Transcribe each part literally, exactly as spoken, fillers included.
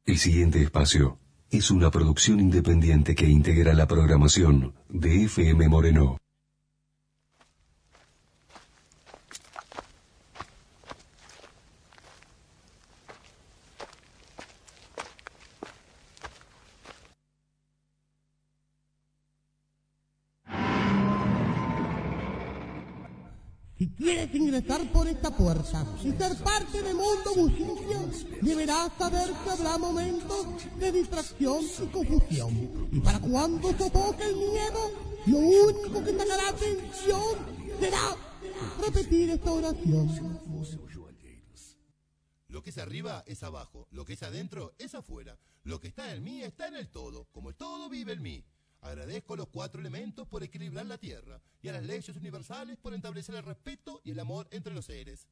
El siguiente espacio es una producción independiente que integra la programación de F M Moreno. Si quieres ingresar por esta puerta y ser parte del mundo bullicio, deberás saber que habrá momentos de distracción y confusión. Y para cuando sofoque el miedo, lo único que sacará atención será repetir esta oración. Lo que es arriba es abajo, lo que es adentro es afuera, lo que está en mí está en el todo, como el todo vive en mí. Agradezco a los cuatro elementos por equilibrar la tierra y a las leyes universales por establecer el respeto y el amor entre los seres.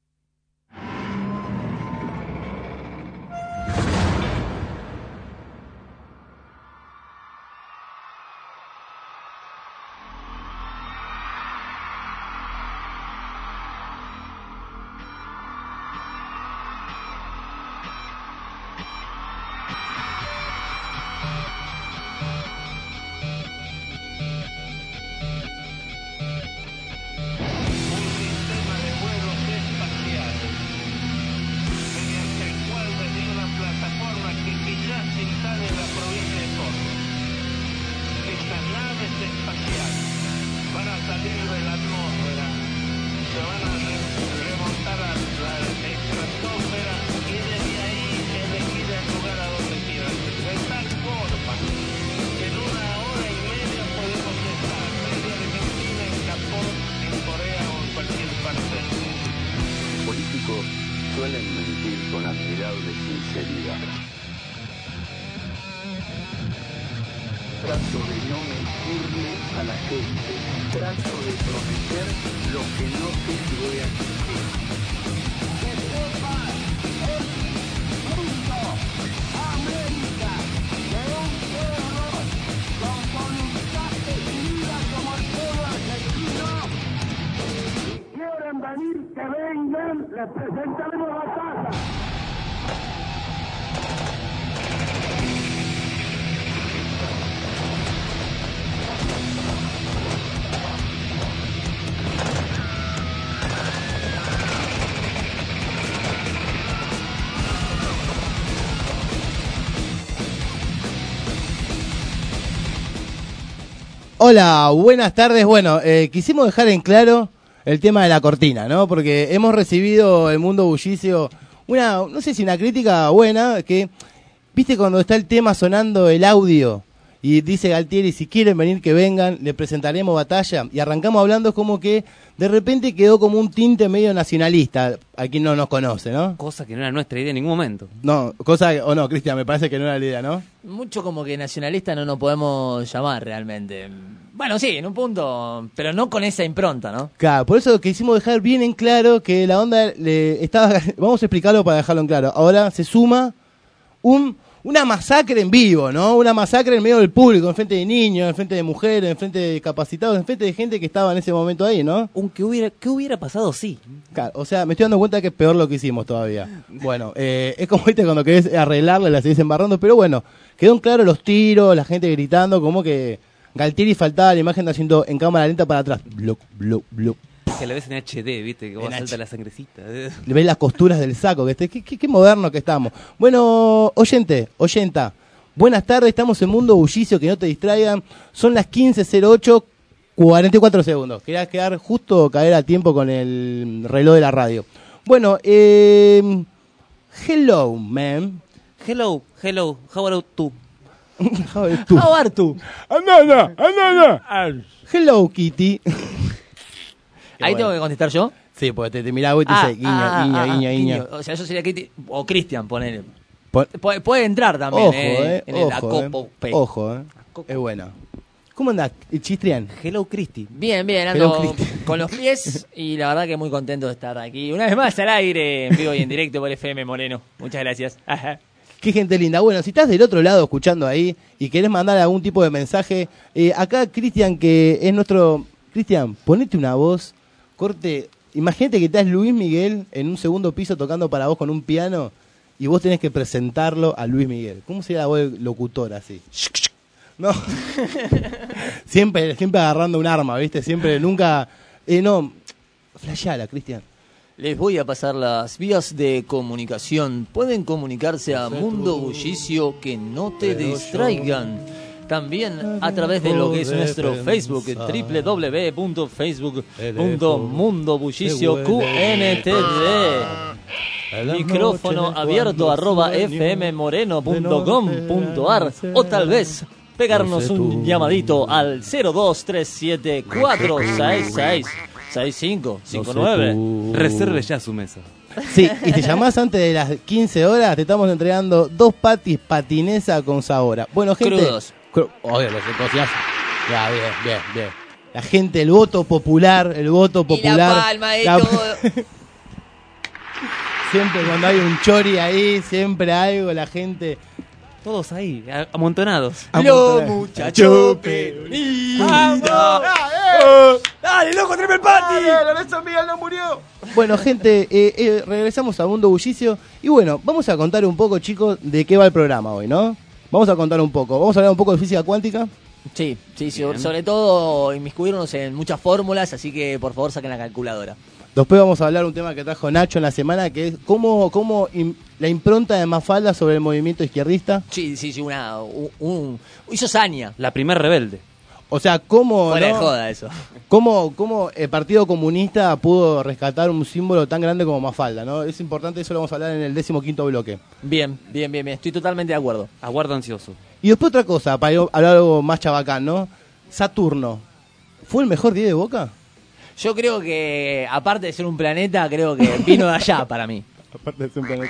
Suelen mentir con admirable sinceridad. Trato de no mentirle a la gente. Trato de prometer lo que no sé si voy a cumplir. Que sepa el mundo, América, de un pueblo con voluntad decidida como el pueblo argentino. Si quieren venir, que vengan, les presentaremos la casa. Hola, buenas tardes. Bueno, eh, quisimos dejar en claro el tema de la cortina, ¿no? Porque hemos recibido el mundo bullicio una, no sé si una crítica buena, que, viste cuando está el tema sonando el audio y dice Galtieri, si quieren venir que vengan, le presentaremos batalla, y arrancamos hablando como que de repente quedó como un tinte medio nacionalista, a quien no nos conoce, ¿no? Cosa que no era nuestra idea en ningún momento. No, cosa, o no, Cristian, me parece que no era la idea, ¿no? Mucho como que nacionalista no nos podemos llamar realmente. Bueno, sí, en un punto, pero no con esa impronta, ¿no? Claro, por eso quisimos dejar bien en claro que la onda le estaba, vamos a explicarlo para dejarlo en claro. Ahora se suma un una masacre en vivo, ¿no? Una masacre en medio del público, en frente de niños, en frente de mujeres, en frente de discapacitados, en frente de gente que estaba en ese momento ahí, ¿no? Un que hubiera, ¿qué hubiera pasado sí? Claro, o sea, me estoy dando cuenta que es peor lo que hicimos todavía. Bueno, eh, es como viste cuando querés arreglarle, la seguís embarrando, pero bueno, quedó en claro los tiros, la gente gritando, como que Galtieri faltaba la imagen de haciendo en cámara lenta para atrás. Bloc, bloc, bloc. Que la ves en H D, viste, que vos salta la sangrecita. Le ves las costuras del saco, que qué, qué, qué moderno que estamos. Bueno, oyente, oyenta, buenas tardes, estamos en Mundo Bullicio, que no te distraigan. Son las quince cero ocho, cuarenta y cuatro segundos. Querías quedar justo, caer a tiempo con el reloj de la radio. Bueno, eh, hello, man. Hello, hello, how are you? How are you? How are you? Anana, anana. Hello, Kitty. Ahí bueno. tengo que contestar yo. Sí, porque te, te miraba y te Ah, dice guiño, ah, guiño, ah, guiño, ah, guiño. O sea, yo sería Kitty o Cristian, ponele. Pon- Puede, puede entrar también, Ojo, eh, eh, en el ojo, Acopo eh. P. Ojo, eh. Es bueno. ¿Cómo andás, Chistrián? Hello, Cristi. Bien, bien, Hello, ando Cristi. con los pies y la verdad que muy contento de estar aquí. Una vez más al aire, en vivo y en directo por F M Moreno. Muchas gracias. Ajá. Qué gente linda. Bueno, si estás del otro lado escuchando ahí y querés mandar algún tipo de mensaje, eh, acá Cristian, que es nuestro... Cristian, ponete una voz, corte... Imagínate que estás Luis Miguel en un segundo piso tocando para vos con un piano y vos tenés que presentarlo a Luis Miguel. ¿Cómo sería la voz del locutor así? No. siempre, siempre agarrando un arma, ¿viste? Siempre, nunca... Eh, no, flasheala, Cristian. Les voy a pasar las vías de comunicación. Pueden comunicarse a Mundo Bullicio, que no te distraigan. También a través de lo que es nuestro Facebook, doble u doble u doble u punto facebook punto mundo bullicio Q N T D. Micrófono abierto arroba fmmoreno punto com punto ar, o tal vez pegarnos un llamadito al cero dos tres siete cuatro seis seis seis cinco cinco nueve. Reserve ya su mesa. Sí, y te llamás antes de las quince horas, te estamos entregando dos patis patinesa con sabor. Bueno, gente... Crudos. Cru Obvio, los cocinas. Ya, bien, bien, bien. La gente, el voto popular, el voto popular. Y la palma de la... todo. Siempre cuando hay un chori ahí, siempre algo, la gente... Todos ahí, a- amontonados. Los muchachos peronistas. ¡Dale, loco, tráeme el pati! ¡Lorenzo Miguel no murió! Bueno, gente, eh, eh, regresamos a Mundo Bullicio. Y bueno, vamos a contar un poco, chicos, de qué va el programa hoy, ¿no? Vamos a contar un poco. Vamos a hablar un poco de física cuántica. Sí, sí, sí, sobre todo inmiscuirnos en muchas fórmulas, así que por favor saquen la calculadora. Después vamos a hablar un tema que trajo Nacho en la semana, que es cómo, cómo im- la impronta de Mafalda sobre el movimiento izquierdista. Sí, sí, sí, una, un, un- hizo saña. La primer rebelde. O sea, cómo, Fuera ¿no? de joda eso. cómo, cómo el Partido Comunista pudo rescatar un símbolo tan grande como Mafalda, ¿no? Es importante, eso lo vamos a hablar en el décimo quinto bloque. Bien, bien, bien, bien, estoy totalmente de acuerdo. Aguardo ansioso. Y después otra cosa, para ir- hablar algo más chabacán, ¿no? Saturno. ¿Fue el mejor día de Boca? Yo creo que, aparte de ser un planeta, creo que vino de allá para mí. Aparte de ser un planeta.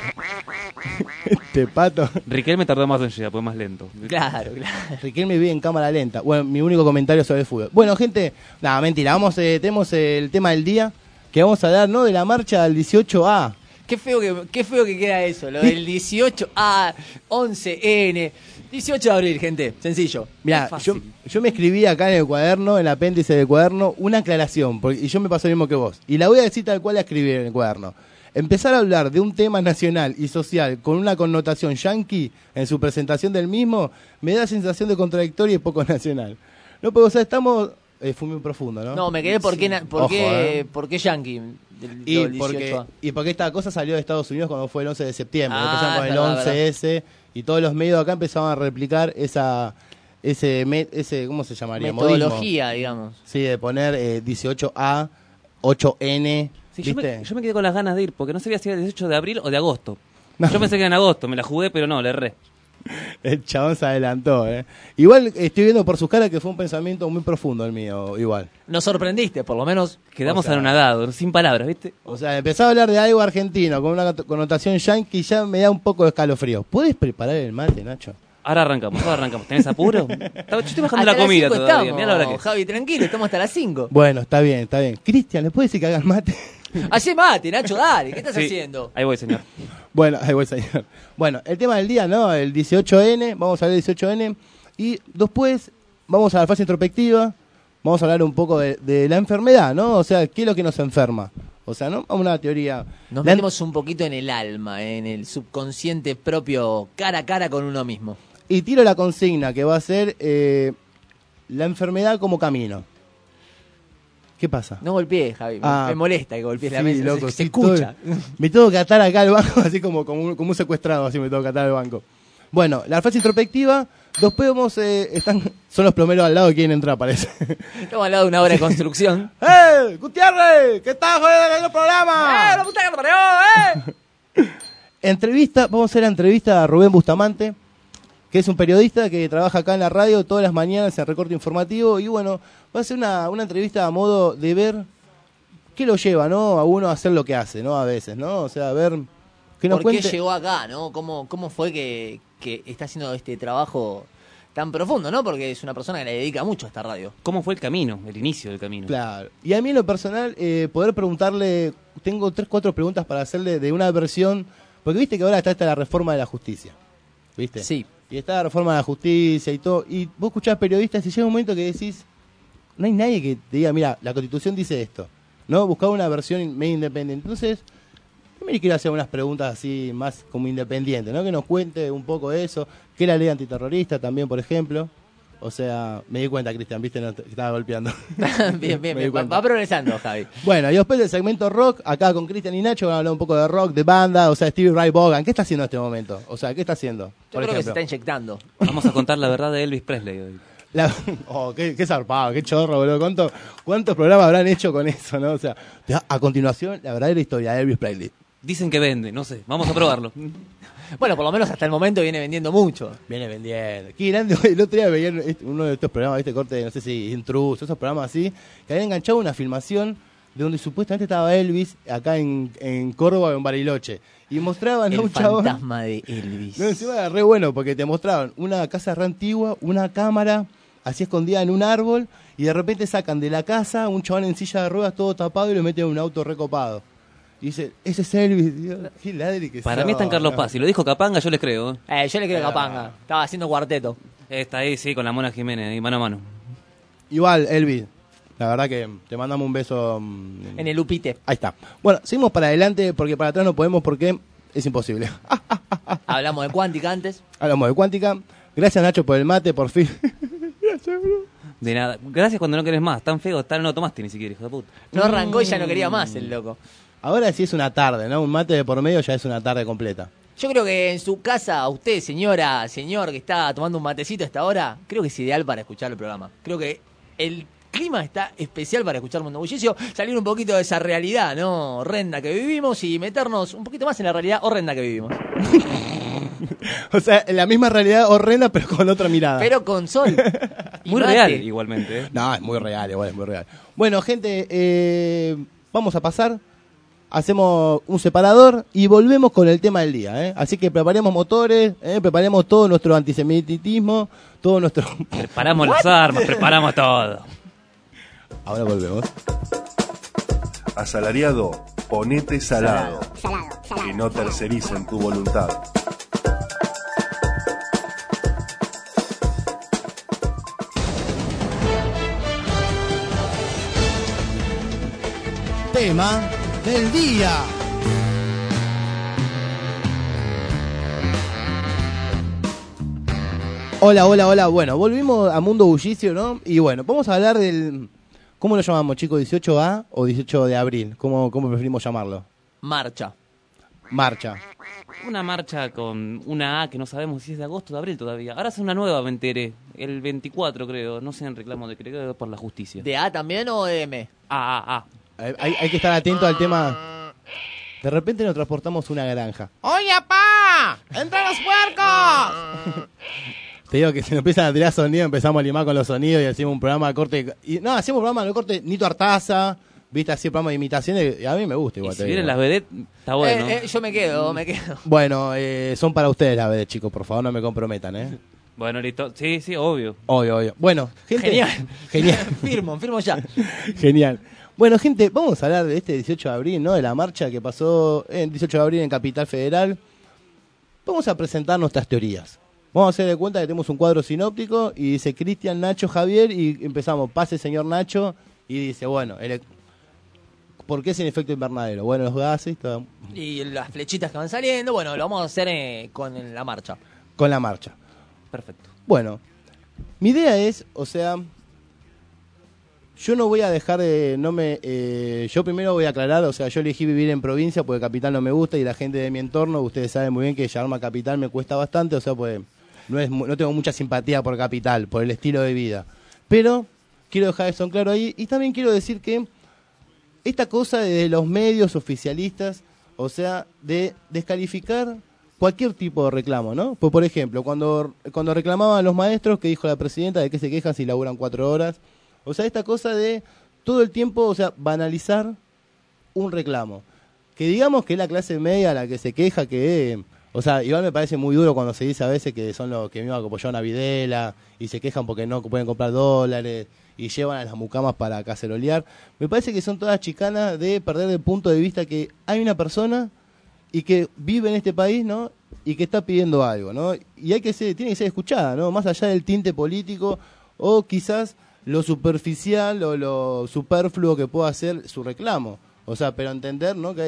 Este pato. Riquelme tardó más en llegar, fue más lento. Claro, claro. Riquelme vive en cámara lenta. Bueno, mi único comentario sobre el fútbol. Bueno, gente, nada, mentira. Vamos, eh, tenemos el tema del día, que vamos a hablar, ¿no? De la marcha del dieciocho A. Qué feo que, qué feo que queda eso, lo del dieciocho A, once N, dieciocho de abril, gente, sencillo. Mirá, Es fácil. yo, yo me escribí acá en el cuaderno, en el apéndice del cuaderno, una aclaración, porque, y yo me pasó lo mismo que vos. Y la voy a decir tal cual la escribí en el cuaderno. Empezar a hablar de un tema nacional y social con una connotación yanqui en su presentación del mismo, me da sensación de contradictorio y poco nacional. No, porque, o sea, estamos... Eh, fue muy profundo, ¿no? No, me quedé por qué, na- por Ojo, qué, eh. por qué Yankee. del- Y del porque, dieciocho A. y porque esta cosa salió de Estados Unidos cuando fue el once de septiembre. Ah, Empezaron con es el verdad, once ese y todos los medios acá empezaban a replicar esa ese me- ese ¿cómo se llamaría? Metodología, Modismo. digamos. Sí, de poner eh, dieciocho A, ocho N, Sí, yo, ¿viste? me, yo me quedé con las ganas de ir, porque no sabía si era el dieciocho de abril o de agosto. No. Yo pensé que era en agosto, me la jugué, pero no, le erré. El chabón se adelantó, ¿eh? Igual estoy viendo por sus caras que fue un pensamiento muy profundo el mío, igual. Nos sorprendiste, por lo menos. Quedamos O sea- anonadados, sin palabras, ¿viste? O sea, empezaba a hablar de algo argentino con una connotación yankee y ya me da un poco de escalofrío. ¿Puedes preparar el mate, Nacho? Ahora arrancamos, ahora arrancamos. ¿Tenés apuro? Yo estoy bajando Hasta la las comida cinco todavía. estamos, Mirá la hora que es. Javi, tranquilo, estamos hasta las cinco. Bueno, está bien, está bien. Cristian, ¿le puedes decir que hagas mate? Hacé mate, Nacho, dale, ¿qué estás Sí, haciendo? Ahí voy, señor. Bueno, ahí voy, señor. Bueno, el tema del día, ¿no? El dieciocho ene, vamos a hablar del dieciocho ene. Y después vamos a la fase introspectiva, vamos a hablar un poco de, de la enfermedad, ¿no? O sea, ¿qué es lo que nos enferma? O sea, ¿no? Una teoría... Nos La- metemos un poquito en el alma, en el subconsciente propio, cara a cara con uno mismo. Y tiro la consigna que va a ser eh, la enfermedad como camino. ¿Qué pasa? No golpees, Javi, me- Ah, me molesta que golpees la Sí, mesa, loco, se, se sí, escucha. todo- me tengo que atar acá al banco, así como, como, un, como un secuestrado, así me tengo que atar al banco. Bueno, la fase introspectiva, después vamos, eh, están, son los plomeros al lado que quieren entrar, parece. Estamos al lado de una obra de construcción. ¡Eh! ¡Gutiérrez! ¿Qué estás jodiendo el programa? ¡Eh, la puta que te parió, eh! Entrevista, vamos a hacer la entrevista a Rubén Bustamante, que es un periodista que trabaja acá en la radio todas las mañanas en Recorte Informativo, y bueno, va a ser una, una entrevista a modo de ver qué lo lleva, ¿no? A uno a hacer lo que hace, ¿no? A veces, ¿no? O sea, a ver qué nos ¿Por qué cuente. llegó acá, no? ¿Cómo, cómo fue que, que está haciendo este trabajo tan profundo, no? Porque es una persona que le dedica mucho a esta radio. ¿Cómo fue el camino, el inicio del camino? Claro. Y a mí en lo personal, eh, poder preguntarle, tengo tres, cuatro preguntas para hacerle de una versión, porque viste que ahora está esta la reforma de la justicia, ¿viste? Sí. Y está la reforma de la justicia y todo, y vos escuchás periodistas y llega un momento que decís, no hay nadie que te diga, mira, la Constitución dice esto, ¿no? Buscaba una versión medio independiente. Entonces, También quiero hacer unas preguntas así más como independientes, ¿no? Que nos cuente un poco de eso. ¿Qué es la ley antiterrorista también, por ejemplo? O sea, me di cuenta, Cristian, viste, no, te estaba golpeando. bien, bien, Me di bien. Va, cuenta. va progresando, Javi. Bueno, y después del segmento rock, acá con Cristian y Nacho, van a hablar un poco de rock, de banda, o sea, Stevie Ray Vaughan. ¿Qué está haciendo en este momento? O sea, ¿qué está haciendo? Yo creo que se está inyectando. Vamos a contar la verdad de Elvis Presley hoy. La- oh, qué, qué zarpado, qué chorro, boludo. ¿Cuánto, ¿Cuántos programas habrán hecho con eso, no? O sea, a continuación, la verdadera historia de Elvis Presley. Dicen que vende, no sé. Vamos a probarlo. Bueno, por lo menos hasta el momento viene vendiendo mucho. Viene vendiendo. Qué grande. El otro día veía este- uno de estos programas, este corte, no sé si Intruso, esos programas así, que había enganchado una filmación de donde supuestamente estaba Elvis, acá en, en Córdoba o en Bariloche. Y mostraban a El un chabón. fantasma de Elvis. No, encima era re bueno porque te mostraban una casa re antigua, una cámara así escondida en un árbol y de repente sacan de la casa un chabón en silla de ruedas todo tapado y lo meten en un auto recopado. Y dice, ese es Elvis. Digo, qué ladri que Para mí está en Carlos Paz. Si lo dijo Capanga, yo les creo. ¿eh? Eh, yo le creo a Capanga. Estaba haciendo cuarteto. Está ahí, sí, con la Mona Jiménez, ahí mano a mano. Igual, Elvis, la verdad que te mandamos un beso. mm, En el Upite. Ahí está. Bueno, seguimos para adelante porque para atrás no podemos porque es imposible. Hablamos de cuántica antes. Hablamos de cuántica. Gracias, Nacho, por el mate, por fin. De nada. Gracias cuando no querés más. Tan feo, tan no lo tomaste ni siquiera, hijo de puta. No arrancó y ya no quería más el loco. Ahora sí es una tarde, ¿no? Un mate de por medio ya es una tarde completa. Yo creo que en su casa, usted, señora, señor, que está tomando un matecito a esta hora, creo que es ideal para escuchar el programa. Creo que el clima está especial para escuchar Mundo Bullicio, salir un poquito de esa realidad, ¿no? Horrenda que vivimos y meternos un poquito más en la realidad horrenda que vivimos. O sea, la misma realidad horrenda, pero con otra mirada. Pero con sol. y Muy mate. real, igualmente. ¿eh? No, es muy real, igual es muy real. Bueno, gente, eh, vamos a pasar. Hacemos un separador y volvemos con el tema del día. ¿eh? Así que preparemos motores, ¿eh? preparemos todo nuestro antisemitismo, todo nuestro... Preparamos las armas, preparamos todo. Ahora volvemos. Asalariado, ponete salado. Y no tercericen tu voluntad. Tema del día. Hola, hola, hola. Bueno, volvimos a Mundo Bullicio, ¿no? Y bueno, vamos a hablar del... ¿Cómo lo llamamos, chicos? ¿dieciocho A o dieciocho de abril? ¿Cómo, cómo preferimos llamarlo? Marcha. Marcha. Una marcha con una A que no sabemos si es de agosto o de abril todavía. Ahora es una nueva, me enteré. El veinticuatro, creo. No sé en reclamo de creo que es por la justicia. ¿De A también o de M? A, A, A. Hay, hay que estar atento al tema. De repente nos transportamos a una granja. ¡Oye, papá! ¡Entra los puercos! Te digo que si nos empiezan a tirar sonido, empezamos a limar con los sonidos y hacemos un programa de corte. Y, no, hacemos un programa de corte Nito Artaza, viste, así programa de imitaciones. Y a mí me gusta igual. Y te si digo. vienen las vedettes, está bueno. Eh, eh, yo me quedo, me quedo. Bueno, eh, son para ustedes las veces, chicos, por favor, no me comprometan, ¿eh? Bueno, listo. Sí, sí, obvio. Obvio, obvio. Bueno, gente. Genial. Genial. firmo, firmo ya. Genial. Bueno, gente, vamos a hablar de este dieciocho de abril, ¿no? De la marcha que pasó el dieciocho de abril en Capital Federal. Vamos a presentar nuestras teorías. Vamos a hacer de cuenta que tenemos un cuadro sinóptico y dice Cristian, Nacho, Javier y empezamos, pase señor Nacho y dice, bueno, el, ¿por qué es el efecto invernadero? Bueno, los gases, todo, Y las flechitas que van saliendo, bueno, lo vamos a hacer eh, con la marcha. con la marcha. Perfecto. Bueno, mi idea es, o sea, yo no voy a dejar de, no me, eh, yo primero voy a aclarar, o sea, yo elegí vivir en provincia porque capital no me gusta y la gente de mi entorno, ustedes saben muy bien que llevarme a capital me cuesta bastante, o sea, pues no es, mu- no tengo mucha simpatía por capital, por el estilo de vida. Pero quiero dejar eso en claro ahí y también quiero decir que esta cosa de los medios oficialistas, o sea, de descalificar cualquier tipo de reclamo, ¿no? Pues, por ejemplo, cuando, cuando reclamaban los maestros, que dijo la presidenta, de que se quejan si laburan cuatro horas. O sea, esta cosa de todo el tiempo, o sea, banalizar un reclamo. Que digamos que es la clase media la que se queja, que... eh, o sea, igual me parece muy duro cuando se dice a veces que son los que me apoyaron a Videla y se quejan porque no pueden comprar dólares y llevan a las mucamas para cacerolear. Me parece que son todas chicanas de perder el punto de vista que hay una persona y que vive en este país, ¿no? Y que está pidiendo algo, ¿no? Y hay que ser, tiene que ser escuchada, ¿no? Más allá del tinte político o quizás lo superficial o lo superfluo que pueda ser su reclamo. O sea, pero entender, ¿no? Que hay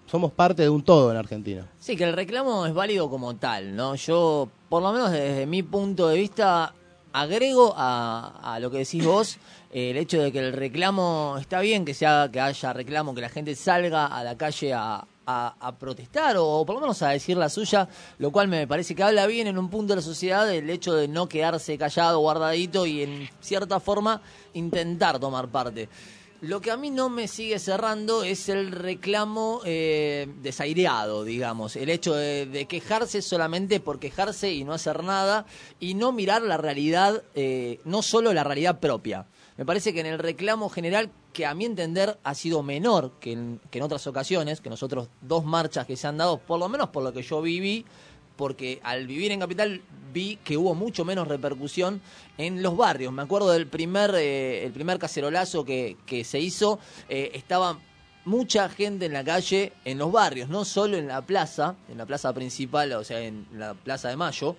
somos parte de un todo en Argentina. Sí, que el reclamo es válido como tal, ¿no? Yo, por lo menos desde mi punto de vista, agrego a, a lo que decís vos, eh, el hecho de que el reclamo está bien, que, sea, que haya reclamo, que la gente salga a la calle a, a, a protestar o, o por lo menos a decir la suya, lo cual me parece que habla bien en un punto de la sociedad el hecho de no quedarse callado, guardadito y en cierta forma intentar tomar parte. Lo que a mí no me sigue cerrando es el reclamo eh, desaireado, digamos. El hecho de, de quejarse solamente por quejarse y no hacer nada y no mirar la realidad, eh, no solo la realidad propia. Me parece que en el reclamo general, que a mi entender ha sido menor que en, que en otras ocasiones, que nosotros dos marchas que se han dado, por lo menos por lo que yo viví, porque al vivir en Capital vi que hubo mucho menos repercusión en los barrios. Me acuerdo del primer eh, el primer cacerolazo que, que se hizo, eh, estaba mucha gente en la calle, en los barrios, no solo en la plaza, en la plaza principal, o sea, en la Plaza de Mayo.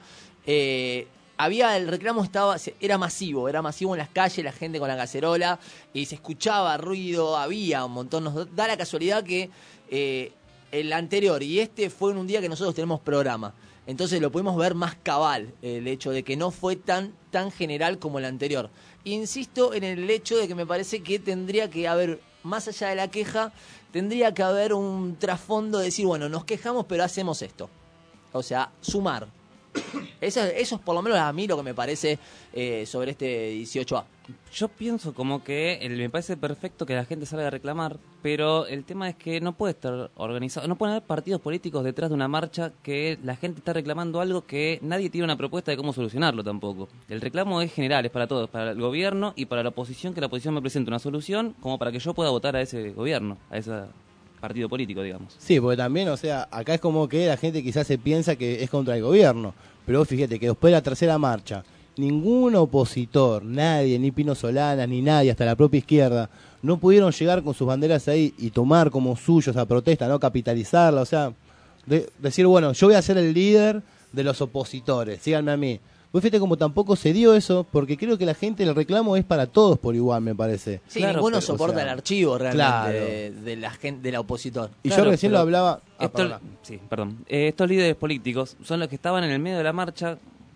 Eh, había el reclamo estaba era masivo, era masivo en las calles, la gente con la cacerola, y se escuchaba ruido, había un montón. Nos da la casualidad que eh, el anterior y este fue en un día que nosotros tenemos programa. Entonces lo pudimos ver más cabal, el hecho de que no fue tan, tan general como el anterior. Insisto en el hecho de que me parece que tendría que haber, más allá de la queja, tendría que haber un trasfondo de decir, bueno, nos quejamos pero hacemos esto. O sea, sumar. Eso, eso es por lo menos a mí lo que me parece eh, sobre este dieciocho A. Yo pienso como que el, me parece perfecto que la gente salga a reclamar, pero el tema es que no puede estar organizado, no pueden haber partidos políticos detrás de una marcha que la gente está reclamando algo que nadie tiene una propuesta de cómo solucionarlo tampoco. El reclamo es general, es para todos, para el gobierno y para la oposición, que la oposición me presente una solución como para que yo pueda votar a ese gobierno, a ese partido político, digamos. Sí, porque también, o sea, acá es como que la gente quizás se piensa que es contra el gobierno, pero vos fíjate que después de la tercera marcha, ningún opositor, nadie, ni Pino Solanas, ni nadie, hasta la propia izquierda, no pudieron llegar con sus banderas ahí y tomar como suyos a protesta, no capitalizarla, o sea, de, decir, bueno, yo voy a ser el líder de los opositores, síganme a mí. Vos fíjate como tampoco se dio eso, porque creo que la gente, el reclamo es para todos por igual, me parece. Sí, claro, ninguno pero, soporta o sea, el archivo realmente claro. de, de la gente, del opositor. Y Claro, yo recién lo pero hablaba... Ah, Esto, perdón. sí, perdón. Eh, estos líderes políticos son los que estaban en el medio de la marcha,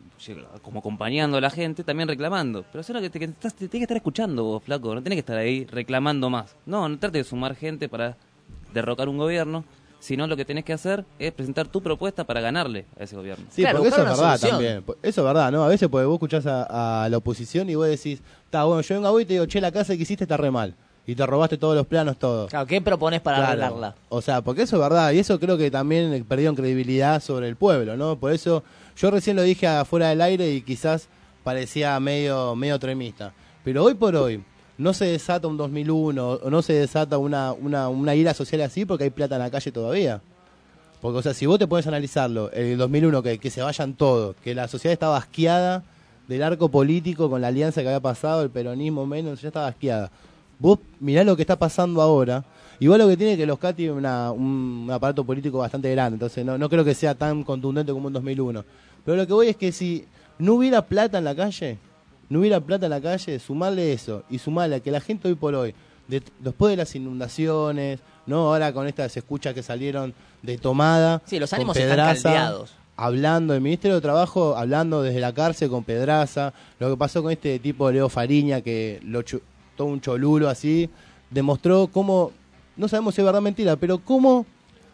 como acompañando a la gente, también reclamando. Pero son los que te, que te, te tenés que estar escuchando vos, flaco. No tenés que estar ahí reclamando más. No, no trate de sumar gente para derrocar un gobierno, sino lo que tenés que hacer es presentar tu propuesta para ganarle a ese gobierno. Sí, Claro, porque eso es buscar una verdad solución. también. Eso es verdad, ¿no? A veces porque vos escuchás a, a la oposición y vos decís, está bueno, yo vengo a vos y te digo, che, la casa que hiciste está re mal. Y te robaste todos los planos, todo. Claro, ¿qué propones para Claro. arreglarla? O sea, porque eso es verdad, y eso creo que también perdieron credibilidad sobre el pueblo, ¿no? Por eso, yo recién lo dije afuera del aire y quizás parecía medio, medio tremista. Pero hoy por hoy, no se desata un dos mil uno, o no se desata una, una, una ira social así porque hay plata en la calle todavía. Porque, o sea, si vos te pones a analizarlo, el dos mil uno, que, que se vayan todos, que la sociedad estaba asqueada del arco político con la alianza que había pasado, el peronismo menos, ya estaba asqueada. Vos mirá lo que está pasando ahora, igual lo que tiene que los C A tienen una, un, un aparato político bastante grande, entonces no, no creo que sea tan contundente como en dos mil uno. Pero lo que voy es que si no hubiera plata en la calle, no hubiera plata en la calle, sumarle eso y sumarle a que la gente hoy por hoy, de, después de las inundaciones, no ahora con estas escuchas que salieron de Tomada, Sí, los con ánimos están Pedraza, caldeados. hablando, el Ministerio de Trabajo hablando desde la cárcel con Pedraza, lo que pasó con este tipo de Leo Fariña, que lo chu- todo un cholulo así, demostró cómo, no sabemos si es verdad o mentira, pero cómo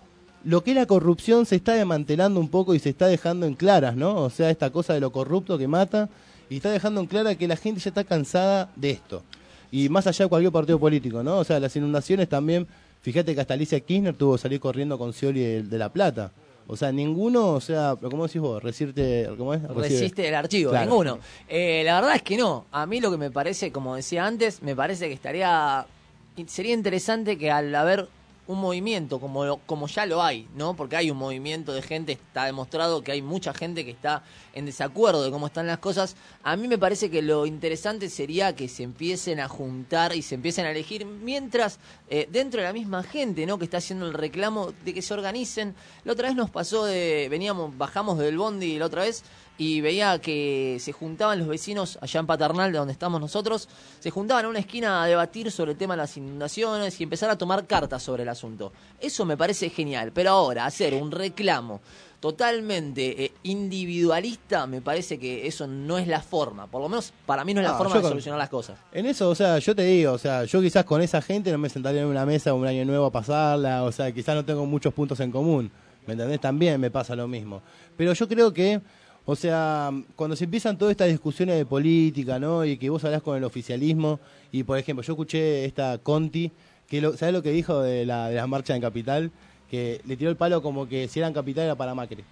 lo que es la corrupción se está desmantelando un poco y se está dejando en claras, ¿no? O sea, esta cosa de lo corrupto que mata, y está dejando en clara que la gente ya está cansada de esto. Y más allá de cualquier partido político, ¿no? O sea, las inundaciones también, fíjate que hasta Alicia Kirchner tuvo que salir corriendo con Scioli de, de La Plata. O sea, ninguno, o sea, ¿cómo decís vos? Resiste, ¿cómo es? Recibe. Resiste el archivo, Claro. ninguno. Eh, la verdad es que no. A mí lo que me parece, como decía antes, me parece que estaría sería interesante que al haber un movimiento como lo- como ya lo hay, ¿no? Porque hay un movimiento de gente, está demostrado que hay mucha gente que está en desacuerdo de cómo están las cosas. A mí me parece que lo interesante sería que se empiecen a juntar y se empiecen a elegir mientras eh, dentro de la misma gente, ¿no? Que está haciendo el reclamo de que se organicen. La otra vez nos pasó de veníamos bajamos del bondi la otra vez y veía que se juntaban los vecinos allá en Paternal, de donde estamos nosotros, se juntaban en una esquina a debatir sobre el tema de las inundaciones y empezar a tomar cartas sobre el asunto. asunto. Eso me parece genial, pero ahora hacer un reclamo totalmente eh, individualista, me parece que eso no es la forma, por lo menos para mí no es la No, forma yo de con- solucionar las cosas. En eso, o sea, yo te digo, o sea, yo quizás con esa gente no me sentaría en una mesa un año nuevo a pasarla, o sea, quizás no tengo muchos puntos en común, ¿me entendés? También me pasa lo mismo. Pero yo creo que, o sea, cuando se empiezan todas estas discusiones de política, ¿no? Y que vos hablás con el oficialismo, y por ejemplo, yo escuché esta Conti, que lo, ¿sabés lo que dijo de la de las marchas en Capital? Que le tiró el palo como que si eran Capital era para Macri.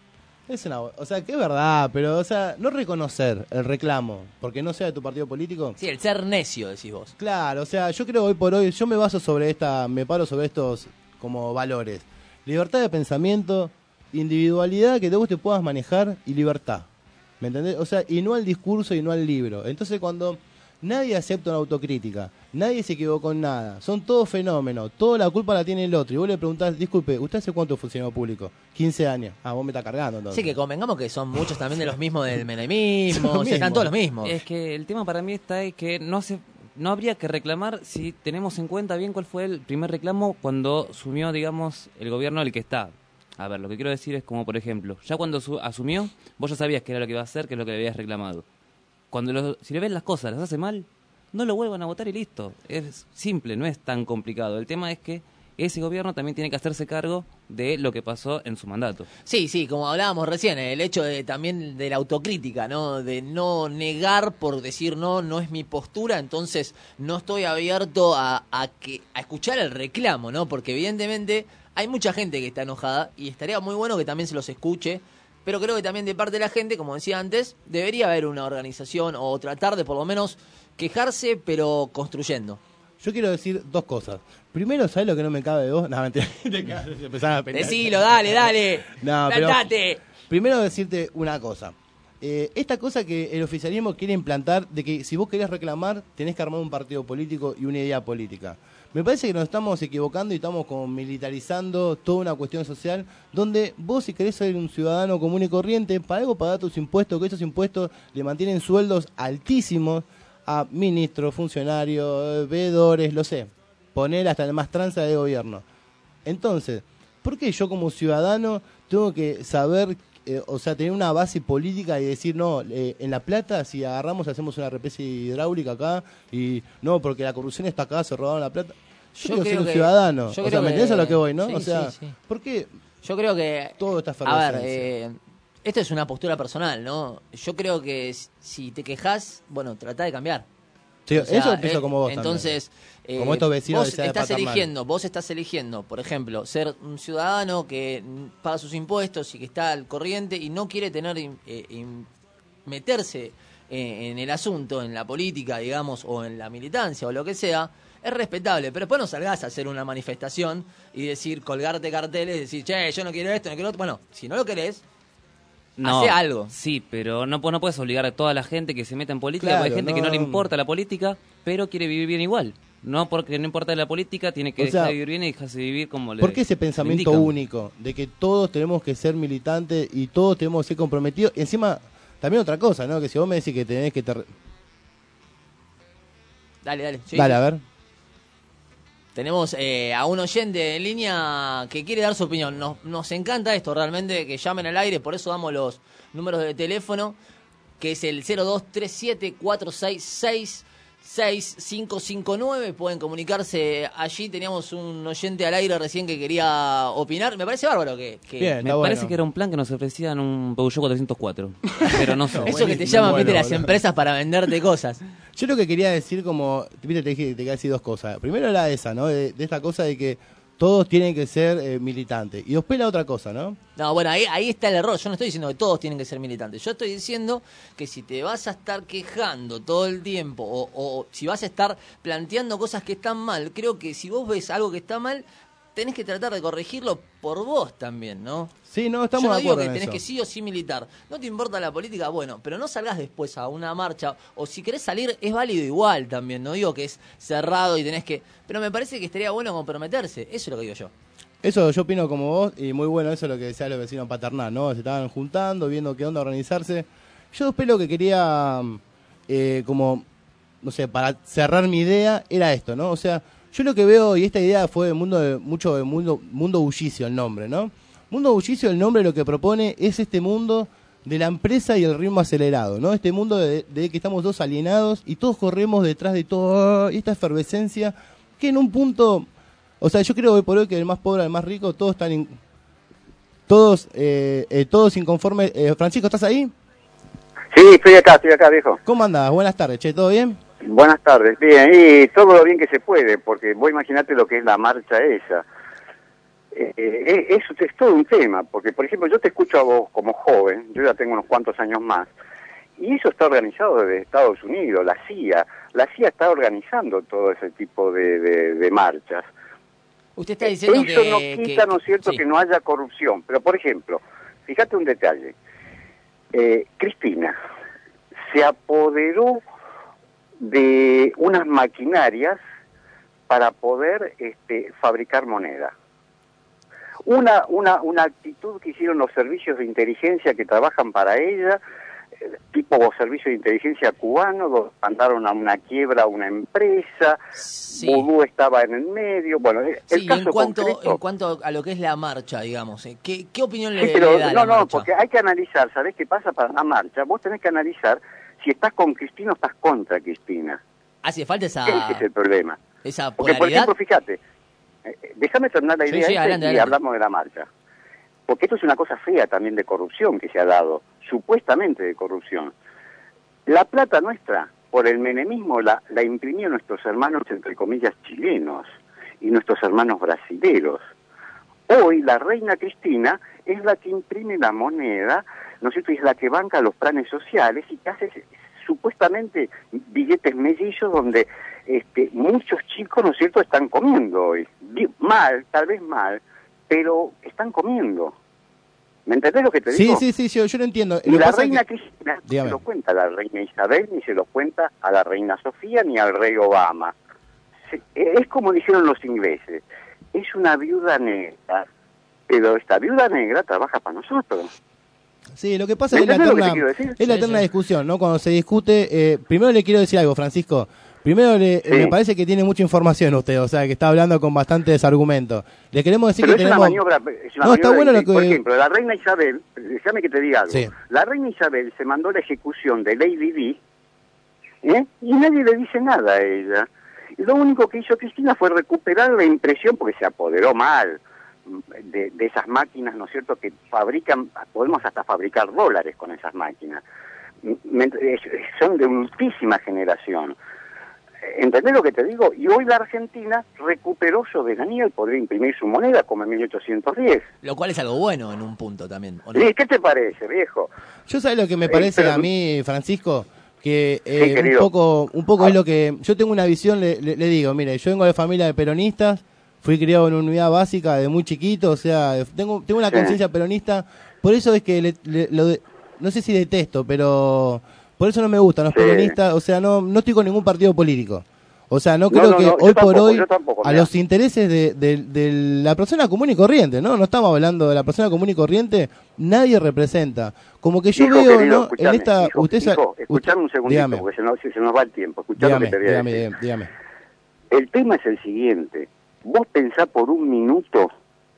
Es una, o sea, que es verdad, pero, o sea, no reconocer el reclamo, porque no sea de tu partido político. Sí, el ser necio, decís vos. Claro, o sea, yo creo hoy por hoy, yo me baso sobre esta, me paro sobre estos como valores. Libertad de pensamiento, individualidad, que vos te puedas manejar y libertad. ¿Me entendés? O sea, y no al discurso y no al libro. Entonces cuando nadie acepta una autocrítica, nadie se equivocó en nada, son todos fenómenos, toda la culpa la tiene el otro. Y vos le preguntás, disculpe, ¿usted hace cuánto funcionó público? quince años. Ah, vos me estás cargando entonces. Sí, que convengamos que son muchos también de los mismos del menemismo, Son o sea, están mismos. todos los mismos. Es que el tema para mí está es que no se, no habría que reclamar si tenemos en cuenta bien cuál fue el primer reclamo cuando asumió, digamos, el gobierno del que está. A ver, lo que quiero decir es como, por ejemplo, ya cuando su- asumió, vos ya sabías qué era lo que iba a hacer, qué es lo que le habías reclamado. Cuando lo- si le ven las cosas, las hace mal, no lo vuelvan a votar y listo. Es simple, no es tan complicado. El tema es que ese gobierno también tiene que hacerse cargo de lo que pasó en su mandato. Sí, sí, como hablábamos recién, el hecho de también de la autocrítica, ¿no? De no negar por decir no, no es mi postura, entonces no estoy abierto a, a que a escuchar el reclamo, ¿no? Porque evidentemente hay mucha gente que está enojada y estaría muy bueno que también se los escuche, pero creo que también de parte de la gente, como decía antes, debería haber una organización o tratar de por lo menos quejarse, pero construyendo. Yo quiero decir dos cosas. Primero, ¿sabes lo que no me cabe de vos? No, mentira. Te cagas, empezaron a pelear. Decilo, dale, dale. No, pero Plantate. primero decirte una cosa. Eh, esta cosa que el oficialismo quiere implantar de que si vos querés reclamar, tenés que armar un partido político y una idea política. Me parece que nos estamos equivocando y estamos como militarizando toda una cuestión social donde vos, si querés ser un ciudadano común y corriente, para algo pagá tus impuestos, que esos impuestos le mantienen sueldos altísimos a ministros, funcionarios, veedores, lo sé. Poner hasta el más tranza de gobierno. Entonces, ¿por qué yo como ciudadano tengo que saber, eh, o sea, tener una base política y decir, no, eh, en La Plata, si agarramos, hacemos una represa hidráulica acá, y no, porque la corrupción está acá, se robaron la plata? Yo, Yo quiero ser creo un que- ciudadano. yo O sea, creo ¿me entendés que- a lo que voy, no? sí, o sea, sí, sí. ¿por qué Yo creo que todo esta a efervescencia? ver, eh, esto es una postura personal, ¿no? Yo creo que s- si te quejas, bueno, trata de cambiar. Sí, O sea, eso empiezo eh, como vos entonces, también. eh, Como estos vecinos vos de Ciudad de estás Paternal. eligiendo, vos estás eligiendo, por ejemplo, ser un ciudadano que mm, paga sus impuestos y que está al corriente y no quiere tener im- eh, im- meterse eh, en el asunto, en la política, digamos, o en la militancia o lo que sea. Es respetable, pero después no salgas a hacer una manifestación y decir, colgarte carteles, decir, che, yo no quiero esto, no quiero otro. Bueno, si no lo querés, No, hace algo. Sí, pero no, pu- no puedes obligar a toda la gente que se meta en política, Claro, porque hay gente que no le no. importa la política, pero quiere vivir bien igual. No porque no importa la política, tiene que O sea, dejar de vivir bien y dejarse vivir como le ¿Por qué ese le pensamiento indican. único de que todos tenemos que ser militantes y todos tenemos que ser comprometidos? Y encima, también otra cosa, ¿no? Que si vos me decís que tenés que... Te... Dale, dale. sí, Dale, sí. a ver. Tenemos eh, a un oyente en línea que quiere dar su opinión. Nos, nos encanta esto realmente, que llamen al aire, por eso damos los números de teléfono, que es el cero dos tres siete cuatro seis seis seis cinco cinco nueve. Pueden comunicarse allí. Teníamos un oyente al aire recién que quería opinar. Me parece bárbaro que... que Bien. Me Está parece bueno. que era un plan que nos ofrecían un Peugeot cuatrocientos cuatro, pero no sé. Eso que te buenísimo, llaman, bueno, viste, las bueno. empresas para venderte cosas. Yo lo que quería decir como... Viste, te dije que te quería decir dos cosas. Primero era esa, ¿no? De, de esta cosa de que todos tienen que ser eh, militantes. Y después la otra cosa, ¿no? No, bueno, ahí, ahí está el error. Yo no estoy diciendo que todos tienen que ser militantes. Yo estoy diciendo que si te vas a estar quejando todo el tiempo o, o si vas a estar planteando cosas que están mal, creo que si vos ves algo que está mal, tenés que tratar de corregirlo por vos también, ¿no? Sí, no, estamos Yo no de digo acuerdo que en tenés eso. que sí o sí militar. No te importa la política, bueno, pero no salgas después a una marcha. O si querés salir, es válido igual también. No digo que es cerrado y tenés que... Pero me parece que estaría bueno comprometerse. Eso es lo que digo yo. Eso yo opino como vos, y muy bueno eso es lo que decían los vecinos Paternal, ¿no? Se estaban juntando, viendo qué onda organizarse. Yo después lo que quería, eh, como, no sé, para cerrar mi idea, era esto, ¿no? O sea, yo lo que veo, y esta idea fue de mundo de, mucho de mundo, mundo bullicio el nombre, ¿no? Mundo bullicio, el nombre lo que propone es este mundo de la empresa y el ritmo acelerado, ¿no? Este mundo de, de que estamos todos alienados y todos corremos detrás de toda esta efervescencia que en un punto, o sea, yo creo hoy por hoy que el más pobre al más rico, todos están, in, todos, eh, eh, todos inconformes. Eh, Francisco, ¿estás ahí? Sí, estoy acá, estoy acá, viejo. ¿Cómo andás? Buenas tardes, che, ¿todo bien? Buenas tardes, bien, y todo lo bien que se puede, porque vos imaginate lo que es la marcha esa. Eh, eh, es, es todo un tema, porque por ejemplo yo te escucho a vos como joven, yo ya tengo unos cuantos años más, y eso está organizado desde Estados Unidos, la C I A, la C I A está organizando todo ese tipo de, de, de marchas. Usted está diciendo eso que... no quita, que, ¿no es cierto?, sí. que no haya corrupción, pero por ejemplo, fíjate un detalle, eh, Cristina se apoderó de unas maquinarias para poder este, fabricar moneda. Una, una, una actitud que hicieron los servicios de inteligencia que trabajan para ella, eh, tipo servicio de inteligencia cubano, donde mandaron a una quiebra a una empresa, Sí. Vudú estaba en el medio, bueno, el Sí, caso en cuanto, concreto... en cuanto a lo que es la marcha, digamos, ¿eh? ¿qué, qué opinión Sí, le, pero le da a no, la no, marcha? porque hay que analizar, ¿sabés qué pasa para la marcha? Vos tenés que analizar si estás con Cristina o estás contra Cristina. ¿Hace falta esa, Ese es el problema. esa Porque, polaridad? por ejemplo, fíjate, eh, déjame terminar la Sí, idea sí, esta adelante, y adelante. hablamos de la marcha. Porque esto es una cosa fea también de corrupción que se ha dado, supuestamente de corrupción. La plata nuestra, por el menemismo, la, la imprimían nuestros hermanos, entre comillas, chilenos y nuestros hermanos brasileros. Hoy la reina Cristina es la que imprime la moneda, ¿no es cierto?, y es la que banca los planes sociales y que hace supuestamente billetes mellizos donde este, muchos chicos, ¿no es cierto?, están comiendo hoy. Mal, tal vez mal, pero están comiendo. ¿Me entendés lo que te Sí, digo? sí, sí, yo, yo lo entiendo. Y Lo que la pasa reina que- Cristina no Dígame. se lo cuenta a la reina Isabel, ni se lo cuenta a la reina Sofía, ni al rey Obama. Se- es como dijeron los ingleses, es una viuda negra, pero esta viuda negra trabaja para nosotros. Sí, lo que pasa es que es la ¿Entendés lo que te eterna, quiero decir? es la Sí, eterna sí. discusión, ¿no? Cuando se discute, eh, primero le quiero decir algo, Francisco. Primero le, Sí. me parece que tiene mucha información usted, o sea, que está hablando con bastantes argumentos. Le queremos decir Pero que es tenemos... una maniobra, es una No, está maniobra bueno de- lo que- Por ejemplo, la reina Isabel, déjame que te diga algo, Sí. la reina Isabel se mandó la ejecución de Lady Di, ¿eh? Y nadie le dice nada a ella. Y lo único que hizo Cristina fue recuperar la impresión, porque se apoderó mal de, de esas máquinas, ¿no es cierto?, que fabrican, podemos hasta fabricar dólares con esas máquinas. Me- son de ultísima generación. ¿Entendés lo que te digo? Y hoy la Argentina recuperó soberanía y podría imprimir su moneda como en mil ochocientos diez. Lo cual es algo bueno en un punto también, ¿o no? Sí, ¿qué te parece, viejo? Yo sabes lo que me Eh, parece pero- a mí, Francisco, que Sí, eh, un querido. poco, un poco es lo que yo tengo una visión. Le, le- le digo, mire, yo vengo de familia de peronistas, fui criado en una unidad básica de muy chiquito, o sea, tengo tengo una Sí. conciencia peronista. Por eso es que le- le- lo de- no sé si detesto, pero por eso no me gustan los Sí. peronistas. O sea, no no estoy con ningún partido político. O sea, no No, creo no, que no, yo hoy por tampoco, hoy yo tampoco, a mirá. los intereses de, de- de la persona común y corriente, ¿no? No estamos hablando de la persona común y corriente, nadie representa. Como que yo Hijo veo, querido, ¿no? escuchame, En esta, hijo, usted, sa- hijo, escuchame un usted- segundito, dígame, porque se nos, se nos va el tiempo. Escuchá lo dígame, que te voy a dígame, decir. dígame, dígame. El tema es el siguiente. Vos pensá por un minuto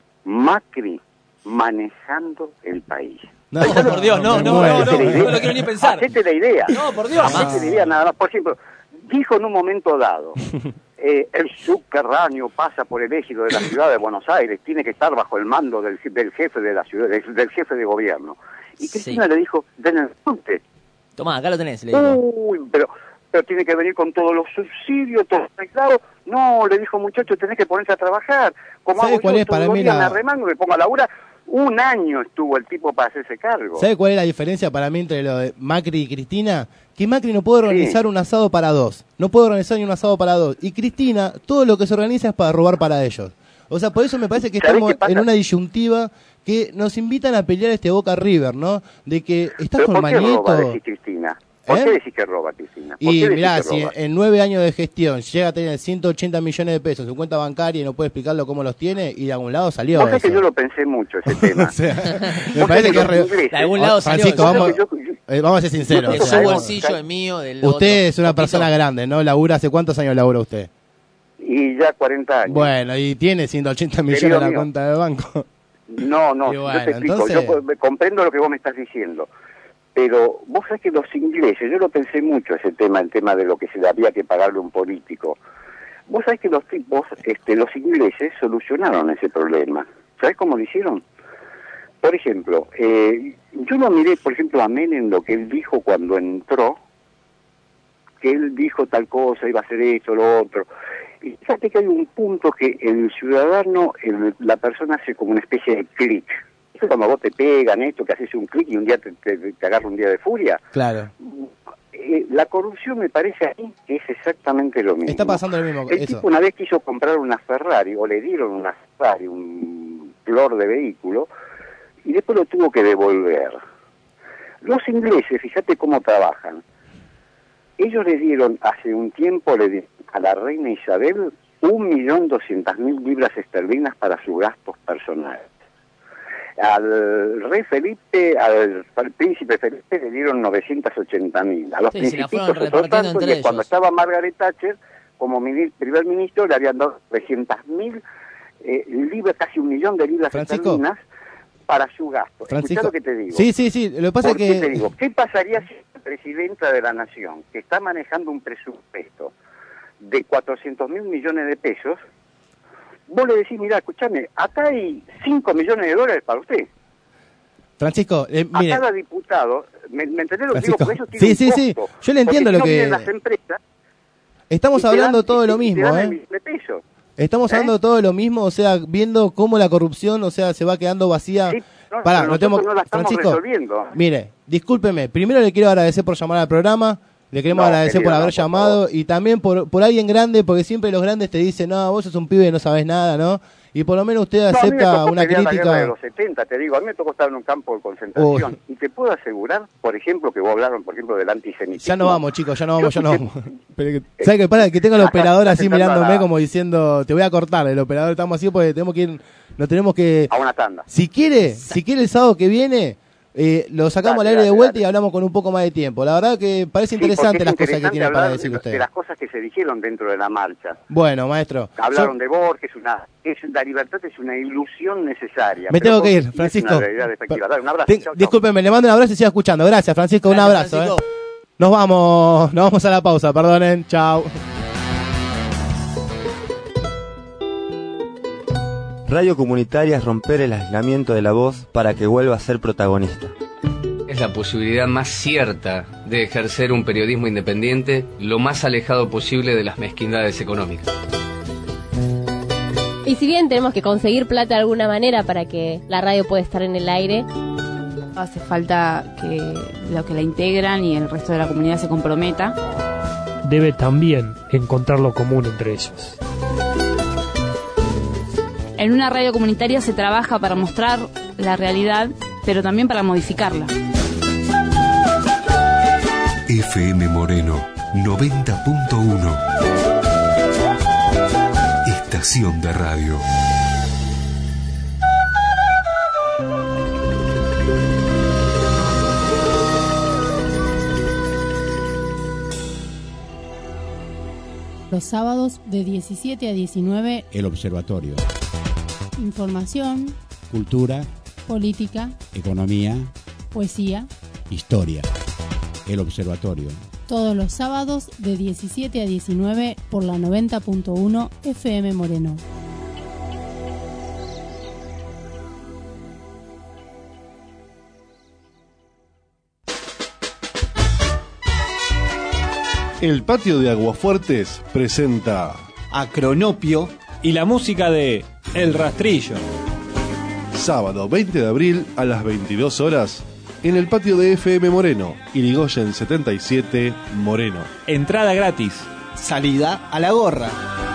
Macri manejando el país. No, No, por Dios, no, me no, muero. no, no, Hacete la idea. no lo quiero ni pensar. Hacete la idea. No, por Dios. Hacete la idea nada más. Por ejemplo, dijo en un momento dado, eh, el subterráneo pasa por el ejido de la ciudad de Buenos Aires, tiene que estar bajo el mando del, del jefe de la ciudad, del, del jefe de gobierno. Y Cristina Sí. le dijo, den el monte. Tomá, acá lo tenés, le digo. Uy, pero, pero tiene que venir con todos los subsidios, todo claro. No, le dijo, muchacho, tenés que ponerse a trabajar. Como ¿Sabe hago cuál yo es todos para los mí días, la- me arremango, me pongo a laburar. Un año estuvo el tipo para hacerse cargo. ¿Sabe cuál es la diferencia para mí entre lo de Macri y Cristina? Que Macri no puede organizar un asado para dos. No puede organizar ni un asado para dos. Y Cristina, todo lo que se organiza es para robar para ellos. O sea, por eso me parece que ¿Sabés estamos qué pasa? en una disyuntiva que nos invitan a pelear este Boca River, ¿no? De que estás ¿Pero con por qué roba, Manieto. decís Cristina? ¿Por ¿Eh? qué decís que roba, Cristina? ¿Por Y qué decís mirá, que si roba? en nueve años de gestión llega a tener ciento ochenta millones de pesos en su cuenta bancaria y no puede explicarlo cómo los tiene, y de algún lado salió Vos sabés eso. que yo lo pensé mucho, ese tema. O sea, me Vos parece sabés que es re- los ingleses- De algún lado salió. Francisco, Yo vamos, creo que yo- eh, vamos a ser sinceros. De o su sea, bueno, bolsillo, bueno. es mío, del usted otro. es una Poquito. persona grande, ¿no? Labura, ¿hace cuántos años labura usted? Y ya cuarenta años. Bueno, y tiene ciento ochenta millones en la mío. cuenta de banco. No, no, Y bueno, yo te explico, entonces- yo co- comprendo lo que vos me estás diciendo, pero vos sabés que los ingleses, yo lo pensé mucho ese tema, el tema de lo que se le había que pagarle a un político. Vos sabés que los tipos, este, los ingleses solucionaron ese problema. ¿Sabés cómo lo hicieron? Por ejemplo, eh, yo lo miré, por ejemplo, a Menem, lo que él dijo cuando entró, que él dijo tal cosa, iba a hacer esto, lo otro. Y fíjate que hay un punto que el ciudadano, el- la persona hace como una especie de clic. Eso cuando vos te pegan esto, que haces un clic y un día te, te, te agarra un día de furia. Claro. Eh, la corrupción me parece a mí que es exactamente lo mismo. Está pasando lo mismo. El Eso. tipo una vez quiso comprar una Ferrari, o le dieron una Ferrari, un flor de vehículo, y después lo tuvo que devolver. Los ingleses, fíjate cómo trabajan. Ellos le dieron, hace un tiempo, le dieron a la reina Isabel un millón doscientas mil libras esterlinas para sus gastos personales. Al rey Felipe, al, al príncipe Felipe le dieron novecientos ochenta mil. A los Sí, se la fueron principitos otro repartiendo tanto, entre y cuando ellos. estaba Margaret Thatcher como mini- primer ministro le habían dado trescientas mil eh, libras, casi un millón de libras Francisco. esterlinas para su gasto. Francisco. Escuchá lo que te digo. Sí, sí, sí. Lo que pasa es ¿Por qué que... te digo? ¿Qué pasaría si la presidenta de la nación, que está manejando un presupuesto de cuatrocientos mil millones de pesos, vos le decís, mira, escúchame, acá hay cinco millones de dólares para usted? Francisco, eh, A mire, cada diputado, ¿me, me entendés lo que Francisco. digo? Porque eso tiene Sí, un sí, sí. costo. Yo le entiendo Porque lo si no que- vienen las empresas estamos y te hablando dan- todo de y lo te- y te mismo, dan el ¿eh? millón de pesos. Estamos ¿Eh? hablando de todo de lo mismo, o sea, viendo cómo la corrupción, o sea, se va quedando vacía. Sí, no, Pará, pero no tenemos... nosotros no la estamos Francisco, resolviendo. mire, discúlpeme, primero le quiero agradecer por llamar al programa, le queremos No, agradecer querido, por haber no, por llamado favor. y también por, por alguien grande, porque siempre los grandes te dicen, no, vos sos un pibe y no sabés nada, ¿no? Y por lo menos usted No, a mí me acepta tocó una pelear la guerra de crítica. los setenta, te digo, a mí me tocó estar en un campo de concentración. Y te puedo asegurar, por ejemplo, que vos hablaron, por ejemplo, del antisemitismo. Ya no vamos, chicos, ya no vamos, Yo ya no escuché- vamos. Pero que- ¿Sabes qué? Para que tenga el Acá operador está así sentando a mirándome la- como diciendo, te voy a cortar, el operador estamos así porque tenemos que ir, no tenemos que... A una tanda. Si quiere, si quiere el sábado que viene, eh, lo sacamos Dale, al aire de dale, vuelta dale. y hablamos con un poco más de tiempo. La verdad que parece Sí, interesante porque es las cosas que interesante tiene para hablar decir de, usted. de las cosas que se dijeron dentro de la marcha. Bueno, maestro. Hablaron yo- de Borges, una, es, la libertad es una ilusión necesaria. Me pero tengo que ir, Borges Francisco. Es una realidad efectiva. Dale, un abrazo. Ten- Chau, chau. discúlpeme, le mando un abrazo y siga escuchando. Gracias, Francisco, un Gracias, abrazo. Francisco. eh. Nos vamos, nos vamos a la pausa, perdonen. Chao. Radio comunitaria es romper el aislamiento de la voz para que vuelva a ser protagonista. Es la posibilidad más cierta de ejercer un periodismo independiente lo más alejado posible de las mezquindades económicas. Y si bien tenemos que conseguir plata de alguna manera para que la radio pueda estar en el aire, hace falta que los que la integran y el resto de la comunidad se comprometa. Debe también encontrar lo común entre ellos. En una radio comunitaria se trabaja para mostrar la realidad, pero también para modificarla. F M Moreno noventa punto uno. Estación de radio. Los sábados de diecisiete a diecinueve, El Observatorio. información, Cultura, política, economía, poesía, historia. El Observatorio. todos los sábados de diecisiete a diecinueve por la noventa punto uno F M Moreno. El Patio de Aguafuertes presenta Acronopio y la música de El Rastrillo. sábado veinte de abril a las veintidós horas en el patio de F M Moreno, Irigoyen setenta y siete, Moreno. Entrada gratis. Salida a la gorra.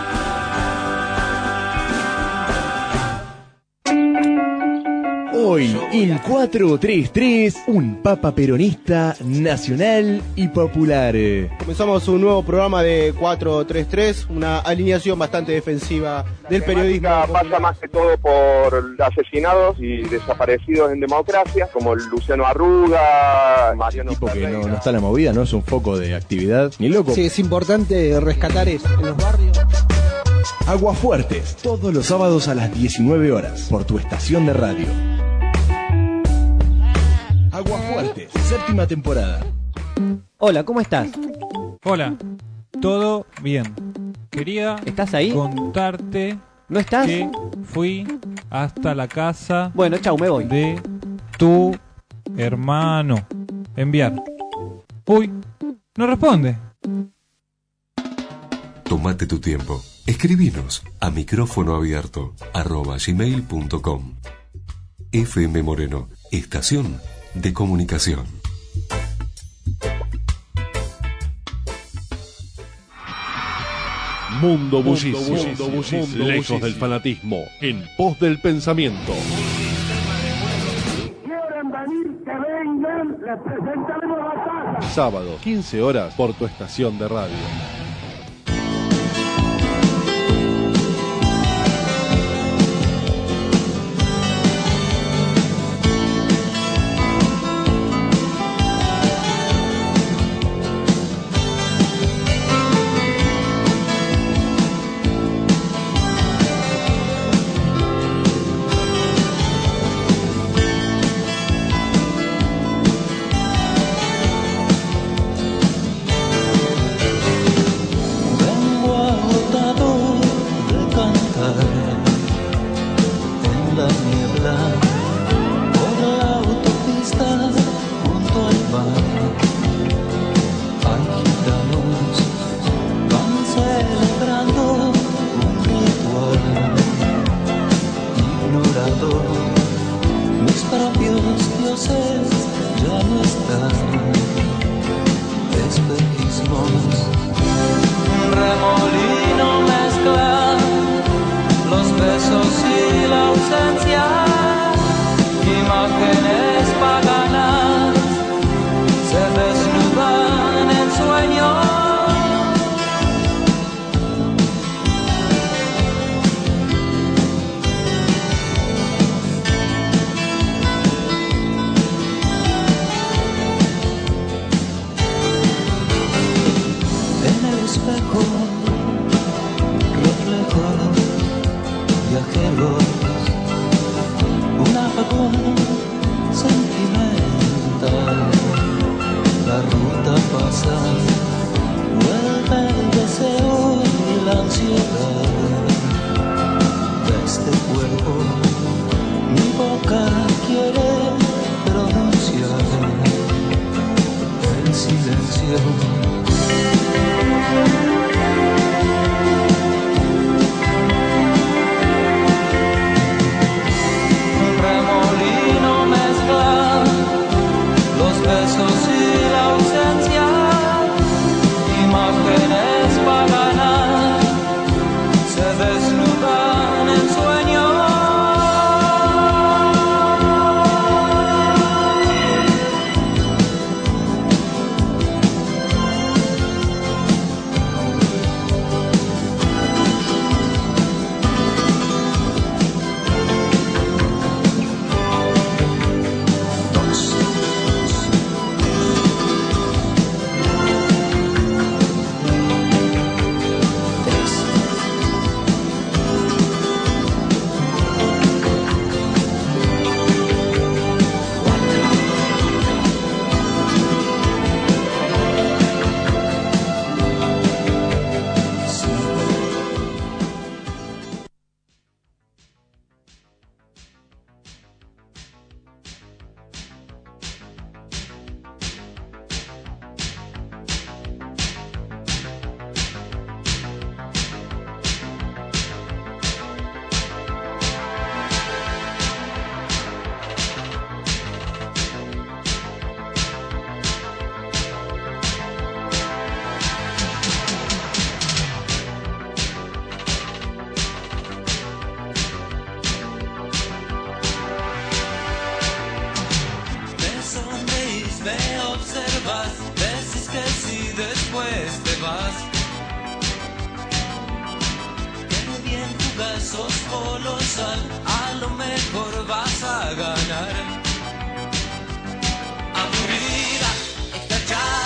Hoy, en cuatro tres tres, un papa peronista nacional y popular. Comenzamos un nuevo programa de cuatro tres tres, una alineación bastante defensiva del periodismo. Pasa más que todo por asesinados y desaparecidos en democracia, como Luciano Arruga, Mariano Tipo que no, no está en la movida, no es un foco de actividad, ni loco. Sí, es importante rescatar eso en los barrios. Aguafuertes, todos los sábados a las diecinueve horas, por tu estación de radio. Aguafuertes, séptima temporada. Hola, ¿cómo estás? Hola, todo bien. Quería ¿Estás ahí? contarte ¿No estás? que fui hasta la casa bueno, chau, me voy. de tu hermano. Enviar. Uy, no responde. Tómate tu tiempo. Escribinos a micrófono abierto arroba gmail punto com. F M Moreno, estación de comunicación. Mundo bullicio, Mundo bullicio, lejos del fanatismo, en pos del pensamiento. ¿Quieren venir? Que vengan, les presentaremos la casa. Sábado, quince horas, por tu estación de radio.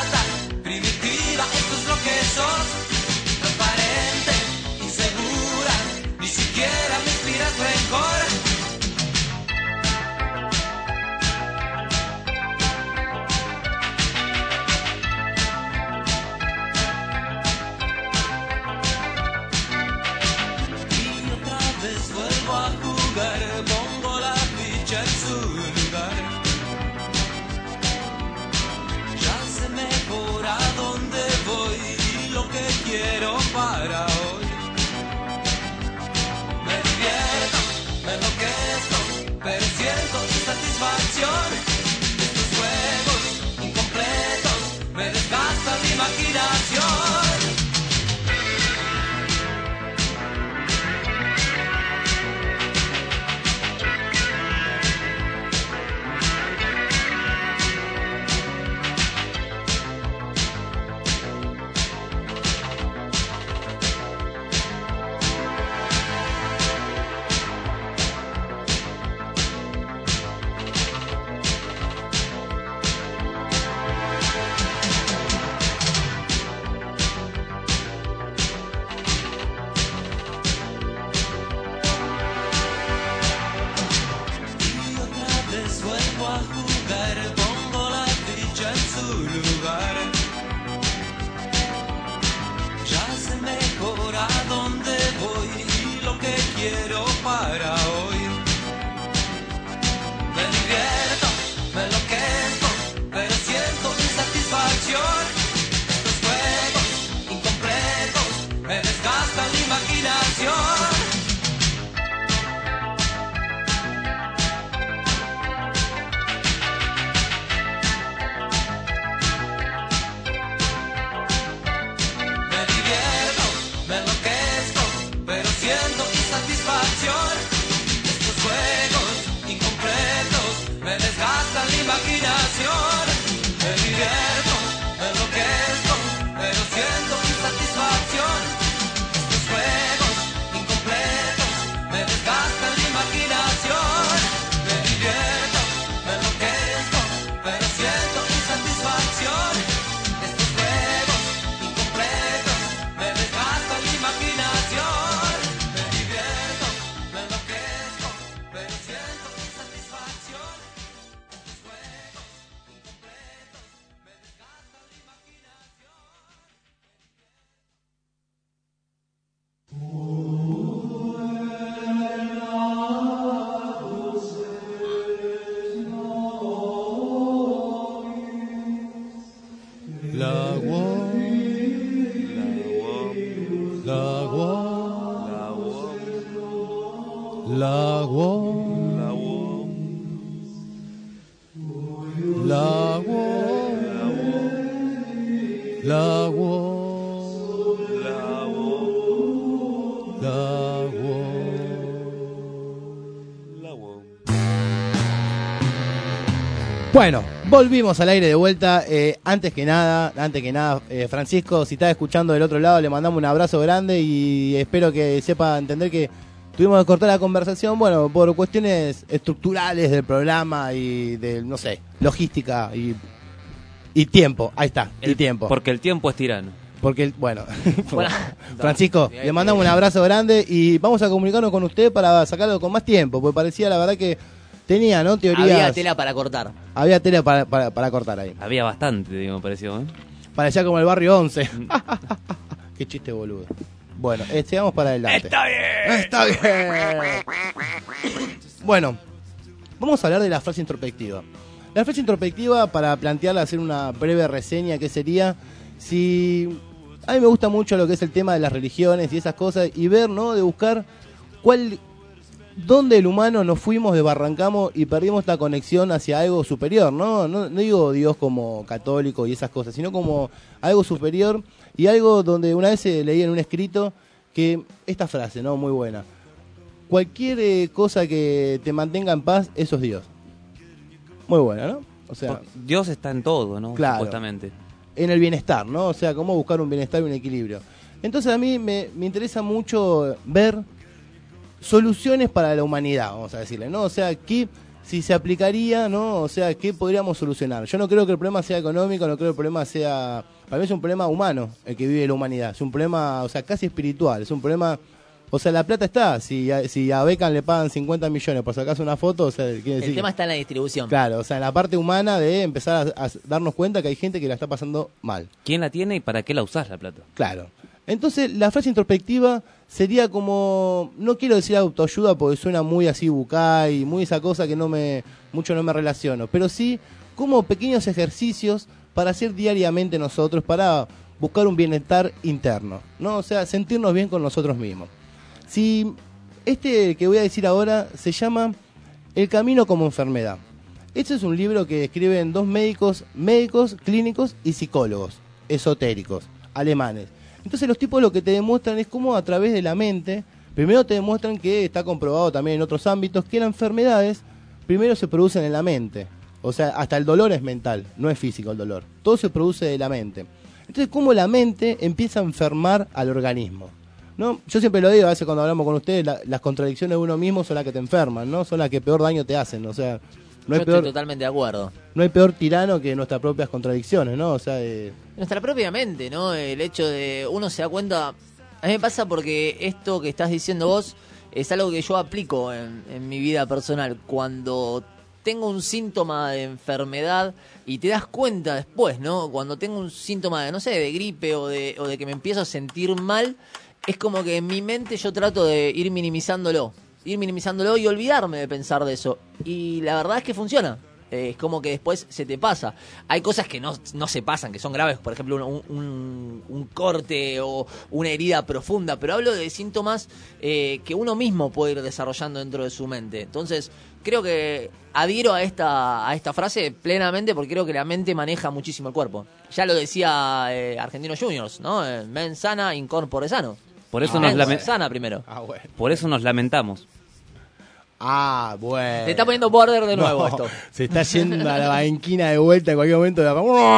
Primitiva, esto es lo que sos. Transparente, insegura. La UOM. La UOM. La UOM. La UOM. La UOM. La UOM. La UOM. Bueno, volvimos al aire de vuelta. Eh, antes que nada, antes que nada, eh, Francisco, si estás escuchando del otro lado, le mandamos un abrazo grande y espero que sepa entender que tuvimos que cortar la conversación, bueno, por cuestiones estructurales del programa y de, no sé, logística y, y tiempo. Ahí está, el, y tiempo. Porque el tiempo es tirano. Porque, el, bueno, Francisco, le mandamos un abrazo grande y vamos a comunicarnos con usted para sacarlo con más tiempo, porque parecía, la verdad, que tenía, ¿no? Teorías. Había tela para cortar. Había tela para, para, para cortar ahí. Había bastante, digo, me pareció, ¿eh? Parecía como el barrio once. Qué chiste boludo. Bueno, eh, sigamos para adelante. ¡Está bien! ¡Está bien! Bueno, vamos a hablar de la frase introspectiva. La frase introspectiva, para plantearla, hacer una breve reseña, que sería, si a mí me gusta mucho lo que es el tema de las religiones y esas cosas, y ver, ¿no? De buscar cuál, dónde el humano nos fuimos, desbarrancamos y perdimos la conexión hacia algo superior, ¿no? No, no digo Dios como católico y esas cosas, sino como algo superior y algo donde una vez leí en un escrito que esta frase, ¿no? Muy buena. Cualquier eh, cosa que te mantenga en paz, eso es Dios. Muy buena, ¿no? O sea, Dios está en todo, ¿no? Claro. Supuestamente. En el bienestar, ¿no? O sea, cómo buscar un bienestar y un equilibrio. Entonces a mí me, me interesa mucho ver soluciones para la humanidad, vamos a decirle, ¿no? O sea, ¿qué, si se aplicaría, ¿no? O sea, ¿qué podríamos solucionar? Yo no creo que el problema sea económico, no creo que el problema sea... Para mí es un problema humano el que vive la humanidad. Es un problema, o sea, casi espiritual. Es un problema... O sea, la plata está. Si a, si a Beckham le pagan cincuenta millones por sacarse una foto, o sea... Quiere decir, el tema está en la distribución. Claro, o sea, en la parte humana de empezar a, a darnos cuenta que hay gente que la está pasando mal. ¿Quién la tiene y para qué la usás la plata? Claro. Entonces, la frase introspectiva sería como, no quiero decir autoayuda porque suena muy así bucay, muy esa cosa que no me mucho no me relaciono, pero sí como pequeños ejercicios para hacer diariamente nosotros, para buscar un bienestar interno, ¿no? O sea, sentirnos bien con nosotros mismos. Si este que voy a decir ahora se llama El camino como enfermedad. Este es un libro que escriben dos médicos, médicos, clínicos y psicólogos, esotéricos, alemanes. Entonces los tipos lo que te demuestran es cómo a través de la mente, primero te demuestran que está comprobado también en otros ámbitos, que las enfermedades primero se producen en la mente. O sea, hasta el dolor es mental, no es físico el dolor. Todo se produce de la mente. Entonces, cómo la mente empieza a enfermar al organismo, ¿no? Yo siempre lo digo, a veces cuando hablamos con ustedes, la, las contradicciones de uno mismo son las que te enferman, ¿no? Son las que peor daño te hacen, o sea... No hay Yo peor, estoy totalmente de acuerdo. No hay peor tirano que nuestras propias contradicciones, ¿no? O sea, de... Nuestra propia mente, ¿no? El hecho de uno se da cuenta... A mí me pasa porque esto que estás diciendo vos es algo que yo aplico en, en mi vida personal. Cuando tengo un síntoma de enfermedad y te das cuenta después, ¿no? Cuando tengo un síntoma de, no sé, de gripe o de, o de que me empiezo a sentir mal, es como que en mi mente yo trato de ir minimizándolo. ir minimizándolo y olvidarme de pensar de eso. Y la verdad es que funciona. Eh, es como que después se te pasa. Hay cosas que no, no se pasan, que son graves, por ejemplo, un, un, un corte o una herida profunda, pero hablo de síntomas eh, que uno mismo puede ir desarrollando dentro de su mente. Entonces, creo que adhiero a esta, a esta frase plenamente porque creo que la mente maneja muchísimo el cuerpo. Ya lo decía eh, Argentinos Juniors, ¿no? Eh, mens sana, in corpore sano. Por eso, ah, nos lame- sana primero. Ah, bueno. Por eso nos lamentamos. Ah, bueno. Se está poniendo border de nuevo No, esto. Se está yendo a la banquina de vuelta en cualquier momento.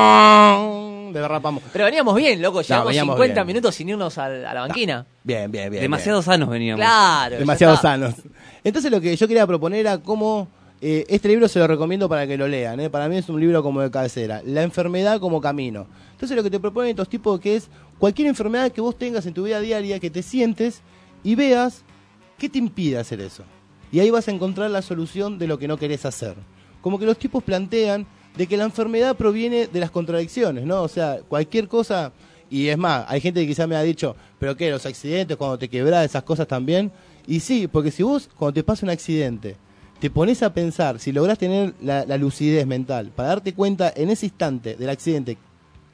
De derrapamos. Pero veníamos bien, loco. Llevamos No, veníamos cincuenta bien. minutos sin irnos a, a la banquina. Bien, bien, bien. Demasiado bien. sanos veníamos. Claro. Demasiado ya está. sanos. Entonces lo que yo quería proponer era cómo... Eh, este libro se lo recomiendo para que lo lean. ¿eh? Para mí es un libro como de cabecera. La enfermedad como camino. Entonces lo que te proponen estos tipos que es cualquier enfermedad que vos tengas en tu vida diaria, que te sientes y veas qué te impide hacer eso. Y ahí vas a encontrar la solución de lo que no querés hacer. Como que los tipos plantean de que la enfermedad proviene de las contradicciones, ¿no? O sea, cualquier cosa, y es más, hay gente que quizás me ha dicho, ¿pero qué? ¿Los accidentes, cuando te quebrás, esas cosas también? Y sí, porque si vos, cuando te pasa un accidente, te pones a pensar, si lográs tener la, la lucidez mental, para darte cuenta en ese instante del accidente,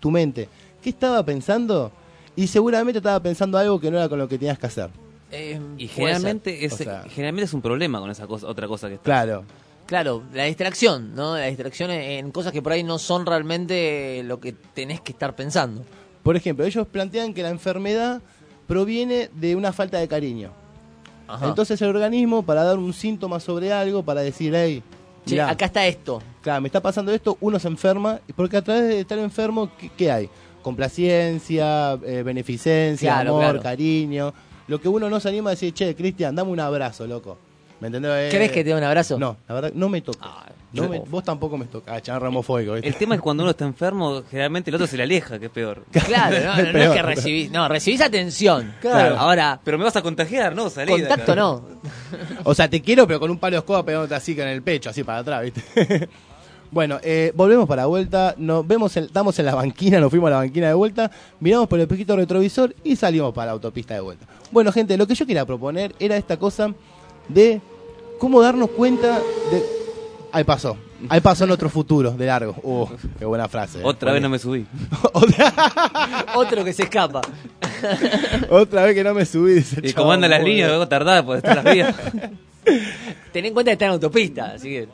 tu mente, ¿qué estaba pensando? Y seguramente estaba pensando algo que no era con lo que tenías que hacer. Eh, Y puede generalmente ser. es, O sea- generalmente es un problema con esa cosa, otra cosa que está. Claro. Claro, la distracción, ¿no? La distracción en, en cosas que por ahí no son realmente lo que tenés que estar pensando. Por ejemplo, ellos plantean que la enfermedad proviene de una falta de cariño. Ajá. Entonces el organismo, para dar un síntoma sobre algo, para decir, hey, Che, mirá, acá está esto. claro, me está pasando esto, uno se enferma, porque a través de estar enfermo, ¿qué, qué hay? Complacencia, eh, beneficencia, Claro, amor, claro. cariño. Lo que uno no se anima a decir, che, Cristian, dame un abrazo, loco. ¿Me entendés? Eh, ¿Querés que te dé un abrazo? No, la verdad, no me toca. No yo- me- vos tampoco me toca. Ah, chan homofóbico, ¿viste? El tema es que cuando uno está enfermo, generalmente el otro se le aleja, que es peor. Claro, no, no, no es Peor. que recibís, no, recibís atención. Claro. Ahora, Pero me vas a contagiar, ¿no? Salí de acá. contacto no. O sea, te quiero, pero con un palo de escoba pegándote así en el pecho, así para atrás, ¿viste? Bueno, eh, volvemos para la vuelta, nos vemos, en- estamos en la banquina, nos fuimos a la banquina de vuelta, miramos por el espejito retrovisor y salimos para la autopista de vuelta. Bueno, gente, lo que yo quería proponer era esta cosa de cómo darnos cuenta de... Ahí pasó, ahí pasó en otro futuro de largo. Uh, qué buena frase. eh. Otra vez no Buena- me subí. Otro que se escapa. Otra vez que no me subí, dice el Y chabón, como andan las muy líneas, bien. luego tardar por estar las vías. Ten en cuenta que está en autopista, así que...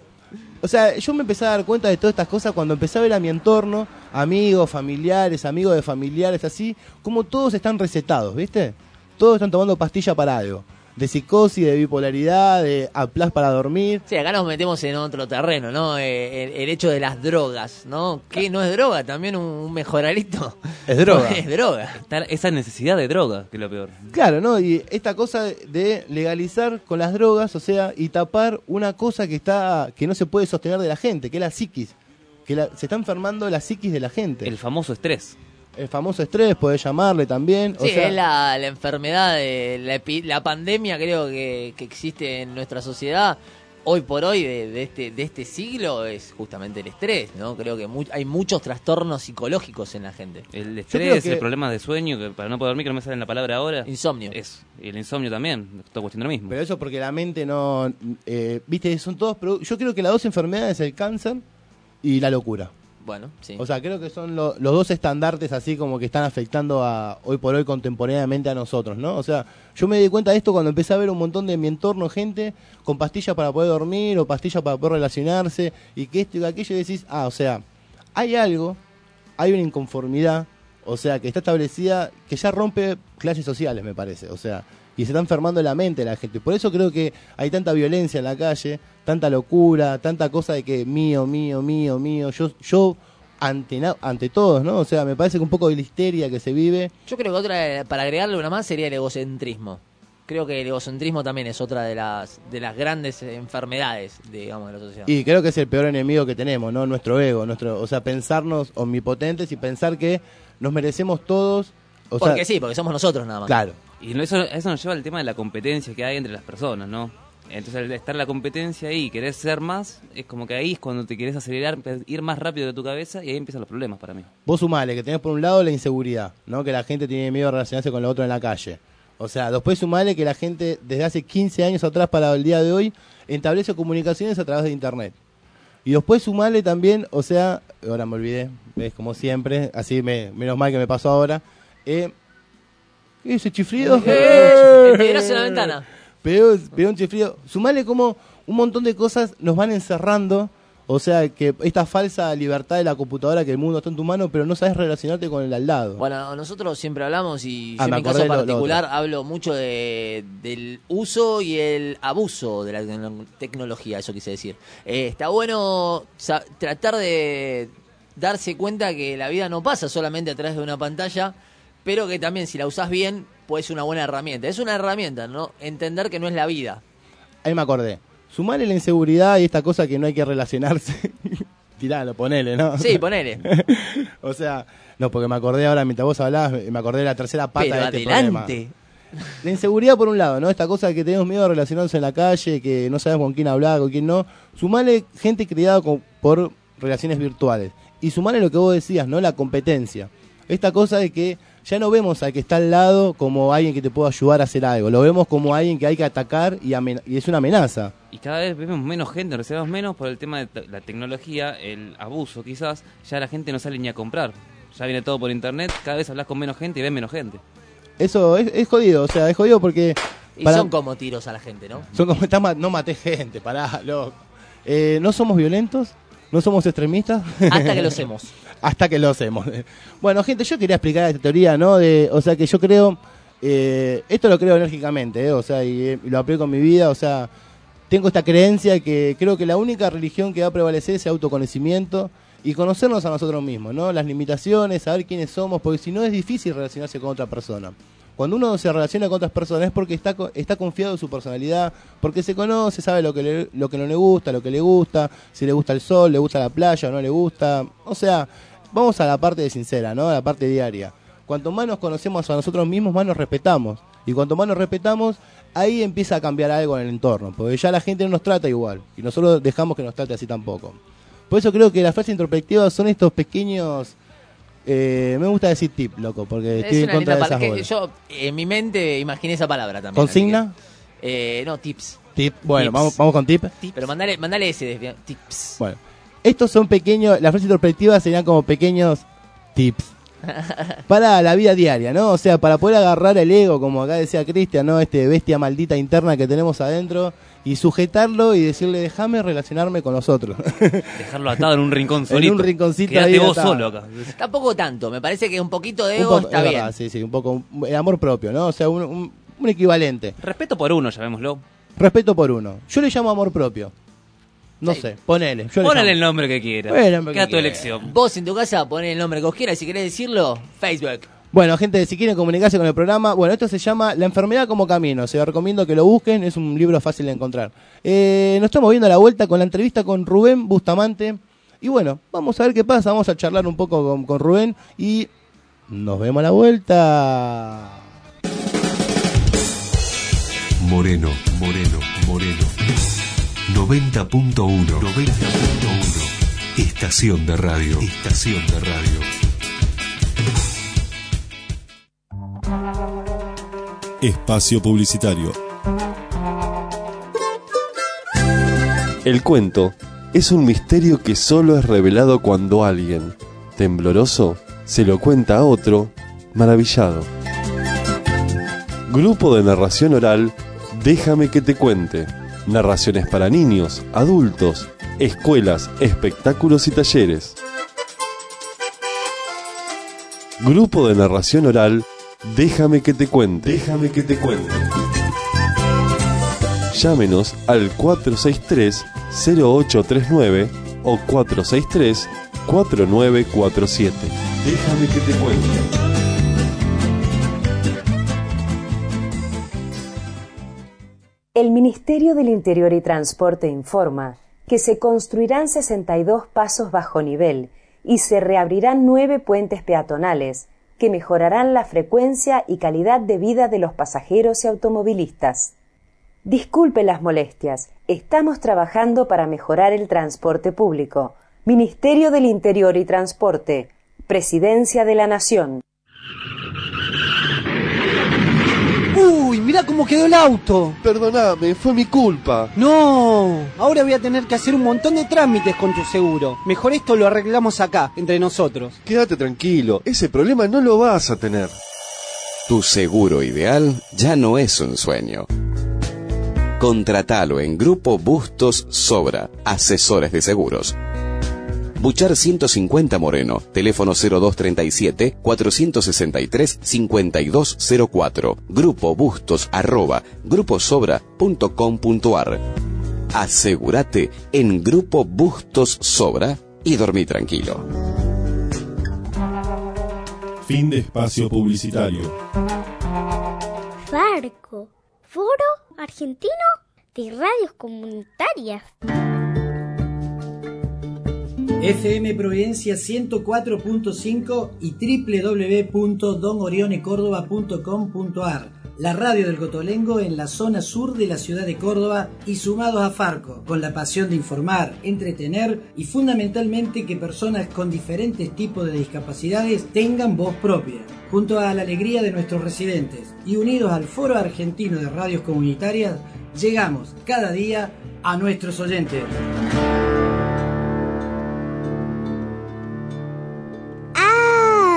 O sea, yo me empecé a dar cuenta de todas estas cosas cuando empecé a ver a mi entorno, amigos, familiares, amigos de familiares, así, como todos están recetados, ¿viste? Todos están tomando pastilla para algo. De psicosis, de bipolaridad, de Aplas para dormir. Sí, acá nos metemos en otro terreno, ¿no? Eh, el, el hecho de las drogas, ¿no? ¿Qué no es droga? También un, un mejoralito. Es droga. Es droga. Está esa necesidad de droga, que es lo peor. Claro, ¿no? Y esta cosa de legalizar con las drogas, o sea, y tapar una cosa que está que no se puede sostener de la gente, que es la psiquis. Que la- se está enfermando la psiquis de la gente. El famoso estrés. El famoso estrés, podés llamarle también. Sí, o sea, es la, la enfermedad, de, la, epi- la pandemia creo que, que existe en nuestra sociedad hoy por hoy de, de este de este siglo es justamente el estrés, ¿no? Creo que mu- hay muchos trastornos psicológicos en la gente. El creo estrés, que- el problema de sueño, que para no poder dormir, que no me sale la palabra ahora. Insomnio. Es, y el insomnio también, toda cuestión de lo mismo. Pero eso porque la mente no... eh, Viste, son todos... produ- Yo creo que las dos enfermedades, el cáncer y la locura. Bueno, sí. O sea, creo que son lo- los dos estandartes así como que están afectando a hoy por hoy contemporáneamente a nosotros, ¿no? O sea, yo me di cuenta de esto cuando empecé a ver un montón de mi entorno gente con pastillas para poder dormir o pastillas para poder relacionarse y que esto y que aquello y decís, ah, o sea, hay algo, hay una inconformidad, o sea, que está establecida, que ya rompe clases sociales, me parece, o sea, y se está enfermando la mente de la gente. Por eso creo que hay tanta violencia en la calle, tanta locura, tanta cosa de que mío, mío, mío, mío, yo, yo ante, na- ante todos, ¿no? O sea, me parece que un poco de la histeria que se vive. Yo creo que otra, para agregarle una más, sería el egocentrismo. Creo que el egocentrismo también es otra de las de las grandes enfermedades, digamos, de la sociedad. Y creo que es el peor enemigo que tenemos, ¿no? Nuestro ego, nuestro, o sea, pensarnos omnipotentes y pensar que nos merecemos todos. O porque sea, sí, porque somos nosotros nada más. claro. Y no- eso, eso nos lleva al tema de la competencia que hay entre las personas, ¿no? Entonces, al estar la competencia ahí y querer ser más, es como que ahí es cuando te querés acelerar, ir más rápido de tu cabeza y ahí empiezan los problemas para mí. Vos sumale que tenés por un lado la inseguridad, ¿no? Que la gente tiene miedo a relacionarse con lo otro en la calle. O sea, después sumale que la gente desde hace quince años atrás para el día de hoy establece comunicaciones a través de internet. Y después sumale también, o sea, ahora me olvidé, ves, como siempre, así me, menos mal que me pasó ahora. Eh, ¿Qué es ese chiflido? ¡Eh! El tirazo en la ventana. Pegó, pegó un chiflido. Sumale como un montón de cosas nos van encerrando. O sea, que esta falsa libertad de la computadora, que el mundo está en tu mano, pero no sabes relacionarte con el al lado. Bueno, nosotros siempre hablamos y Ah, yo en me mi caso acordé lo- lo particular otro. hablo mucho de, del uso y el abuso de la tecno- tecnología, eso quise decir. Eh, está bueno sa- tratar de darse cuenta que la vida no pasa solamente a través de una pantalla, pero que también si la usás bien puede ser una buena herramienta. Es una herramienta, ¿no? Entender que no es la vida. Ahí me acordé. Sumale la inseguridad y esta cosa que no hay que relacionarse. Tiralo, ponele, ¿no? Sí, ponele. O sea, no, porque me acordé ahora mientras vos hablabas, me acordé de la tercera pata Pero de este adelante. problema. La inseguridad por un lado, ¿no? Esta cosa de que tenemos miedo a relacionarnos en la calle, que no sabemos con quién hablar, con quién no. Sumale gente criada con- por relaciones virtuales. Y sumale lo que vos decías, ¿no? La competencia. Esta cosa de que ya no vemos al que está al lado como alguien que te puede ayudar a hacer algo. Lo vemos como alguien que hay que atacar y, amen- y es una amenaza. Y cada vez vemos menos gente, recibimos menos por el tema de te- la tecnología, el abuso quizás, ya la gente no sale ni a comprar. Ya viene todo por internet, cada vez hablas con menos gente y ves menos gente. Eso es, es jodido, o sea, es jodido porque... Y para- son como tiros a la gente, ¿no? Son como, está ma- no maté gente, pará, loco. Eh, no somos violentos, no somos extremistas. Hasta que lo hacemos. Hasta que lo hacemos. Bueno, gente, yo quería explicar esta teoría, ¿no? De, o sea, que yo creo, eh, esto lo creo enérgicamente, ¿eh? O sea, y, eh, y lo aplico en mi vida, o sea, tengo esta creencia que creo que la única religión que va a prevalecer es el autoconocimiento y conocernos a nosotros mismos, ¿no? Las limitaciones, saber quiénes somos, porque si no es difícil relacionarse con otra persona. Cuando uno se relaciona con otras personas es porque está co- está confiado en su personalidad, porque se conoce, sabe lo que le, lo que no le gusta, lo que le gusta, si le gusta el sol, le gusta la playa o no le gusta. O sea, vamos a la parte de sincera, ¿no? A la parte diaria. Cuanto más nos conocemos a nosotros mismos, más nos respetamos. Y cuanto más nos respetamos, ahí empieza a cambiar algo en el entorno, porque ya la gente no nos trata igual, y nosotros dejamos que nos trate así tampoco. Por eso creo que las frases introspectivas son estos pequeños... Eh, me gusta decir tip, loco, porque estoy Es en una contra de linda esas palabra. bolas. Yo en mi mente imaginé esa palabra también. ¿Consigna? así que, eh, no, tips. Tip. Bueno, Tips. vamos, vamos con tip. Pero mandale, mandale ese. de- Tips. Bueno, estos son pequeños, las frases introspectivas serían como pequeños tips para la vida diaria, ¿no? O sea, para poder agarrar el ego, como acá decía Cristian, ¿no? Este bestia maldita interna que tenemos adentro y sujetarlo y decirle, déjame relacionarme con nosotros. Dejarlo atado en un rincón solito. En un rinconcito Quédate ahí vos atado. solo acá. Tampoco tanto. Me parece que un poquito de Un ego poco- está es bien. verdad, sí, sí, un poco el amor propio, ¿no? O sea, un, un- un equivalente. Respeto por uno, llamémoslo. Respeto por uno. Yo le llamo amor propio. No sé, ponele. Yo le Ponele llamo. el nombre que quieras. Ponele el nombre que Queda tu quieras. elección. Vos en tu casa ponés el nombre que vos quieras. Si querés decirlo, Facebook. Bueno, gente, si quieren comunicarse con el programa, bueno, esto se llama La enfermedad como camino. Se lo recomiendo que lo busquen, es un libro fácil de encontrar. Eh, nos estamos viendo a la vuelta con la entrevista con Rubén Bustamante. Y bueno, vamos a ver qué pasa, vamos a charlar un poco con, con Rubén y nos vemos a la vuelta. Moreno, Moreno, Moreno. noventa punto uno. noventa punto uno. Estación de radio. Estación de radio. Espacio publicitario. El cuento es un misterio que solo es revelado cuando alguien, tembloroso, se lo cuenta a otro, maravillado. Grupo de narración oral, Déjame que te cuente. Narraciones para niños, adultos, escuelas, espectáculos y talleres. Grupo de narración oral, Déjame que te cuente. Déjame que te cuente. Llámenos al cuatro seis tres, cero ocho tres nueve o cuatro seis tres, cuatro nueve cuatro siete. Déjame que te cuente. El Ministerio del Interior y Transporte informa que se construirán sesenta y dos pasos bajo nivel y se reabrirán nueve puentes peatonales que mejorarán la frecuencia y calidad de vida de los pasajeros y automovilistas. Disculpe las molestias, estamos trabajando para mejorar el transporte público. Ministerio del Interior y Transporte, Presidencia de la Nación. ¡Uy, mirá cómo quedó el auto! Perdóname, fue mi culpa. ¡No! Ahora voy a tener que hacer un montón de trámites con tu seguro. Mejor esto lo arreglamos acá, entre nosotros. Quédate tranquilo, ese problema no lo vas a tener. Tu seguro ideal ya no es un sueño. Contratalo en Grupo Bustos Sobra, asesores de seguros. Buchar ciento cincuenta Moreno, teléfono cero dos treinta y siete, cuatrocientos sesenta y tres, cincuenta y dos cero cuatro, Grupo Bustos arroba gruposobra punto com punto ar. Asegúrate en Grupo Bustos Sobra y dormí tranquilo. Fin de espacio publicitario. Farco, Foro Argentino de Radios Comunitarias. F M Providencia ciento cuatro punto cinco y doble u doble u doble u punto don orione córdoba punto com punto ar. La radio del Cotolengo en la zona sur de la ciudad de Córdoba y sumados a Farco, con la pasión de informar, entretener y fundamentalmente que personas con diferentes tipos de discapacidades tengan voz propia. Junto a la alegría de nuestros residentes y unidos al Foro Argentino de Radios Comunitarias, llegamos cada día a nuestros oyentes. Ah,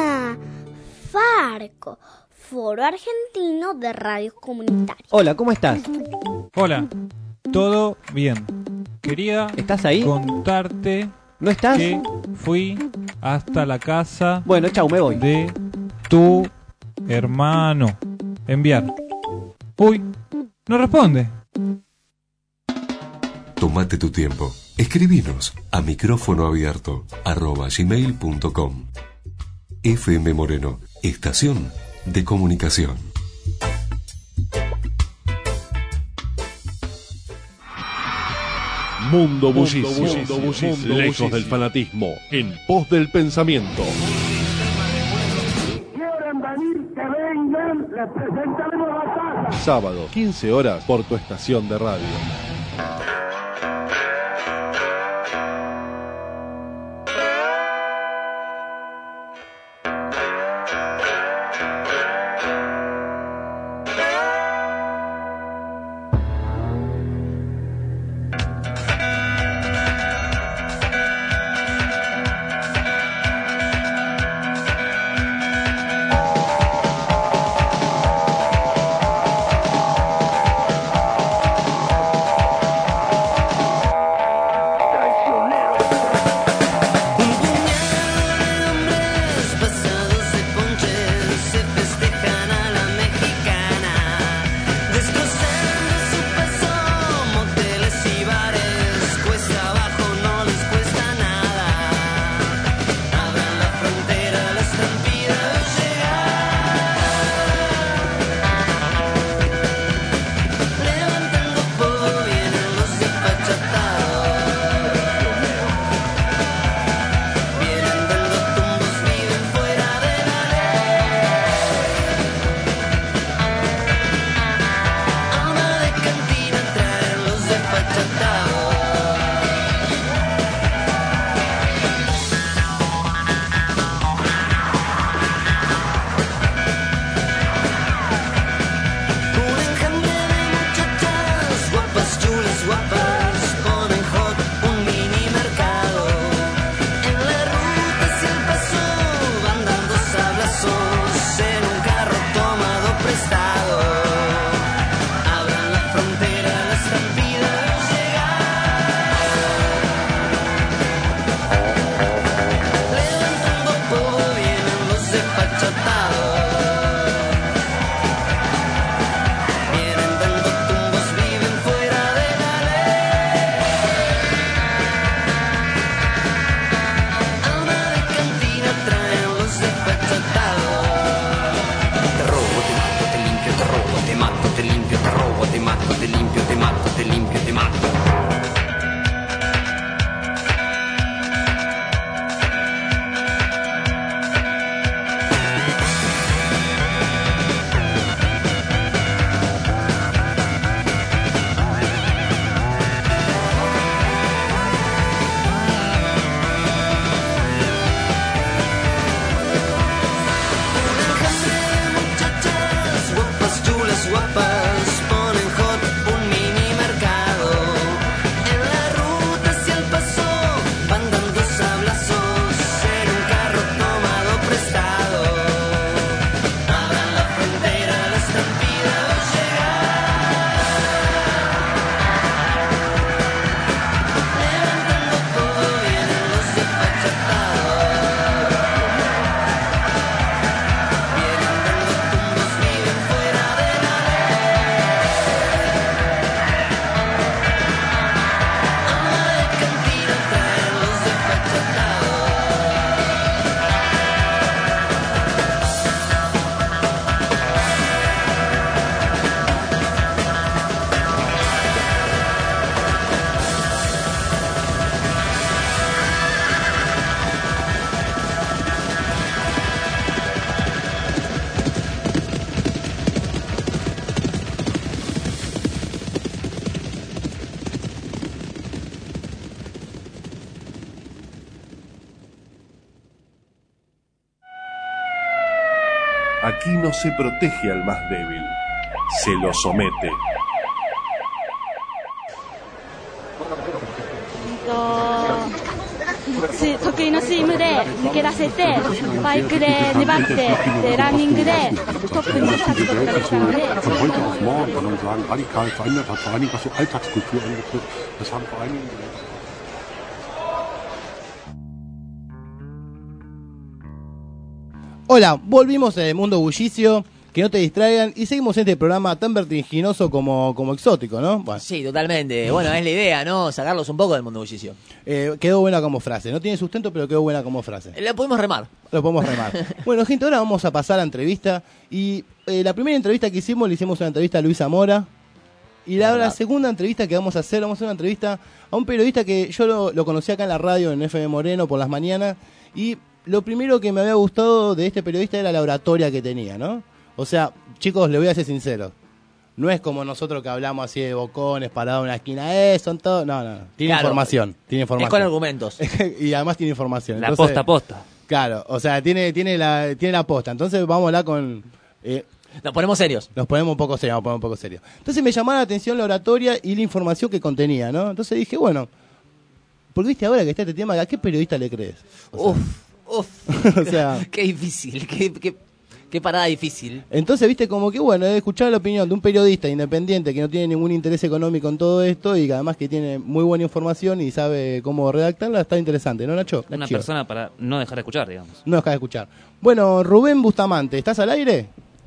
Marco, Foro Argentino de Radios Comunitarias. Hola, ¿cómo estás? Hola, todo bien. Quería ¿Estás ahí? contarte ¿No estás? que fui hasta la casa Bueno, chau, me voy. de tu hermano. Enviar. Uy, no responde. Tómate tu tiempo. Escribinos a micrófono abierto arroba gmail punto com. F M Moreno, estación de comunicación. Mundo bullicio, lejos del fanatismo, en pos del pensamiento. Quieren venir, que vengan, les presentaremos la casa. Sábado, quince horas, por tu estación de radio. Aquí no se protege al más débil, se lo somete. し得意のチームで抜け出せて、バイクで粘って、でランニングでトップに立つことができたので、 von heute auf morgen kann man sagen, radikal verändert hat, vor allen Dingen was so Alltagskultur anbetrifft. Das haben vor allen Dingen Hola, volvimos en el mundo bullicio, que no te distraigan, y seguimos en este programa tan vertiginoso como, como exótico, ¿no? Bueno. Sí, totalmente. Bueno, es la idea, ¿no? Sacarlos un poco del mundo bullicio. Eh, quedó buena como frase, no tiene sustento, pero quedó buena como frase. La podemos remar. Lo podemos remar. Bueno, gente, ahora vamos a pasar a la entrevista, y eh, la primera entrevista que hicimos, le hicimos una entrevista a Luis Zamora, y la, la segunda entrevista que vamos a hacer, vamos a hacer una entrevista a un periodista que yo lo, lo conocí acá en la radio, en F M Moreno, por las mañanas, y lo primero que me había gustado de este periodista era la oratoria que tenía, ¿no? O sea, chicos, les voy a ser sincero, no es como nosotros que hablamos así de bocones, parados en una esquina, eh, son todos, no, no, tiene Claro, información, tiene información. Es con argumentos. Y además tiene información. La Entonces, posta posta. Claro, o sea, tiene tiene la tiene la posta. Entonces vamos a hablar con... Eh, nos ponemos serios. Nos ponemos un poco serios, nos ponemos un poco serios. Entonces me llamaba la atención la oratoria y la información que contenía, ¿no? Entonces dije, bueno, porque viste ahora que está este tema, ¿a qué periodista le crees? O sea, Uf, uf. o sea, qué difícil, qué, qué, qué parada difícil. entonces viste como que, bueno, escuchar la opinión de un periodista independiente que no tiene ningún interés económico en todo esto y que además que tiene muy buena información y sabe cómo redactarla, está interesante, ¿no, Nacho? Una Nacho. persona para no dejar de escuchar, digamos. No deja de escuchar. Bueno, Rubén Bustamante, ¿estás al aire?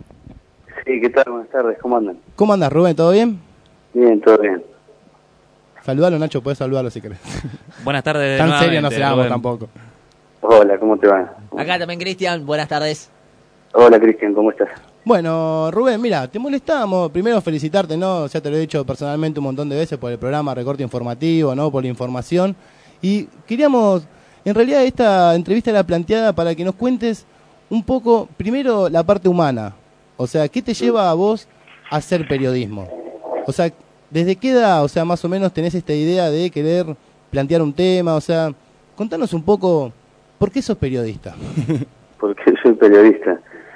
Sí, ¿qué tal? Buenas tardes, ¿cómo andan? ¿Cómo andas, Rubén? ¿Todo bien? Bien, todo bien. Saludalo, Nacho, puedes saludarlo si querés. Buenas tardes. Tan serio no nuevamente, seamos Rubén. tampoco. Hola, ¿cómo te va? Acá también Cristian, buenas tardes. Hola, Cristian, ¿cómo estás? Bueno, Rubén, mira, te molestamos. Primero felicitarte, ¿no? Ya te lo he dicho personalmente un montón de veces por el programa Recorte Informativo, ¿no? Por la información. Y queríamos, en realidad esta entrevista era planteada para que nos cuentes un poco, primero, la parte humana. O sea, ¿qué te lleva a vos a hacer periodismo? O sea, ¿desde qué edad, o sea, más o menos tenés esta idea de querer plantear un tema? O sea, contanos un poco, ¿por qué sos periodista? Porque soy periodista.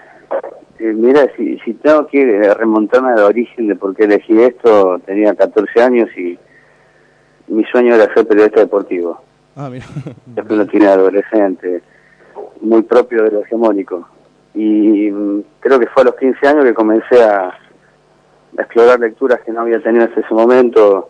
Eh, mira, si, si tengo que remontarme al origen de por qué elegí esto, tenía catorce años y mi sueño era ser periodista deportivo. Ah, mira. Después lo tiene adolescente, muy propio de lo hegemónico. Y mm, creo que fue a los quince años que comencé a, a explorar lecturas que no había tenido hasta ese momento.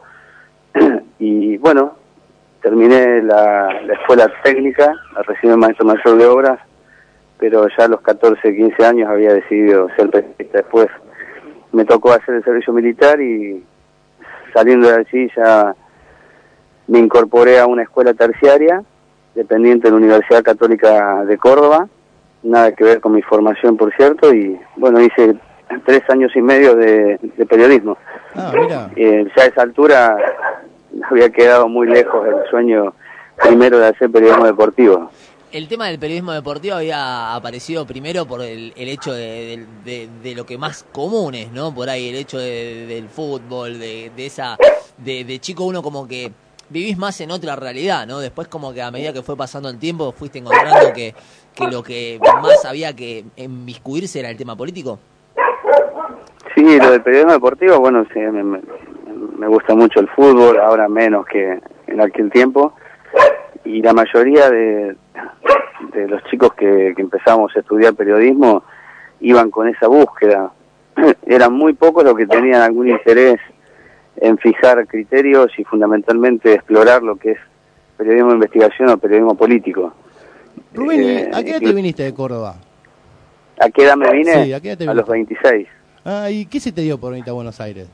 Y bueno, terminé la, la escuela técnica, recibí maestro mayor de obras, pero ya a los catorce, quince años había decidido ser periodista. Después me tocó hacer el servicio militar y saliendo de allí ya me incorporé a una escuela terciaria, dependiente de la Universidad Católica de Córdoba, nada que ver con mi formación, por cierto, y bueno, hice tres años y medio de, de periodismo. Ah, mira. Eh, ya a esa altura había quedado muy lejos el sueño primero de hacer periodismo deportivo. El tema del periodismo deportivo había aparecido primero por el, el hecho de, de, de, de lo que más común es, ¿no? Por ahí, el hecho de, del fútbol, de, de esa... De, de chico uno como que vivís más en otra realidad, ¿no? Después como que a medida que fue pasando el tiempo fuiste encontrando que, que lo que más había que inmiscuirse era el tema político. Sí, lo del periodismo deportivo, bueno, sí, me, me, me gusta mucho el fútbol, ahora menos que en aquel tiempo, y la mayoría de, de los chicos que, que empezamos a estudiar periodismo iban con esa búsqueda. Eran muy pocos los que tenían algún interés en fijar criterios y fundamentalmente explorar lo que es periodismo de investigación o periodismo político. Rubén, Eh, ¿a qué edad te viniste de Córdoba? ¿A qué edad me vine? Sí, ¿a qué edad te A viniste? los veintiséis. Ah, ¿y qué se te dio por venirte a Buenos Aires?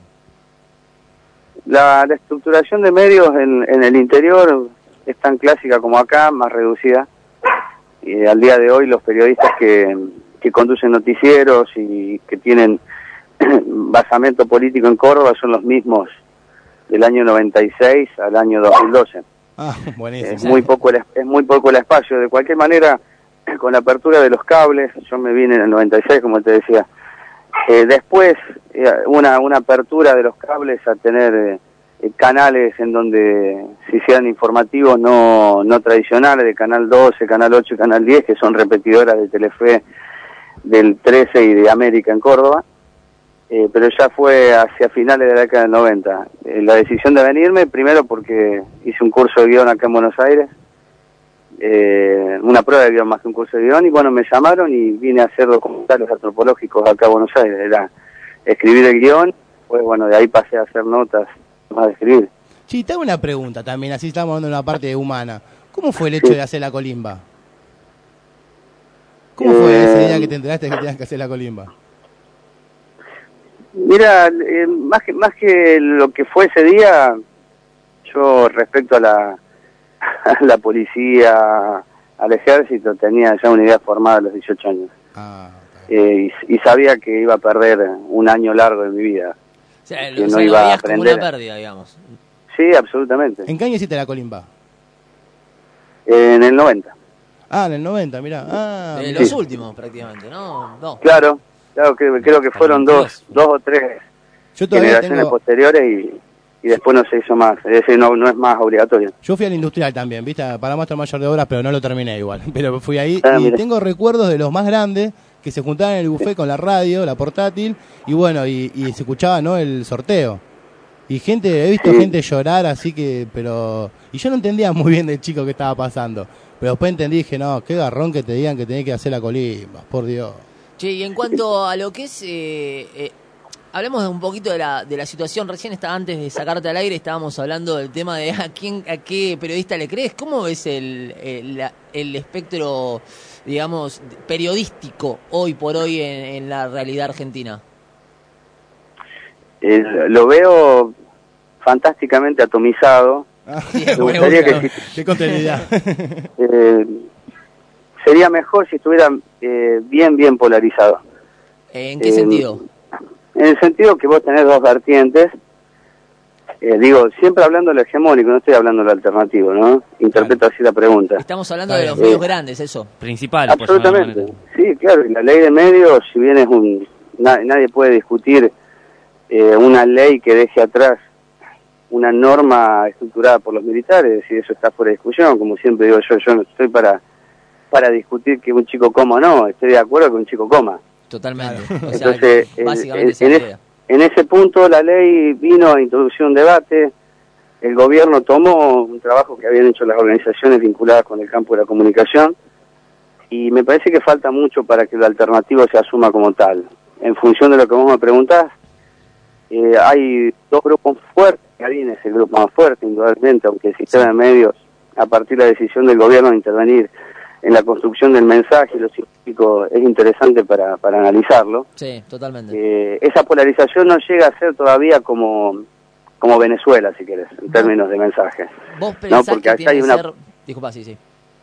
La, la estructuración de medios en, en el interior es tan clásica como acá, más reducida. Y al día de hoy los periodistas que, que conducen noticieros y que tienen basamento político en Córdoba son los mismos del año noventa y seis al año dos mil doce. Ah, buenísimo. Es muy poco el, es muy poco el espacio. De cualquier manera, con la apertura de los cables, yo me vine en el noventa y seis, como te decía. Eh, después, eh, una, una apertura de los cables a tener eh, canales en donde se hicieran informativos no, no tradicionales, de Canal doce, Canal ocho y Canal diez, que son repetidoras de Telefe del trece y de América en Córdoba. Eh, pero ya fue hacia finales de la década del noventa. Eh, la decisión de venirme, primero porque hice un curso de guión acá en Buenos Aires, eh, una prueba de guión más que un curso de guión, y bueno, me llamaron y vine a hacer documentales antropológicos acá a Buenos Aires. Era escribir el guión, pues bueno, de ahí pasé a hacer notas más de escribir. Sí, te hago una pregunta también, así estamos hablando de una parte humana. ¿Cómo fue el hecho Sí. de hacer la colimba? ¿Cómo fue Eh, ese día que te enteraste que tenías que hacer la colimba? Mira, eh, más que más que lo que fue ese día, yo respecto a la, a la policía, al ejército, tenía ya una idea formada a los dieciocho años. Ah, eh, y, y sabía que iba a perder un año largo de mi vida. O sea, Que lo, o no sea, lo iba a veías como aprender. una pérdida, digamos. Sí, absolutamente. ¿En qué año hiciste la colimba? En el noventa. Ah, en el noventa, mirá. Ah, De mirá. los últimos, prácticamente, ¿no? No. Claro, claro que creo que fueron dos, dos o tres Yo todavía generaciones tengo... posteriores y, y después no se hizo más. Es decir, no, no es más obligatorio. Yo fui al industrial también, ¿viste? Para máster mayor de obras, pero no lo terminé igual. Pero fui ahí Ah, y mira. tengo recuerdos de los más grandes que se juntaban en el buffet con la radio, la portátil, y bueno, y, y se escuchaba, ¿no?, el sorteo. Y gente, he visto Sí. gente llorar así que, pero... Y yo no entendía muy bien del chico que estaba pasando. Pero después entendí, dije, no, qué garrón que te digan que tenés que hacer la colimba, por Dios. Che, y en cuanto a lo que es... Eh, eh, hablemos un poquito de la, de la situación. Recién está, antes de sacarte al aire, estábamos hablando del tema de a quién, a qué periodista le crees. ¿Cómo ves el, el, la- el espectro, digamos, periodístico hoy por hoy en, en la realidad argentina? Eh, lo veo fantásticamente atomizado. Me Bueno, gustaría bueno, que si- qué continuidad. eh, sería mejor si estuviera eh, bien, bien polarizado. ¿En qué Eh, sentido? En el sentido que vos tenés dos vertientes. Eh, digo, siempre hablando de lo hegemónico, no estoy hablando de lo alternativo, ¿no? Interpreto así la pregunta. Estamos hablando de los Eh, medios grandes, eso. Principal. Absolutamente. Sí, claro, y la ley de medios, si bien es un... na- nadie puede discutir eh, una ley que deje atrás una norma estructurada por los militares, y eso está fuera de discusión, como siempre digo yo, yo no estoy para para discutir que un chico coma o no, estoy de acuerdo que un chico coma. Totalmente. O sea, Entonces, que en- básicamente en, esa es en la es- idea. en ese punto la ley vino a introducir un debate, el gobierno tomó un trabajo que habían hecho las organizaciones vinculadas con el campo de la comunicación, y me parece que falta mucho para que lo alternativo se asuma como tal. En función de lo que vos me preguntás, eh, hay dos grupos fuertes, Clarín es el grupo más fuerte, indudablemente, aunque el sistema de medios, a partir de la decisión del gobierno de intervenir en la construcción del mensaje y lo científico, es interesante para, para analizarlo. Sí, totalmente. Eh, esa polarización no llega a ser todavía como, como Venezuela, si querés, en términos de mensaje. ¿Vos pensás porque que acá tiene hay que una... ser... Disculpa, sí, sí.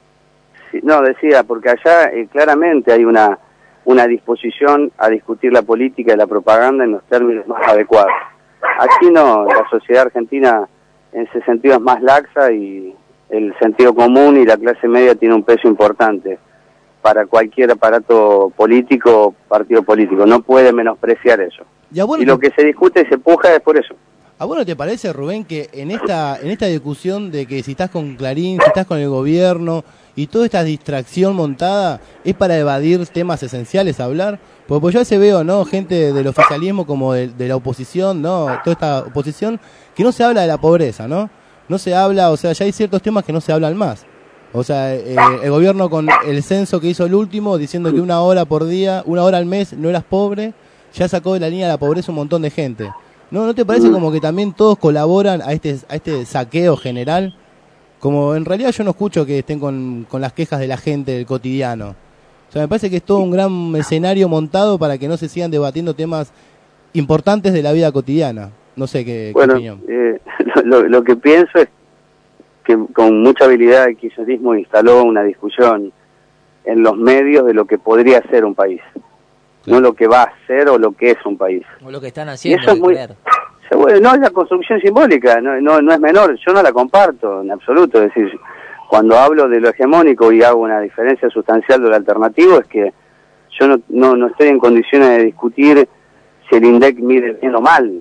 Sí, no, decía, porque allá eh, claramente hay una, una disposición a discutir la política y la propaganda en los términos más adecuados. Aquí no, la sociedad argentina en ese sentido es más laxa y el sentido común y la clase media tiene un peso importante para cualquier aparato político o partido político. No puede menospreciar eso. Y, a vos no Y lo te- que se discute y se puja es por eso. ¿A vos no te parece, Rubén, que en esta en esta discusión de que si estás con Clarín, si estás con el gobierno y toda esta distracción montada es para evadir temas esenciales a hablar? Porque pues yo a veces veo, ¿no?, gente del oficialismo como de, de la oposición, ¿no?, toda esta oposición, que no se habla de la pobreza, ¿no? No se habla, o sea, ya hay ciertos temas que no se hablan más. O sea, eh, el gobierno con el censo que hizo el último, diciendo que una hora por día, una hora al mes no eras pobre, ya sacó de la línea de la pobreza un montón de gente. ¿No, no te parece como que también todos colaboran a este a este saqueo general? Como en realidad yo no escucho que estén con, con las quejas de la gente del cotidiano. O sea, me parece que es todo un gran escenario montado para que no se sigan debatiendo temas importantes de la vida cotidiana. No sé qué, qué Bueno, opinión. eh, lo, lo que pienso es que con mucha habilidad el kirchnerismo instaló una discusión en los medios de lo que podría ser un país, no lo que va a ser o lo que es un país. O lo que están Y haciendo, eso es de muy, creer. se vuelve- no es la construcción simbólica, no, no, no es menor, yo no la comparto en absoluto. Es decir, cuando hablo de lo hegemónico y hago una diferencia sustancial de lo alternativo, es que yo no, no, no estoy en condiciones de discutir si el INDEC mide bien o mal,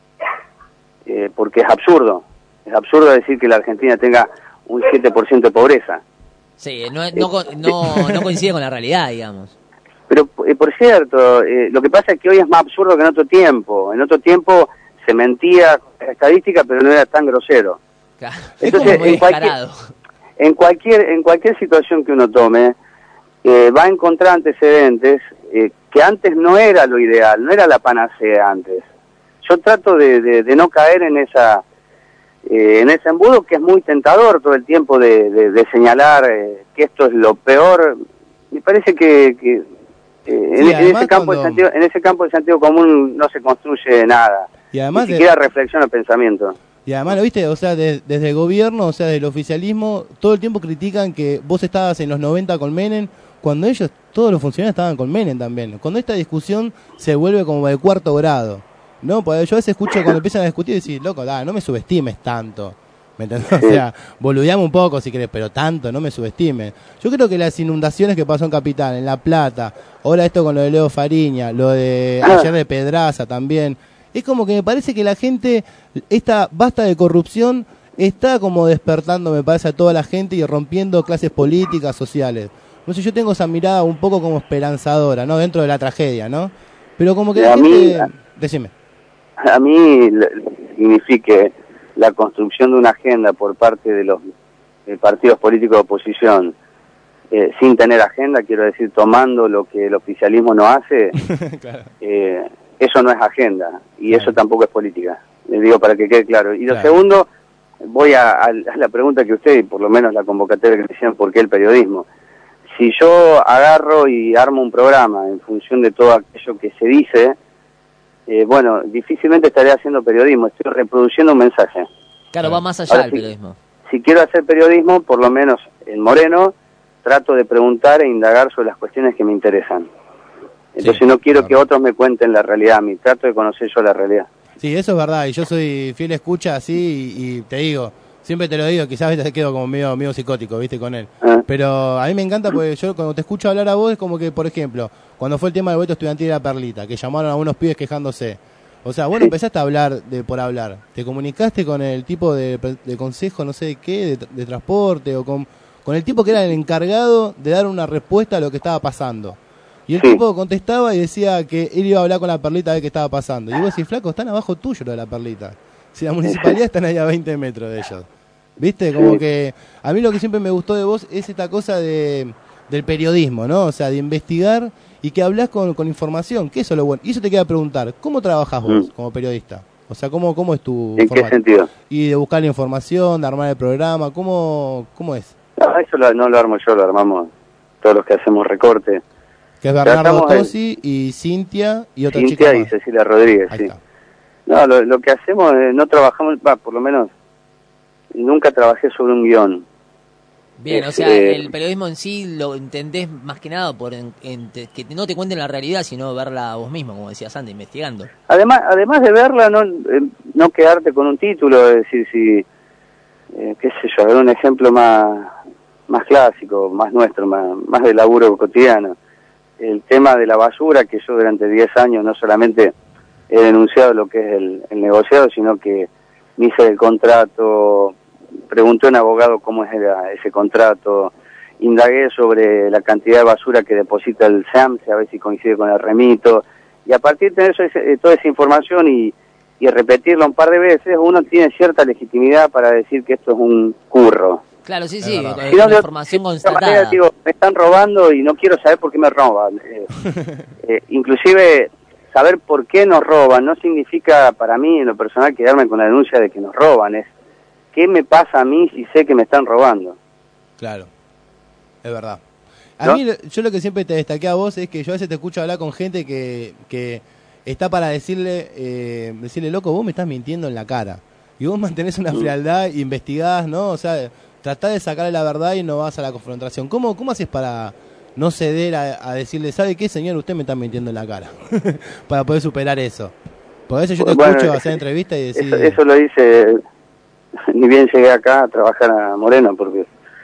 eh, porque es absurdo. Es absurdo decir que la Argentina tenga un siete por ciento de pobreza. Sí, no, no, co- no, no coincide con la realidad, digamos. Pero, eh, por cierto, eh, lo que pasa es que hoy es más absurdo que en otro tiempo. En otro tiempo se mentía con la estadística, pero no era tan grosero. Claro. Entonces, es como muy en cualquier- descarado. en cualquier en cualquier situación que uno tome, eh, va a encontrar antecedentes eh, que antes no era lo ideal, no era la panacea antes. Yo trato de, de, de no caer en esa eh, en ese embudo que es muy tentador todo el tiempo de, de, de señalar eh, que esto es lo peor. Me parece que, que eh, Sí, en, en ese campo cuando... del sentido, en ese campo del sentido común no se construye nada, Y además ni de- siquiera reflexión o pensamiento. Y además, ¿lo viste? O sea, de- desde el gobierno, o sea, del oficialismo, todo el tiempo critican que vos estabas en los noventa con Menem, cuando ellos, todos los funcionarios estaban con Menem también. Cuando esta discusión se vuelve como de cuarto grado, ¿no? Porque yo a veces escucho cuando empiezan a discutir y decís, loco, da, no me subestimes tanto. ¿Me entendés? O sea, boludeame un poco si querés, pero tanto, no me subestimes. Yo creo que las inundaciones que pasó en Capital, en La Plata, ahora esto con lo de Leo Fariña, lo de ayer de Pedraza también, es como que me parece que la gente, esta basta de corrupción, está como despertando, me parece, a toda la gente y rompiendo clases políticas, sociales. No sé, yo tengo esa mirada un poco como esperanzadora, ¿no? Dentro de la tragedia, ¿no? Pero como que Y la a mí- gente... Decime. A mí le- signifique la construcción de una agenda por parte de los eh, partidos políticos de oposición, eh, sin tener agenda, quiero decir, tomando lo que el oficialismo no hace, eh, eso no es agenda, y eso tampoco es política, les digo para que quede claro. Y lo Claro. segundo, voy a, a la pregunta que usted, y por lo menos la convocatoria que decían, ¿por qué el periodismo? Si yo agarro y armo un programa en función de todo aquello que se dice, eh, bueno, difícilmente estaré haciendo periodismo, estoy reproduciendo un mensaje. Claro, va más allá Ahora del sí. periodismo. Si quiero hacer periodismo, por lo menos en Moreno, trato de preguntar e indagar sobre las cuestiones que me interesan. Entonces no quiero que otros me cuenten la realidad a mí, trato de conocer yo la realidad. Sí, eso es verdad, y yo soy fiel escucha así, y, y te digo, siempre te lo digo, quizás te quedo como medio, medio psicótico, viste, con él. Ah. Pero a mí me encanta porque yo cuando te escucho hablar a vos es como que, por ejemplo, cuando fue el tema del voto estudiantil de La Perlita, que llamaron a unos pibes quejándose. O sea, vos no empezaste a hablar de por hablar, te comunicaste con el tipo de, de consejo, no sé de qué, de, de transporte, o con, con el tipo que era el encargado de dar una respuesta a lo que estaba pasando. Y el tipo contestaba y decía que él iba a hablar con La Perlita a ver qué estaba pasando. Y vos decís, flaco, están abajo tuyo lo de La Perlita. Si la municipalidad están ahí a veinte metros de ellos. ¿Viste? Como Sí. que a mí lo que siempre me gustó de vos es esta cosa de del periodismo, ¿no? O sea, de investigar y que hablás con, con información, que eso es lo bueno. Y eso te queda preguntar, ¿cómo trabajás vos Mm. como periodista? O sea, ¿cómo, cómo es tu ¿En qué formato? sentido? Y de buscar la información, de armar el programa, ¿cómo, cómo es? No, eso lo- no lo armo yo, lo armamos todos los que hacemos recorte. Que es Bernardo Tratamos de- Tosi y Cintia y otra Cintia chica y más. Cecilia Rodríguez, sí. No, lo, lo que hacemos, eh, no trabajamos, va, por lo menos, nunca trabajé sobre un guión. Bien, o Es, sea, eh, el periodismo en sí lo entendés más que nada por en- en- te- que no te cuenten la realidad, sino verla vos mismo, como decías antes, investigando. Además, además de verla, no, eh, no quedarte con un título, es decir, si, eh, qué sé yo, dar un ejemplo más, más clásico, más nuestro, más, más de laburo cotidiano. El tema de la basura, que yo durante diez años no solamente he denunciado lo que es el, el negociado, sino que me hice el contrato, pregunté a un abogado cómo es era ese contrato, indagué sobre la cantidad de basura que deposita el SAMSE, a ver si coincide con el remito, y a partir de eso, ese- toda esa información y, y repetirlo un par de veces, uno tiene cierta legitimidad para decir que esto es un curro. Claro, sí, sí, con, Si con no, de- información de otra constatada. manera, digo, me están robando y no quiero saber por qué me roban. Eh, eh, inclusive, saber por qué nos roban no significa para mí, en lo personal, quedarme con la denuncia de que nos roban. Es, ¿qué me pasa a mí si sé que me están robando? Claro, es verdad. A ¿No? mí, lo- yo lo que siempre te destaqué a vos es que yo a veces te escucho hablar con gente que, que está para decirle, eh, decirle, loco, vos me estás mintiendo en la cara. Y vos mantenés una Mm. frialdad, investigás, ¿no? O sea, tratás de sacarle la verdad y no vas a la confrontación. ¿Cómo, cómo haces para no ceder a, a decirle, ¿sabe qué, señor? Usted me está mintiendo en la cara. Para poder superar eso. Por eso yo te Bueno, escucho eh, hacer entrevistas y decir... Eso, eso lo hice, ni bien llegué acá a trabajar a Moreno, porque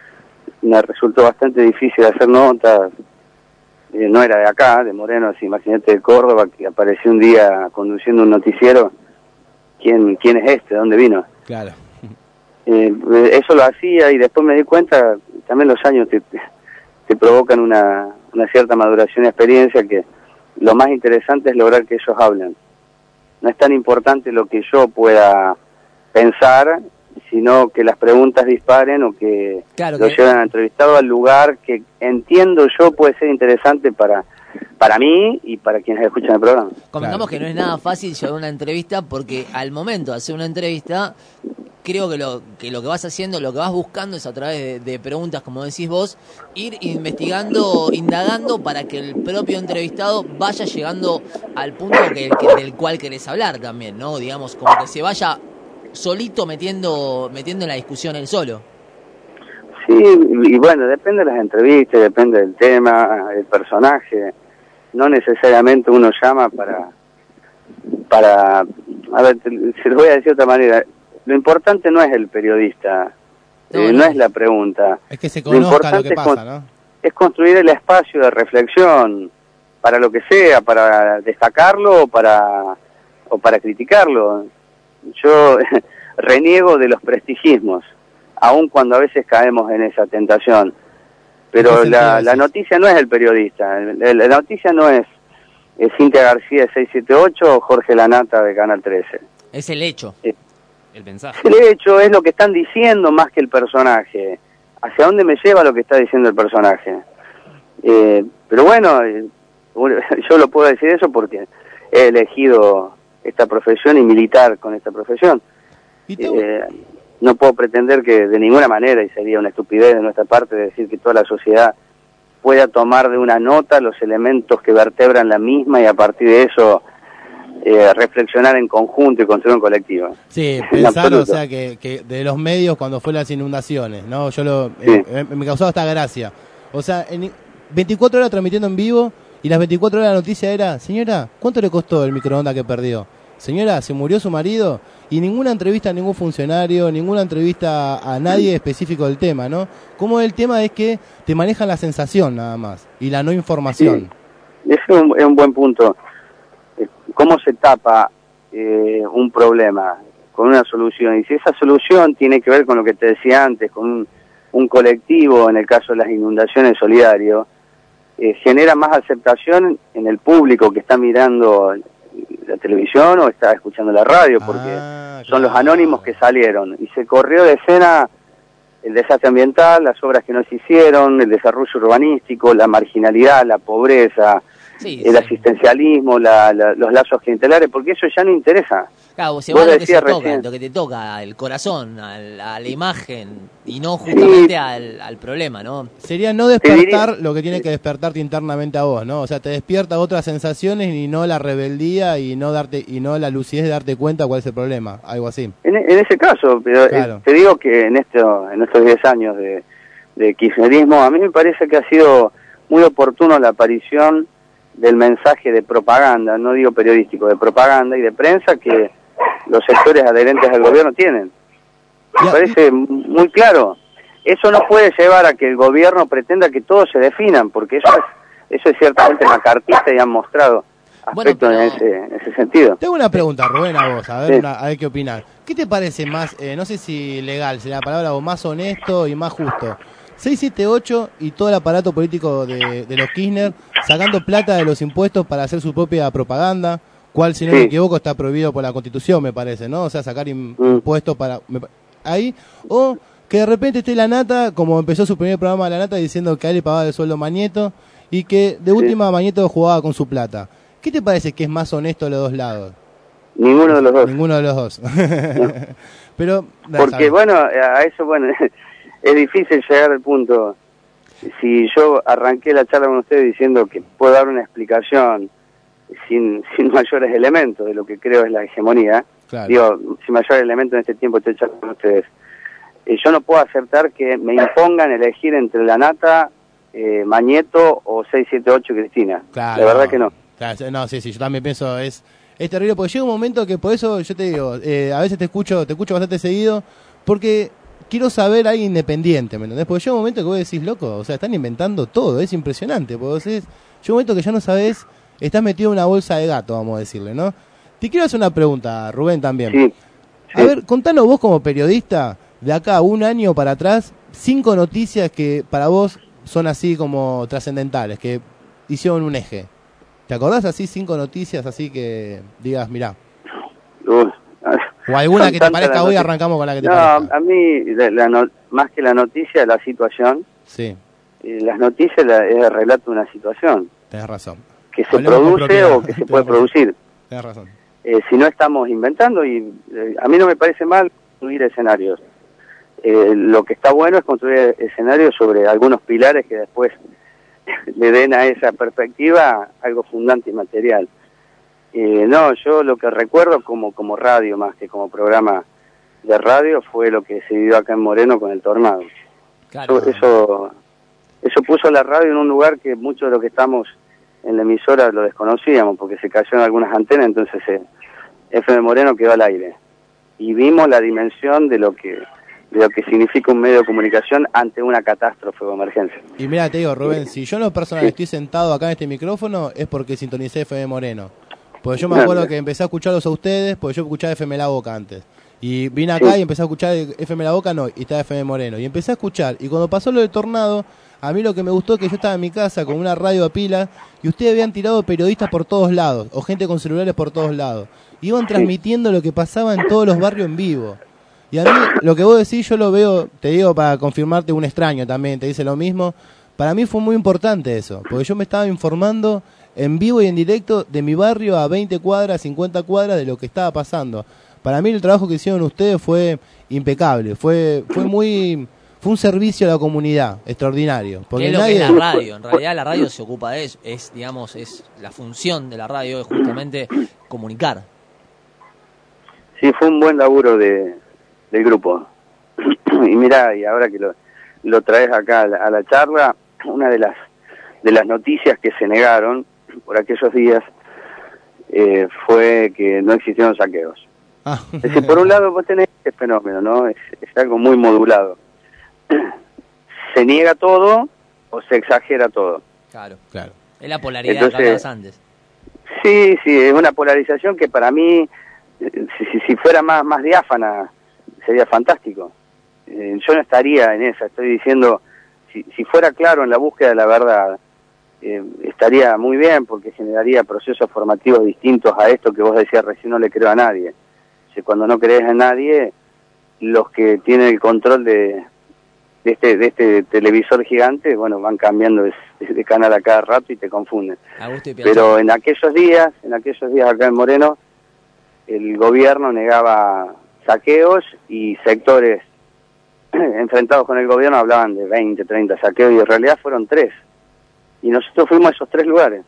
me resultó bastante difícil hacer notas. Eh, no era de acá, de Moreno, si imagínate de Córdoba, que apareció un día conduciendo un noticiero. ¿Quién, quién es este? ¿De dónde vino? Claro. Eh, eso lo hacía y después me di cuenta, también los años te, te, te provocan una, una cierta maduración y experiencia, que lo más interesante es lograr que ellos hablen. No es tan importante lo que yo pueda pensar, sino que las preguntas disparen o que Claro lo que- lleven al entrevistado al lugar que entiendo yo puede ser interesante para para mí y para quienes escuchan el programa. Convengamos que no es nada fácil llevar una entrevista porque al momento de hacer una entrevista, creo que lo que lo que vas haciendo, lo que vas buscando es a través de, de preguntas, como decís vos, ir investigando, indagando para que el propio entrevistado vaya llegando al punto que, que- del cual querés hablar también, ¿no? Digamos, como que se vaya solito metiendo metiendo en la discusión él solo. Sí, y, y bueno, depende de las entrevistas, depende del tema, el personaje. No necesariamente uno llama para, para, a ver, te- se lo voy a decir de otra manera. Lo importante no es el periodista, eh, no es la pregunta. Es que se Lo conozca lo importante que es pasa, con- ¿no? es construir el espacio de reflexión para lo que sea, para destacarlo o para, o para criticarlo. Yo reniego de los prestigismos, aun cuando a veces caemos en esa tentación. Pero la, la noticia no es el periodista, la, la noticia no es, es Cintia García de seiscientos setenta y ocho o Jorge Lanata de Canal trece. Es el hecho. El mensaje. El hecho es lo que están diciendo más que el personaje. ¿Hacia dónde me lleva lo que está diciendo el personaje? Eh, pero bueno, eh, yo lo puedo decir eso porque he elegido esta profesión y militar con esta profesión. Eh, no puedo pretender que de ninguna manera, y sería una estupidez de nuestra parte, decir que toda la sociedad pueda tomar de una nota los elementos que vertebran la misma y a partir de eso eh, reflexionar en conjunto y construir un colectivo. Sí, En pensar, o absoluto. sea, que, que de los medios cuando fue las inundaciones, ¿no? Yo lo, eh, eh, me causaba esta gracia. O sea, en veinticuatro horas transmitiendo en vivo y las veinticuatro horas la noticia era, señora, ¿cuánto le costó el microondas que perdió? Señora, ¿se murió su marido? Y ninguna entrevista a ningún funcionario, ninguna entrevista a nadie específico del tema, ¿no? Como el tema es que te manejan la sensación nada más y la no información. Ese es un, es un buen punto. Eh, ¿Cómo se tapa eh, un problema con una solución? Y si esa solución tiene que ver con lo que te decía antes, con un, un colectivo, en el caso de las inundaciones solidario, eh, genera más aceptación en el público que está mirando la televisión o está escuchando la radio, porque son los anónimos que salieron y se corrió de escena el desastre ambiental, las obras que no se hicieron, el desarrollo urbanístico, la marginalidad, la pobreza, Sí, el sí. asistencialismo, la, la- los lazos clientelares, porque eso ya no interesa. Claro, se Vos va a lo que se decías toca, recién. lo que te toca, al corazón, al- a la imagen, y no justamente al, al problema, ¿no? Sería no despertar lo que tiene que despertarte internamente a vos, ¿no? O sea, te despierta otras sensaciones y no la rebeldía y no darte y no la lucidez de darte cuenta cuál es el problema, algo así. En, en ese caso, pero eh, Claro. te digo que en esto, en estos diez años de, de kirchnerismo, a mí me parece que ha sido muy oportuno la aparición del mensaje de propaganda, no digo periodístico, de propaganda y de prensa que los sectores adherentes al gobierno tienen. Me parece muy claro. Eso no puede llevar a que el gobierno pretenda que todos se definan, porque eso es, eso es ciertamente macartista y han mostrado aspectos en, ese, en ese sentido. Tengo una pregunta, Rubén, a vos, a ver, Sí. una- a ver qué opinás. ¿Qué te parece más, eh, no sé si legal, sería la palabra, o más honesto y más justo? seiscientos setenta y ocho y todo el aparato político de, de los Kirchner sacando plata de los impuestos para hacer su propia propaganda, cual, si no Sí. me equivoco, está prohibido por la Constitución, me parece, ¿no? O sea, sacar im- impuestos para... me pa- ahí, o que de repente esté la Nata, como empezó su primer programa la Nata, diciendo que a él le pagaba el sueldo Mañeto y que de última Mañeto jugaba con su plata. ¿Qué te parece que es más honesto de los dos lados? Ninguno de los dos. Ninguno de los dos. Pero, Porque bueno, a eso, bueno, es difícil llegar al punto. Si yo arranqué la charla con ustedes diciendo que puedo dar una explicación sin, sin mayores elementos de lo que creo es la hegemonía, Claro. digo, sin mayores elementos en este tiempo estoy charlando con ustedes, eh, yo no puedo aceptar que me impongan elegir entre la Nata, eh, Mañeto o seiscientos setenta y ocho Cristina. Claro, La verdad que no. Claro, no, sí, sí, yo también pienso, es, es terrible, porque llega un momento que por eso yo te digo, eh, a veces te escucho, te escucho bastante seguido, porque quiero saber a alguien independiente, ¿me entendés? Porque llega un momento que vos decís, loco, o sea, están inventando todo, es impresionante, porque vos decís, llega un momento que ya no sabés, estás metido en una bolsa de gato, vamos a decirle, ¿no? Te quiero hacer una pregunta, Rubén, también. Sí, A ver, contanos vos como periodista, de acá a un año para atrás, cinco noticias que para vos son así como trascendentales, que hicieron un eje. ¿Te acordás así cinco noticias así que digas, mirá? Uh, O alguna Son que te tantas parezca las hoy, noticias. arrancamos con la que te No, parezca. a mí, la- la no- más que la noticia, la situación. Sí, Eh, las noticias la- es el relato de una situación tenés razón. que se Hablemos con produce propiedad. o que se Tenés puede razón. producir. Tenés razón. Eh, si no estamos inventando, y eh, a mí no me parece mal construir escenarios. Eh, lo que está bueno es construir escenarios sobre algunos pilares que después le den a esa perspectiva algo fundante y material. Eh, no, yo lo que recuerdo como, como radio, más que como programa de radio, fue lo que se vivió acá en Moreno con el tornado. Claro. Eso, eso, eso puso la radio en un lugar que muchos de los que estamos en la emisora lo desconocíamos, porque se cayó en algunas antenas, entonces eh, F M Moreno quedó al aire. Y vimos la dimensión de lo que de lo que significa un medio de comunicación ante una catástrofe o emergencia. Y mira, te digo, Rubén, si yo en lo personal Sí. estoy sentado acá en este micrófono es porque sintonicé F M Moreno. Porque yo me acuerdo que empecé a escucharlos a ustedes, porque yo escuchaba F M La Boca antes. Y vine acá Sí. y empecé a escuchar F M La Boca, no, y estaba F M Moreno. Y empecé a escuchar, y cuando pasó lo del tornado, a mí lo que me gustó es que yo estaba en mi casa con una radio a pila, y ustedes habían tirado periodistas por todos lados, o gente con celulares por todos lados. Iban transmitiendo lo que pasaba en todos los barrios en vivo. Y a mí, lo que vos decís, yo lo veo, te digo para confirmarte, un extraño también, te dice lo mismo. Para mí fue muy importante eso, porque yo me estaba informando en vivo y en directo de mi barrio a veinte cuadras, cincuenta cuadras de lo que estaba pasando. Para mí el trabajo que hicieron ustedes fue impecable, fue fue muy fue un servicio a la comunidad extraordinario. ¿Qué Porque es lo nadie... que es la radio? En realidad la radio se ocupa de eso, es, digamos, es la función de la radio es justamente comunicar. Sí, fue un buen laburo de, del grupo. Y mira, y ahora que lo, lo traes acá a la, a la charla, una de las de las noticias que se negaron por aquellos días eh, fue que no existieron saqueos. Ah. Es decir, por un lado vos tenés este fenómeno, ¿no? Es, es algo muy modulado. Se niega todo o se exagera todo. Claro. Claro. Es la polaridad Entonces, que hablabas antes. Sí, sí, es una polarización que para mí, eh, si, si, si fuera más, más diáfana, sería fantástico. Eh, yo no estaría en esa, estoy diciendo, si, si fuera claro en la búsqueda de la verdad, eh, estaría muy bien porque generaría procesos formativos distintos a esto que vos decías recién, no le creo a nadie. O sea, cuando no crees a nadie, los que tienen el control de, de este de este televisor gigante, bueno, van cambiando de, de canal a cada rato y te confunden. Augusto y Piazzolla. Pero en aquellos días, en aquellos días acá en Moreno, el gobierno negaba saqueos y sectores enfrentados con el gobierno hablaban de veinte, treinta saqueos y en realidad fueron tres. Y nosotros fuimos a esos tres lugares.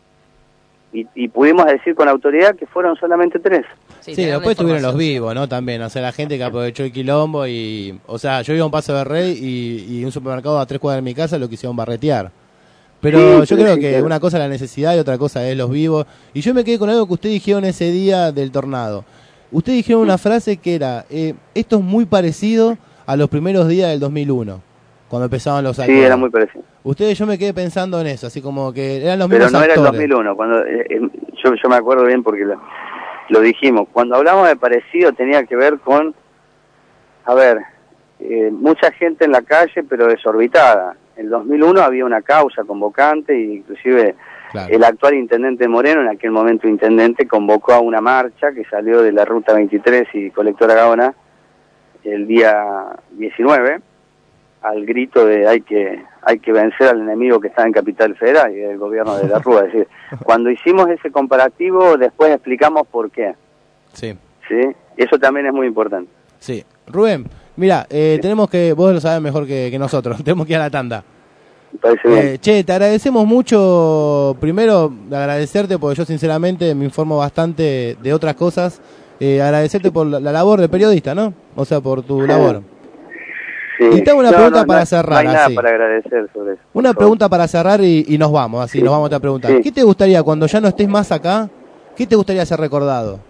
Y, y pudimos decir con autoridad que fueron solamente tres. Sí, después tuvieron los vivos, ¿no? También, o sea, la gente que aprovechó el quilombo y... O sea, yo iba a un Paso de Rey y, y un supermercado a tres cuadras de mi casa lo quisieron barretear. Pero Sí, yo sí, creo sí, que claro. una cosa es la necesidad y otra cosa es los vivos. Y yo me quedé con algo que ustedes dijeron ese día del tornado. Ustedes dijeron una frase que era, eh, esto es muy parecido a los primeros días del dos mil uno, cuando empezaban los actores. Sí, era muy parecido. Ustedes, yo me quedé pensando en eso, así como que eran los Pero mismos no era el actores. dos mil uno, cuando eh, eh, yo, yo me acuerdo bien porque lo, lo dijimos. Cuando hablamos de parecido tenía que ver con, a ver, eh, mucha gente en la calle pero desorbitada. En el dos mil uno había una causa convocante e inclusive Claro. el actual intendente Moreno, en aquel momento intendente, convocó a una marcha que salió de la ruta veintitrés y Colectora Gaona el día diecinueve al grito de hay que hay que vencer al enemigo que está en Capital Federal y el gobierno de la Rúa. Es decir, cuando hicimos ese comparativo después explicamos por qué. Sí. ¿Sí? Eso también es muy importante. Sí. Rubén, mira, eh, tenemos que, vos lo sabés mejor que, que nosotros, tenemos que ir a la tanda. Me parece bien. Eh, che, te agradecemos mucho, primero agradecerte porque yo sinceramente me informo bastante de otras cosas, eh, agradecerte por la, la labor de periodista, ¿no? O sea, por tu labor. Sí. Y te hago una No, pregunta no, para no, cerrar, No hay nada así. para agradecer sobre eso. Una pregunta para cerrar y, y nos vamos, así, Sí. nos vamos a otra pregunta. Sí. ¿Qué te gustaría cuando ya no estés más acá? ¿Qué te gustaría ser recordado?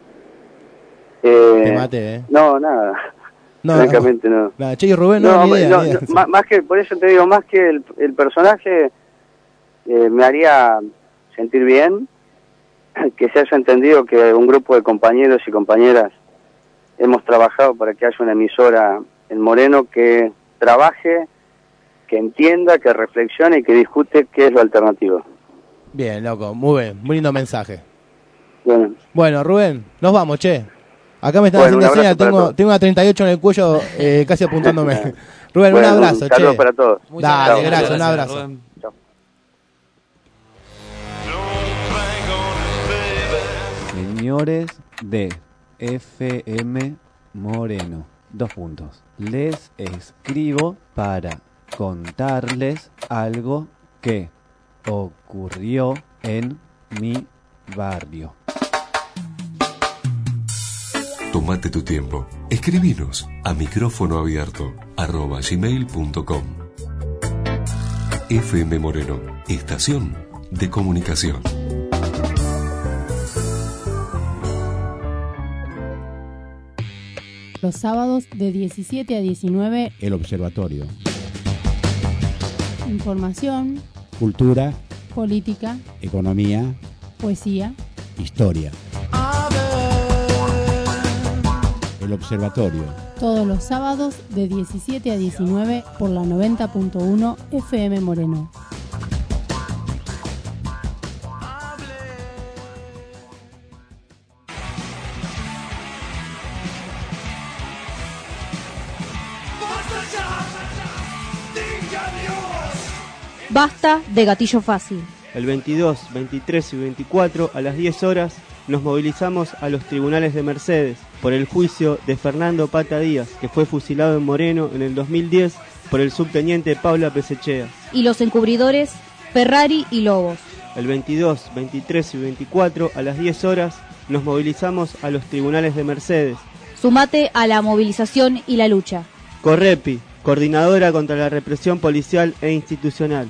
Eh, Te maté, ¿eh? No, nada. No, Francamente no. Nada, che, y Rubén, no, No, ni idea, no, ni idea. no, más, más que, por eso te digo, más que el, el personaje eh, me haría sentir bien que se haya entendido que un grupo de compañeros y compañeras hemos trabajado para que haya una emisora en Moreno que trabaje, que entienda, que reflexione y que discute qué es lo alternativo. Bien, loco, muy bien, muy lindo mensaje. Bueno, Bueno, Rubén, nos vamos, che. Acá me están Bueno, haciendo un abrazo señas, para tengo, todos. tengo una treinta y ocho en el cuello, eh, casi apuntándome. Rubén, Bueno, un abrazo, un saludo che. para todos. Muchas Dale, Chao. gracias, un Gracias, abrazo. Rubén. Chao. Señores de F M Moreno, dos puntos. Les escribo para contarles algo que ocurrió en mi barrio. Tómate tu tiempo. Escribinos a micrófono abierto arroba gmail punto com. F M Moreno, estación de comunicación. Los sábados de diecisiete a diecinueve, El Observatorio. información, Cultura, política, economía, poesía. historia. El Observatorio. Todos los sábados de diecisiete a diecinueve por la noventa punto uno F M Moreno. Basta de gatillo fácil. El veintidós, veintitrés y veinticuatro a las diez horas nos movilizamos a los tribunales de Mercedes por el juicio de Fernando Pata Díaz, que fue fusilado en Moreno en el dos mil diez por el subteniente Paula Pesechea. Y los encubridores, Ferrari y Lobos. El veintidós, veintitrés y veinticuatro a las diez horas nos movilizamos a los tribunales de Mercedes. Sumate a la movilización y la lucha. Correpi, Coordinadora contra la Represión Policial e Institucional.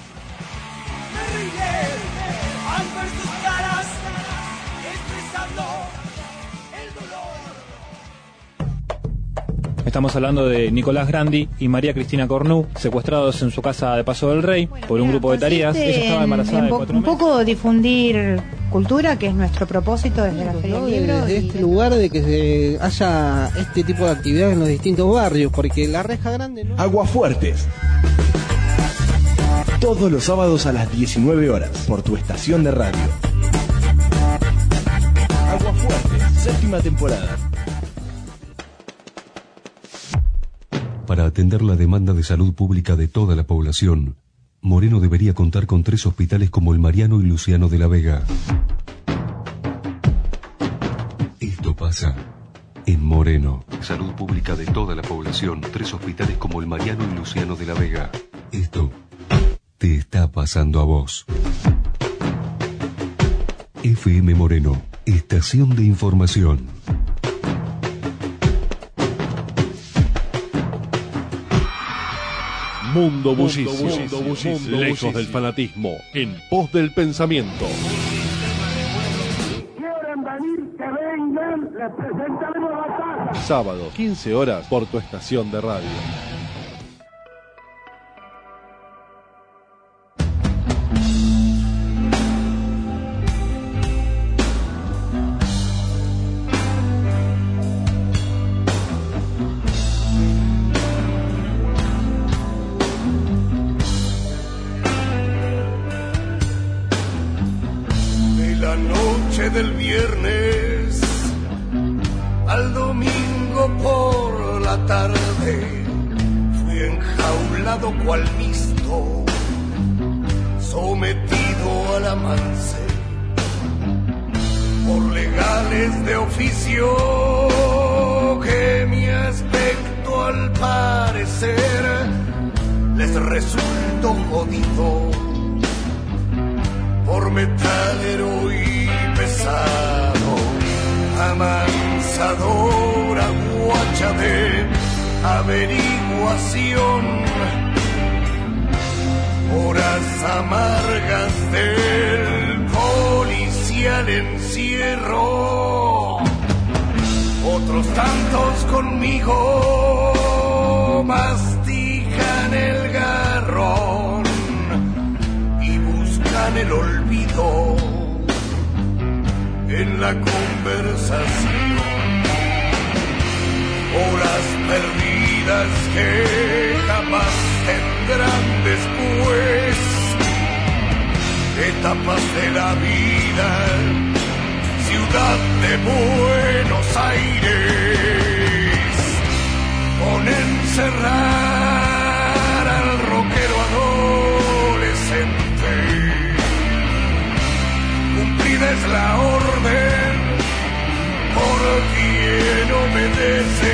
Estamos hablando de Nicolás Grandi y María Cristina Cornu, secuestrados en su casa de Paso del Rey por un grupo de tareas. Ella estaba embarazada en, en de po- cuatro un meses. poco difundir cultura, que es nuestro propósito desde la Feria del Libro. Desde y- este lugar de que se haya este tipo de actividades en los distintos barrios, porque la Reja Grande no... Aguafuertes. Todos los sábados a las diecinueve horas por tu estación de radio. Aguafuertes, séptima temporada. Para atender la demanda de salud pública de toda la población, Moreno debería contar con tres hospitales como el Mariano y Luciano de la Vega. Esto pasa en Moreno. Salud pública de toda la población, tres hospitales como el Mariano y Luciano de la Vega. Esto te está pasando a vos. F M Moreno, estación de información. Mundo bullicio, Mundo bullicio, Mundo bullicio, mundo lejos bullicio. del fanatismo, en pos del pensamiento. Quieren venir, que vengan, les presentaremos la casa. Sábado, quince horas, por tu estación de radio. De la noche del viernes al domingo por la tarde fui enjaulado cual misto, sometido al amance por legales de oficio que mi aspecto al parecer les resultó jodido por metalero y pesado, amansadora guacha de averiguación, horas amargas del policial encierro, otros tantos conmigo mastican el garrón y buscan el olvido en la conversación, horas perdidas que jamás tendrán después, etapas de la vida, ciudad de Buenos Aires, con encerrar al rockero adolescente. Cumplida es la orden por quien obedece.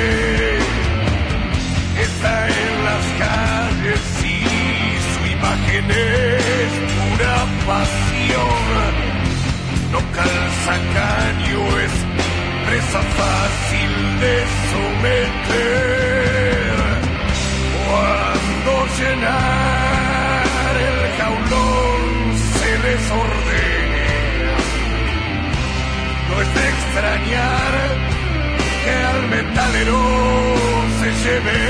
Está en las calles y su imagen es pura pasión. No calza caño, es presa fácil de someter. Cuando llenar el jaulón se les ordena, no es de extrañar que al metalero se lleve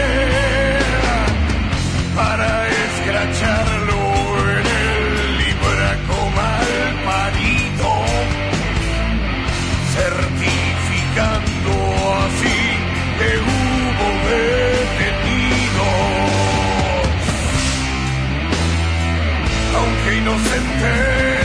para escracharlo en el libraco mal parido, certificando así que hubo detenidos, aunque inocentes.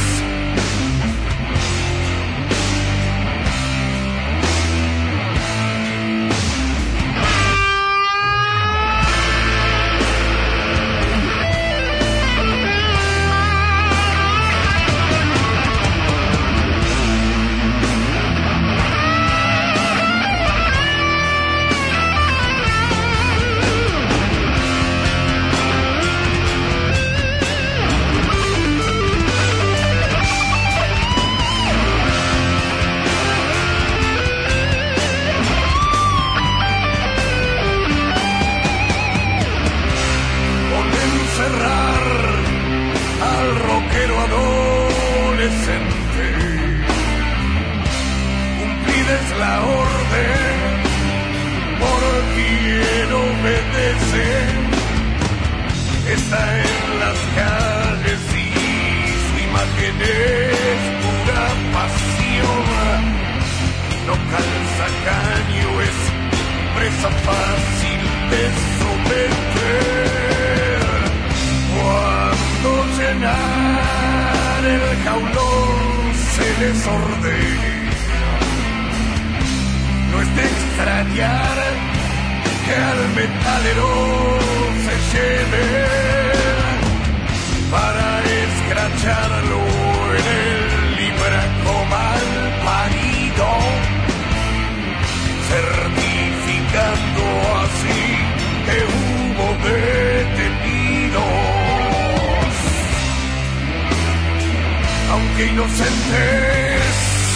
Cumplida es la orden por quien obedece. Está en las calles y su imagen es pura pasión. No calza caño, es presa fácil de someter. Cuando llenar el jaulón se les ordena, no es de extrañar que al metalero se lleve para escracharlo en el libraco mal parido, certificando así que hubo detenidos, aunque inocentes.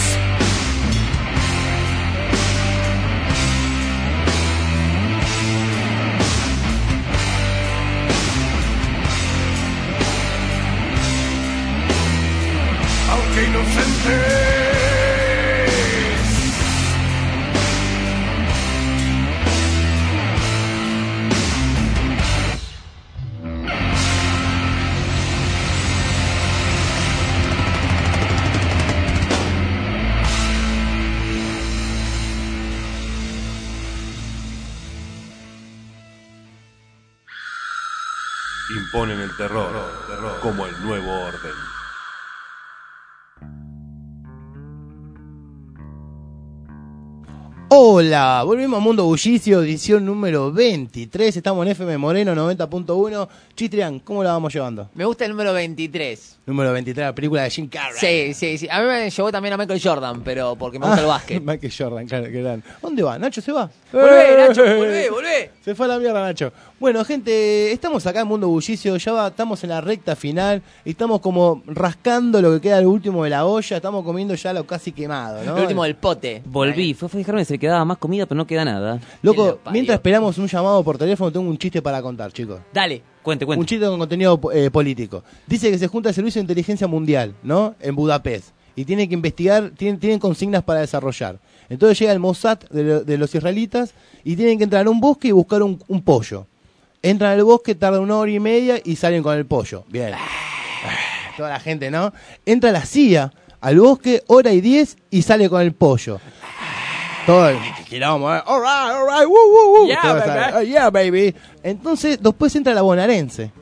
Aunque inocentes. Imponen el terror, terror como el nuevo orden. Hola, volvimos a Mundo Bullicio, edición número veintitrés. Estamos en F M Moreno noventa punto uno. Chitrián, ¿cómo la vamos llevando? Me gusta el número veintitrés. Número veintitrés, la película de Jim Carrey. Sí, sí, sí. A mí me llevó también a Michael Jordan, pero porque me gusta Ah, el básquet. Michael Jordan, claro, que gran. ¿Dónde va? ¿Nacho se va? Volvé, ¡Eh! Nacho, volvé, volvé. Se fue a la mierda, Nacho. Bueno, gente, estamos acá en Mundo Bullicio, ya va, estamos en la recta final, estamos como rascando lo que queda, el último de la olla, estamos comiendo ya lo casi quemado, ¿no? El último del pote. Volví, fue a fijarme si quedaba más comida, pero no queda nada. Loco, mientras esperamos un llamado por teléfono, tengo un chiste para contar, chicos. Dale. Cuente, cuente. Un chiste con contenido eh, político. Dice que se junta el Servicio de Inteligencia Mundial, ¿no? En Budapest. Y tiene que investigar, tienen, tienen consignas para desarrollar. Entonces llega el Mossad de, lo, de los israelitas y tienen que entrar a un bosque y buscar un, un pollo. Entran al bosque, tardan una hora y media y salen con el pollo. Bien. Toda la gente, ¿no? Entra la C I A al bosque, hora y diez, y sale con el pollo. Todo el quilombo, ¿eh? All right, all right, woo, woo, woo. Yeah, Todo baby. esa- oh, yeah, baby. Entonces, después entra la bonaerense.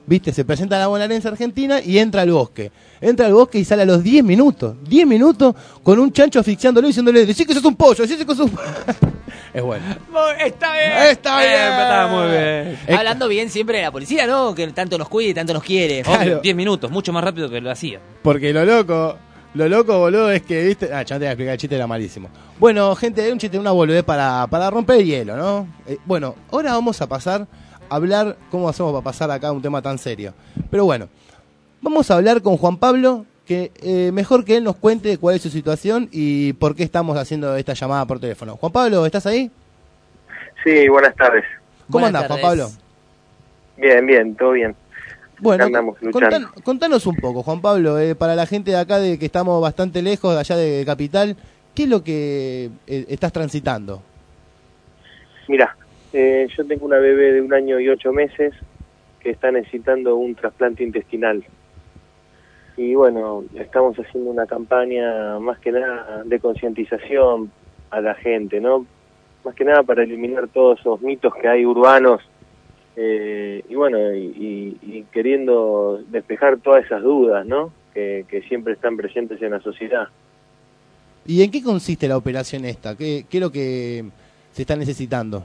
viste, se presenta la bonaerense argentina y entra al bosque. Entra al bosque y sale a los diez minutos. diez minutos con un chancho asfixiándolo y diciéndole, decí que sos un pollo, decí que sos un... Es bueno. Está bien. Está bien. Está muy bien. Hablando bien siempre de la policía, ¿no? Que tanto nos cuida y tanto nos quiere. Claro. diez minutos, mucho más rápido que lo hacía. Porque lo loco, lo loco, boludo, es que, viste... Ah, ya no te voy a explicar, el chiste era malísimo. Bueno, gente, hay un chiste, una boludez para, para romper el hielo, ¿no? Eh, bueno, ahora vamos a pasar a hablar cómo hacemos para pasar acá un tema tan serio. Pero bueno, vamos a hablar con Juan Pablo, que eh, mejor que él nos cuente cuál es su situación y por qué estamos haciendo esta llamada por teléfono. Juan Pablo, ¿estás ahí? Sí, buenas tardes. ¿Cómo andás, Juan Pablo? Bien, bien, todo bien. Bueno, andamos luchando. Contan, contanos un poco, Juan Pablo, eh, para la gente de acá, de que estamos bastante lejos, de allá de Capital, ¿qué es lo que eh, estás transitando? Mira, eh, yo tengo una bebé de un año y ocho meses que está necesitando un trasplante intestinal. Y bueno, estamos haciendo una campaña más que nada de concientización a la gente, ¿no? Más que nada para eliminar todos esos mitos que hay urbanos eh, y bueno, y, y, y queriendo despejar todas esas dudas, ¿no? Que, que siempre están presentes en la sociedad. ¿Y en qué consiste la operación esta? ¿Qué, qué es lo que se está necesitando?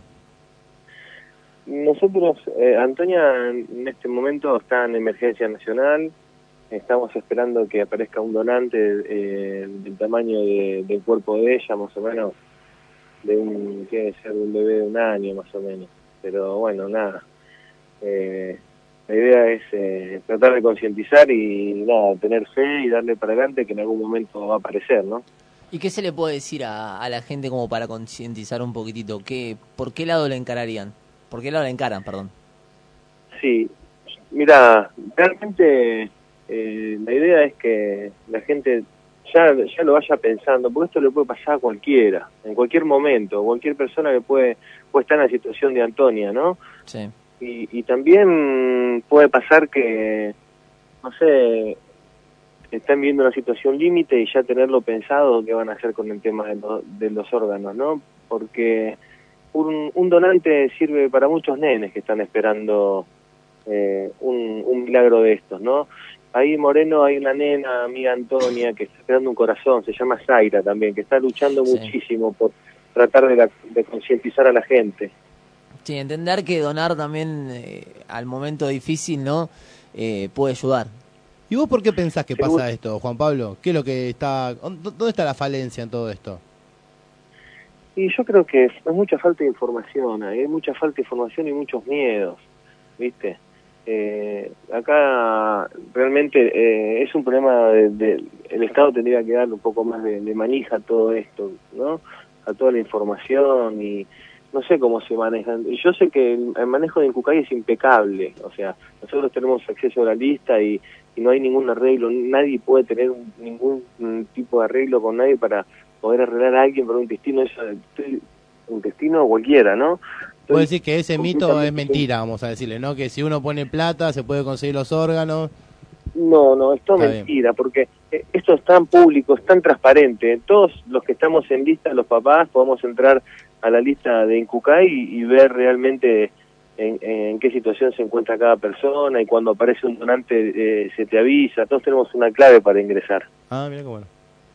Nosotros, eh, Antonia en este momento está en emergencia nacional. Estamos esperando que aparezca un donante eh, del tamaño de, del cuerpo de ella, más o menos, de un, tiene que ser un bebé de un año más o menos. Pero bueno, nada. Eh, la idea es eh, tratar de concientizar y nada, tener fe y darle para adelante que en algún momento va a aparecer, ¿no? ¿Y qué se le puede decir a, a la gente como para concientizar un poquitito? ¿Qué, ¿Por qué lado le encararían? ¿Por qué lado le encaran, perdón? Sí, mira, realmente eh, la idea es que la gente ya, ya lo vaya pensando, porque esto le puede pasar a cualquiera, en cualquier momento, cualquier persona que puede, puede estar en la situación de Antonia, ¿no? Sí. Y, y también puede pasar que, no sé, están viviendo una situación límite y ya tenerlo pensado qué van a hacer con el tema de, lo, de los órganos, ¿no? Porque un, un donante sirve para muchos nenes que están esperando eh, un, un milagro de estos, ¿no? Ahí en Moreno hay una nena, amiga Antonia, que está esperando un corazón, se llama Zaira también, que está luchando sí. muchísimo por tratar de, la, de concientizar a la gente. Sí, entender que donar también eh, al momento difícil, ¿no? Eh, puede ayudar. ¿Y vos por qué pensás que pasa esto, Juan Pablo? ¿Qué es lo que está, dónde está la falencia en todo esto? Y yo creo que es mucha falta de información, hay mucha falta de información y muchos miedos, ¿viste? Eh, acá realmente eh, es un problema de, de, el Estado tendría que darle un poco más de, de manija a todo esto, ¿no? A toda la información y no sé cómo se manejan. Yo sé que el, el manejo de Incucay es impecable, o sea, nosotros tenemos acceso a la lista y, y no hay ningún arreglo, nadie puede tener un, ningún un tipo de arreglo con nadie para poder arreglar a alguien por un intestino, eso, un intestino cualquiera, ¿no? Puedo decir que ese mito es mentira, vamos a decirle, ¿no? Que si uno pone plata se puede conseguir los órganos. No, no, esto es mentira, bien. Porque esto es tan público, es tan transparente. Todos los que estamos en lista, los papás, podemos entrar a la lista de Incucay y, y ver realmente en, en qué situación se encuentra cada persona y cuando aparece un donante eh, se te avisa. Todos tenemos una clave para ingresar. Ah, mira qué bueno.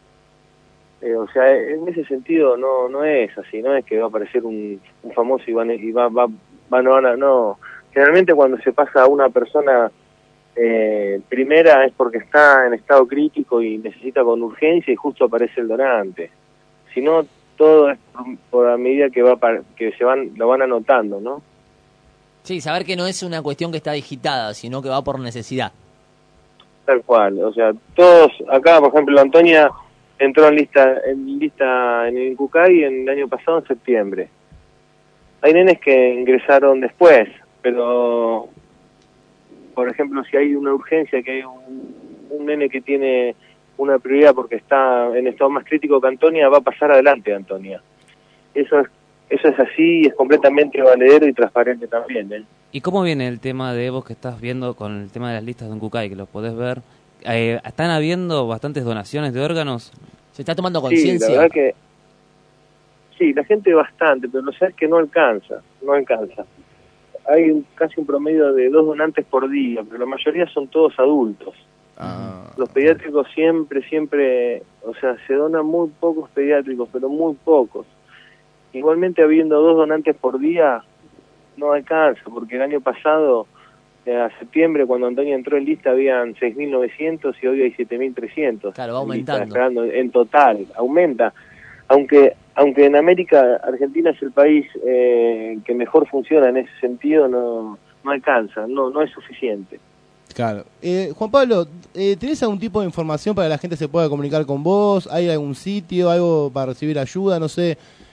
Eh, o sea, en ese sentido no no es así, no es que va a aparecer un, un famoso y, van, y va, va, va, no, van no. Generalmente cuando se pasa a una persona eh, primera es porque está en estado crítico y necesita con urgencia y justo aparece el donante. Si no, todo es por, por a medida que va que se van lo van anotando, ¿no? Sí, saber que no es una cuestión que está digitada, sino que va por necesidad. Tal cual, o sea, todos, acá por ejemplo Antonia entró en lista en lista en el Incucay en el año pasado en septiembre. Hay nenes que ingresaron después, pero por ejemplo si hay una urgencia, que hay un, un nene que tiene una prioridad porque está en estado más crítico que Antonia, va a pasar adelante Antonia. Eso es eso es así y es completamente valedero y transparente también, ¿eh? ¿Y cómo viene el tema de vos que estás viendo con el tema de las listas de Incucay, que los podés ver? Eh, ¿Están habiendo bastantes donaciones de órganos? ¿Se está tomando conciencia? Sí, la verdad que sí, la gente bastante, pero lo sabes que no alcanza, no alcanza. hay un, casi un promedio de dos donantes por día, pero la mayoría son todos adultos. Ah. Los pediátricos siempre, siempre, o sea, se donan muy pocos pediátricos, pero muy pocos. Igualmente, habiendo dos donantes por día, no alcanza, porque el año pasado, eh, a septiembre, cuando Antonio entró en lista, habían seis mil novecientos y hoy hay siete mil trescientos. Claro, va aumentando. En, lista, en total, aumenta. Aunque aunque en América, Argentina es el país eh, que mejor funciona en ese sentido, no, no alcanza, no, no es suficiente. Claro. Eh, Juan Pablo, eh, ¿tenés algún tipo de información para que la gente se pueda comunicar con vos? ¿Hay algún sitio, algo para recibir ayuda? No sé.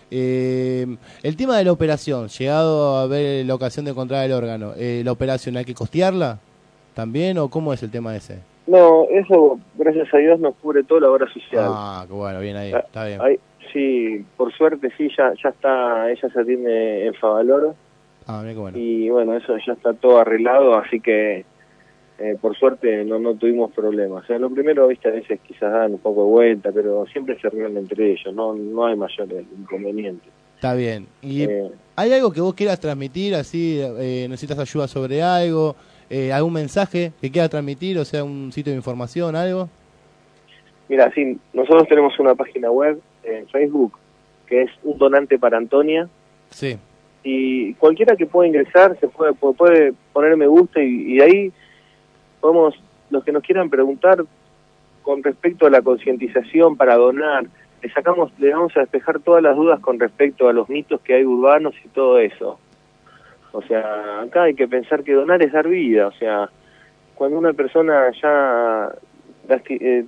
Eh, el tema de la operación, llegado a ver la ocasión de encontrar el órgano, eh, ¿la operación hay que costearla también o cómo es el tema ese? No, eso, gracias a Dios, nos cubre toda la obra social. Ah, qué bueno, bien ahí, está bien. Hay, sí, por suerte sí, ya ya está, ella se atiende en Favaloro. Ah, bien, qué bueno. Y bueno, eso ya está todo arreglado, así que eh, por suerte no no tuvimos problemas. O sea, lo primero, viste, a veces quizás dan un poco de vuelta, pero siempre se arreglan entre ellos, no no hay mayores inconvenientes. Está bien. ¿Y eh, hay algo que vos quieras transmitir, así, eh, necesitas ayuda sobre algo, eh, algún mensaje que quieras transmitir, o sea, un sitio de información, algo? Mira, sí, nosotros tenemos una página web en Facebook que es Un Donante para Antonia. Sí. Y cualquiera que pueda ingresar se puede puede poner me gusta y, y ahí podemos, los que nos quieran preguntar con respecto a la concientización para donar, le sacamos, le vamos a despejar todas las dudas con respecto a los mitos que hay urbanos y todo eso. O sea, acá hay que pensar que donar es dar vida. O sea, cuando una persona ya eh,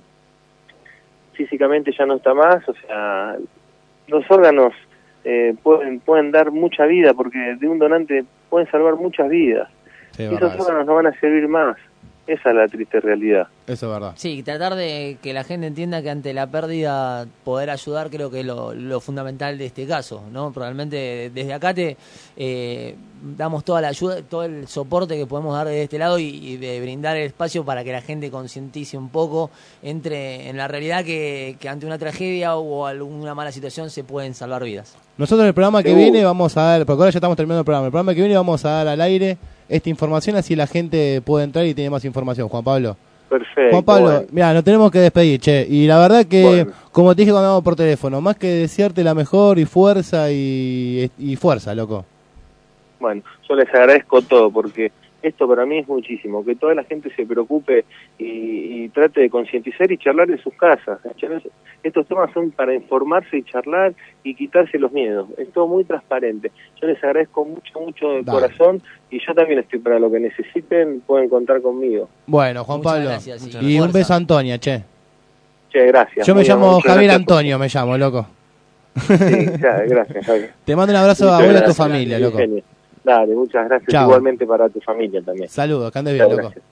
físicamente ya no está más, o sea, los órganos eh, pueden pueden dar mucha vida, porque de un donante pueden salvar muchas vidas. Sí, y esos eso. órganos no van a servir más. Esa es la triste realidad. Eso es verdad. Sí, tratar de que la gente entienda que ante la pérdida poder ayudar creo que es lo, lo fundamental de este caso, ¿no? Realmente desde acá te eh, damos toda la ayuda, todo el soporte que podemos dar de este lado y, y de brindar el espacio para que la gente concientice un poco, entre en la realidad que, que ante una tragedia o alguna mala situación se pueden salvar vidas. Nosotros en el programa que Uh. viene vamos a dar, porque ahora ya estamos terminando el programa, el programa que viene vamos a dar al aire esta información, así la gente puede entrar y tiene más información. Juan Pablo. Perfecto. Juan Pablo, bueno. mira, nos tenemos que despedir, che. Y la verdad que, Bueno. como te dije cuando hablamos por teléfono, más que desearte la mejor y fuerza y, y fuerza, loco. Bueno, yo les agradezco todo, porque esto para mí es muchísimo, que toda la gente se preocupe y, y trate de concientizar y charlar en sus casas. Estos temas son para informarse y charlar y quitarse los miedos. Es todo muy transparente. Yo les agradezco mucho, mucho de Dale. corazón, y yo también estoy para lo que necesiten, pueden contar conmigo. Bueno, Juan Muchas Pablo. gracias, sí. Y un Fuerza. beso a Antonia, che. Che, gracias. Yo me Muy llamo amable, muchas Javier gracias por- Antonio, me llamo, loco. Sí, ya, gracias, Javier. Te mando un abrazo Muchas a vos y a tu gracias, familia, loco. Eugenio. Dale, muchas gracias. Chao. Igualmente para tu familia también. Saludos, que andes bien, Chao, loco. gracias.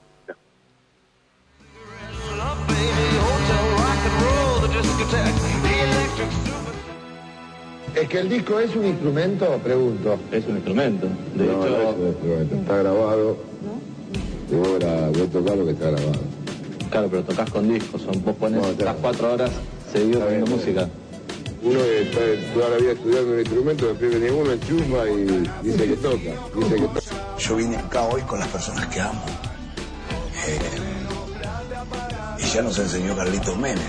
Es que el disco es un instrumento, pregunto. Es un instrumento. De No, hecho, no es un instrumento, está grabado. Y vos, gra- vos tocás lo que está grabado. claro, pero tocas con discos. Son, vos pones No, las claro. cuatro horas seguido Está bien, haciendo está música. Uno que está toda la vida estudiando un instrumento, después viene uno, enchufa y dice que toca. Dice que toca. Yo vine acá hoy con las personas que amo. Eh, y ya nos enseñó Carlitos Menem.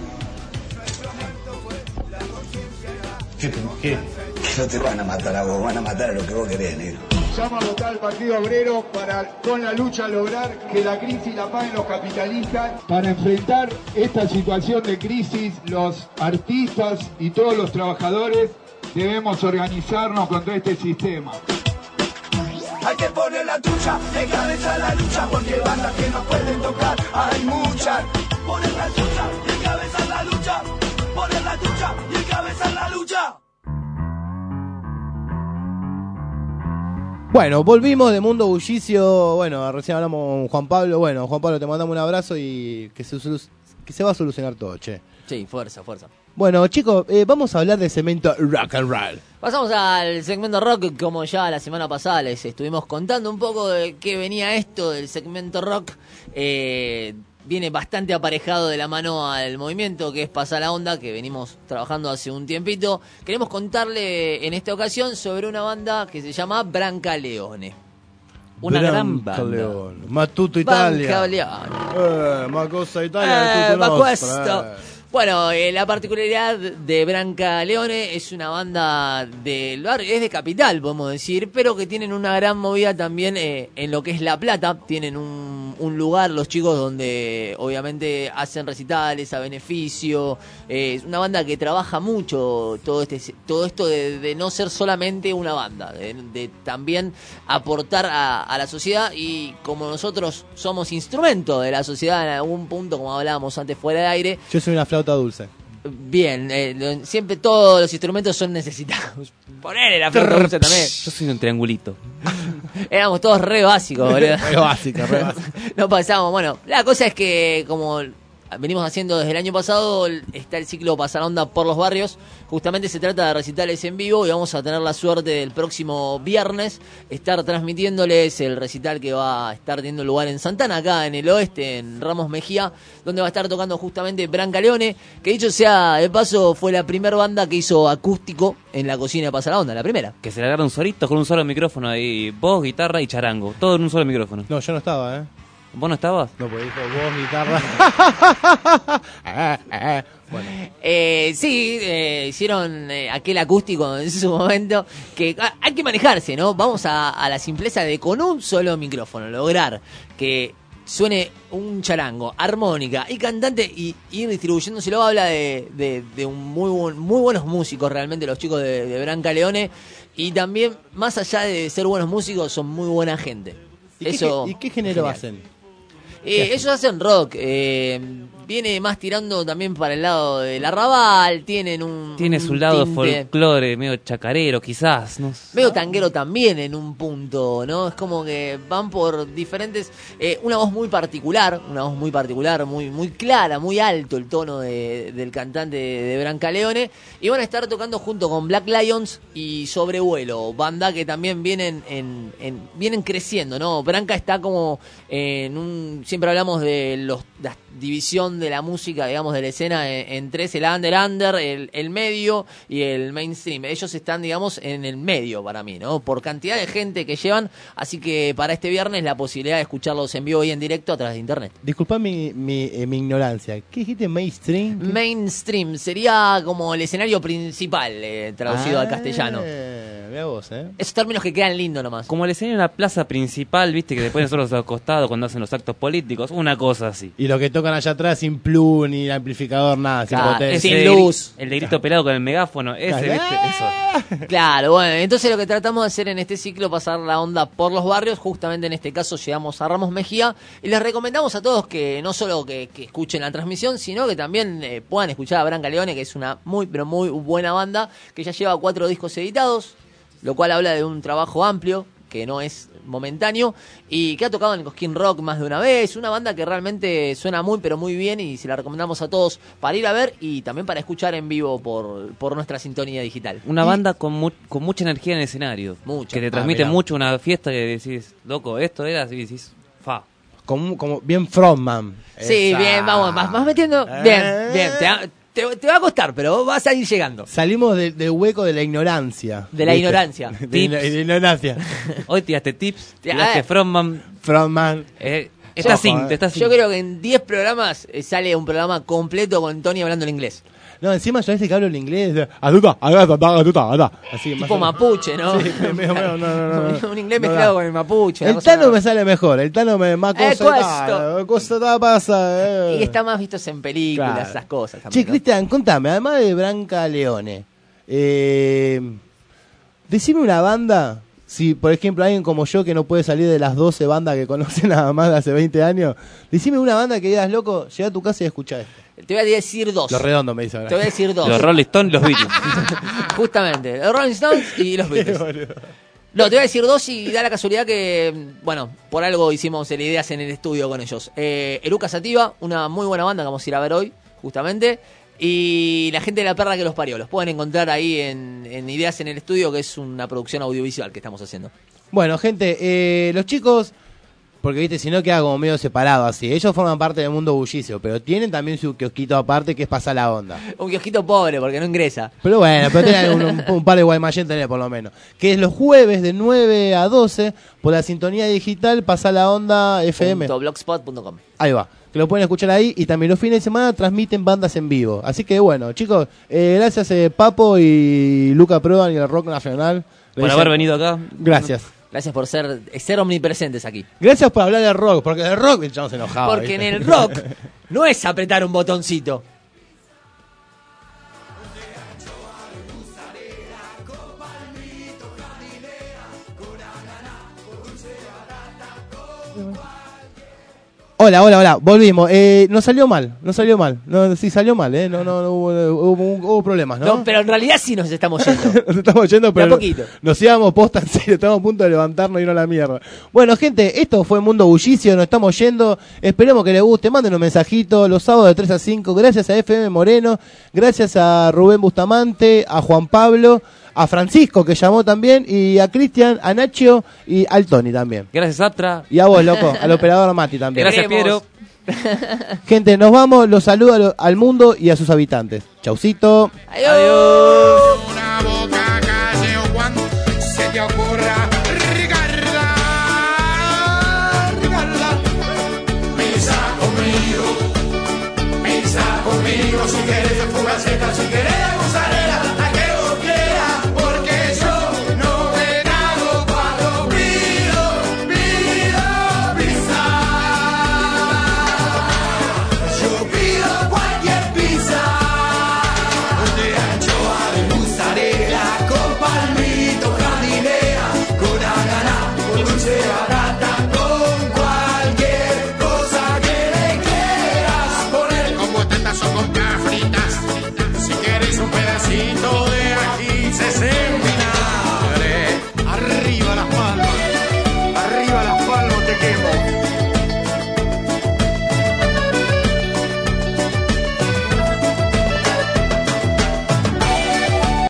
¿Qué? ¿Qué? Que no te van a matar a vos, van a matar a lo que vos querés, negro. Llama a votar al Partido Obrero para con la lucha lograr que la crisis la paguen los capitalistas. Para enfrentar esta situación de crisis, los artistas y todos los trabajadores debemos organizarnos contra este sistema. Hay que poner la tuya, en cabeza la lucha, porque bandas que no pueden tocar, hay muchas. Poner la tuya, en cabeza la lucha, poner la tuya, y en cabeza la lucha. Bueno, volvimos de Mundo Bullicio. Bueno, recién hablamos con Juan Pablo. Bueno, Juan Pablo, te mandamos un abrazo y que se, solu- que se va a solucionar todo, che. Sí, fuerza, fuerza. Bueno, chicos, eh, vamos a hablar del segmento rock and roll. Pasamos al segmento rock, como ya la semana pasada les estuvimos contando un poco de qué venía esto del segmento rock. Eh, viene bastante aparejado de la mano al movimiento que es Pasa la Onda, que venimos trabajando hace un tiempito. Queremos contarle en esta ocasión sobre una banda que se llama Brancaleone. Una Branca gran banda. Leone. Ma tutto Italia. Branca Leone. Eh, ma cosa Italia Eh, è ma tutto questo. nostro, eh. Bueno, eh, la particularidad de Branca Leone es una banda del barrio, es de Capital, podemos decir, pero que tienen una gran movida también eh, en lo que es La Plata. Tienen un, un lugar, los chicos, donde obviamente hacen recitales a beneficio. Eh, es una banda que trabaja mucho todo este todo esto de, de no ser solamente una banda, de, de también aportar a, a la sociedad, y como nosotros somos instrumento de la sociedad en algún punto, como hablábamos antes fuera de aire. Yo soy una flauta dulce. Bien, eh, lo- siempre todos los instrumentos son necesitados. Ponele la flauta dulce también. Yo soy un triangulito. Éramos todos re básicos, boludo. Re básico, re básico. No pasamos. Bueno, la cosa es que, como venimos haciendo desde el año pasado, está el ciclo Pasar Onda por los barrios. Justamente se trata de recitales en vivo, y vamos a tener la suerte del próximo viernes estar transmitiéndoles el recital que va a estar teniendo lugar en Santana, acá en el oeste, en Ramos Mejía, donde va a estar tocando justamente Branca Leone, que dicho sea de paso fue la primera banda que hizo acústico en la cocina de Pasar Onda, la primera. Que se largaron solitos con un solo micrófono ahí. Voz, guitarra y charango. Todo en un solo micrófono. No, yo no estaba, ¿eh? ¿Vos no estabas? No, porque dijo vos, guitarra. Bueno. Eh, sí, eh, hicieron eh, aquel acústico en su momento, que ah, hay que manejarse, ¿no? Vamos a, a la simpleza de con un solo micrófono lograr que suene un charango, armónica y cantante, y ir distribuyéndoselo. Habla de, de, de un muy, buen, muy buenos músicos realmente los chicos de, de Branca Leone, y también, más allá de ser buenos músicos, son muy buena gente. ¿Y, Eso, qué, ¿Y qué género genial. hacen? Eh, ellos hacen rock, eh, viene más tirando también para el lado del arrabal, tienen un Tiene un su lado tinte folclore, medio chacarero, quizás. No sé. medio tanguero también en un punto, ¿no? Es como que van por diferentes, eh, una voz muy particular, una voz muy particular, muy muy clara, muy alto el tono de- del cantante de, de Branca Leone, y van a estar tocando junto con Black Lions y Sobrevuelo, banda que también vienen en, en- vienen creciendo, ¿no? Branca está como en un, siempre hablamos de los la división de la música, digamos, de la escena en, en tres: el under under, el, el medio y el mainstream. Ellos están, digamos, en el medio para mí, ¿no? Por cantidad de gente que llevan, así que para este viernes la posibilidad de escucharlos en vivo y en directo a través de internet. Disculpa mi, mi, eh, mi ignorancia. ¿Qué dijiste, mainstream? ¿Qué? Mainstream sería como el escenario principal, eh, traducido Ah, al castellano. Mirá vos, ¿eh? Esos términos que quedan lindos nomás. Como el escenario en la plaza principal, viste, que después nosotros a los costados cuando hacen los actos políticos, una cosa así. Y lo que tocan allá atrás sin plug, ni amplificador, nada, sin Claro, potencia. sin Ese de luz. gri- El de grito pelado con el megáfono, ese, Claro. viste, eso. Claro, bueno, entonces lo que tratamos de hacer en este ciclo, pasar la onda por los barrios. Justamente en este caso llegamos a Ramos Mejía, y les recomendamos a todos que no solo que, que escuchen la transmisión, sino que también eh, puedan escuchar a Branca Leone, que es una muy, pero muy buena banda, que ya lleva cuatro discos editados, lo cual habla de un trabajo amplio, que no es momentáneo, y que ha tocado en el Cosquín Rock más de una vez. Una banda que realmente suena muy pero muy bien, y se la recomendamos a todos para ir a ver y también para escuchar en vivo por, por nuestra sintonía digital. Una Y- banda con, mu- con mucha energía en el escenario. Mucha. Que te Ah, transmite mirá. mucho una fiesta que decís, loco, esto era así, decís, fa. Como, como bien frontman. Sí, Esa. bien, vamos, vas, vas metiendo. Bien, bien, te, va- te, te va a costar, pero vas a ir llegando. Salimos de- del hueco de la ignorancia. De la ¿Viste? ignorancia. De, Tips. igno- de ignorancia. Hoy tiraste tips, Ya, tiraste eh. frontman. Frontman. Eh, está Ojo, sin, eh. está sin. Yo creo que en diez programas eh, sale un programa completo con Tony hablando en inglés. No, encima yo a veces que hablo en inglés. Aduta, aduta, aduta, aduta. Así que Tipo más- mapuche, ¿no? Sí, medio, medio, no, no, no, no. Un inglés No mezclado da. con el mapuche. una El cosa Tano rara. me sale mejor. El Tano me más Eh, cosa. questo. eh, cosa ta pasa. eh. Y está más vistos en películas, Claro. esas cosas Che, también, ¿no? Cristian, contame, además de Branca Leone, eh, decime una banda, si por ejemplo alguien como yo que no puede salir de las doce bandas que conoce nada más de hace veinte años, decime una banda que digas, loco, llega a tu casa y escucha esto. Te voy a decir dos. Lo redondo me dice Te ahora. voy a decir dos. Los Rolling Stones, los Beatles. Justamente, los Rolling Stones y los Beatles. No, te voy a decir dos, y da la casualidad que, bueno, por algo hicimos el Ideas en el estudio con ellos. Eh, Eruca Sativa, una muy buena banda que vamos a ir a ver hoy, justamente. Y La Gente de la Perla que los parió. Los pueden encontrar ahí en, en Ideas en el estudio, que es una producción audiovisual que estamos haciendo. Bueno, gente, eh, los chicos Porque, viste, si no queda como medio separado así. Ellos forman parte del mundo bullicio, pero tienen también su kiosquito aparte que es pasar la onda. Un kiosquito pobre porque no ingresa. Pero bueno, pero tienen un, un, un par de Guaymallén tenés por lo menos. Que es los jueves de nueve a doce por la sintonía digital Pasá la Onda F M. .blogspot punto com. Ahí va. Que lo pueden escuchar ahí y también los fines de semana transmiten bandas en vivo. Así que bueno, chicos, eh, gracias eh, Papo y Luca Prodan y el Rock Nacional. Por haber venido acá. Gracias. Gracias por ser, ser omnipresentes aquí. Gracias por hablar de rock, porque de rock el chabón se enojaba. Porque ¿viste? en el rock no es apretar un botoncito. Hola, hola, hola, volvimos. Eh, no salió mal, no salió mal. No, sí salió mal, ¿eh? No, no, no hubo, hubo, hubo problemas, ¿no? No, pero en realidad sí nos estamos yendo. Nos estamos yendo, pero De a poquito. nos íbamos posta en serio, estamos a punto de levantarnos y irnos a la mierda. Bueno, gente, esto fue Mundo Bullicio, nos estamos yendo. Esperemos que les guste, mándenos un mensajito los sábados de tres a cinco. Gracias a F M Moreno, gracias a Rubén Bustamante, a Juan Pablo, a Francisco, que llamó también, y a Cristian, a Nacho y al Tony también. Gracias, Aptra. Y a vos, loco, al operador Mati también. Gracias, Piero. Gente, nos vamos, los saludo a lo- al mundo y a sus habitantes. Chaucito. Adiós. Una boca calle o cuando se te ocurra Ricarda, Ricarda. Pisa conmigo, pisa conmigo. Si quieres de fugaceta, si quieres de mozzarella, a que lo quiera, porque yo no me cago cuando pido, pido pizza. Yo pido cualquier pizza. De anchoa, de mozzarella, con palmito, jardinera, con ananá, con dulce de batata, con cualquier cosa que le quieras poner. Con botetas o con papas fritas, si quieres un pedacito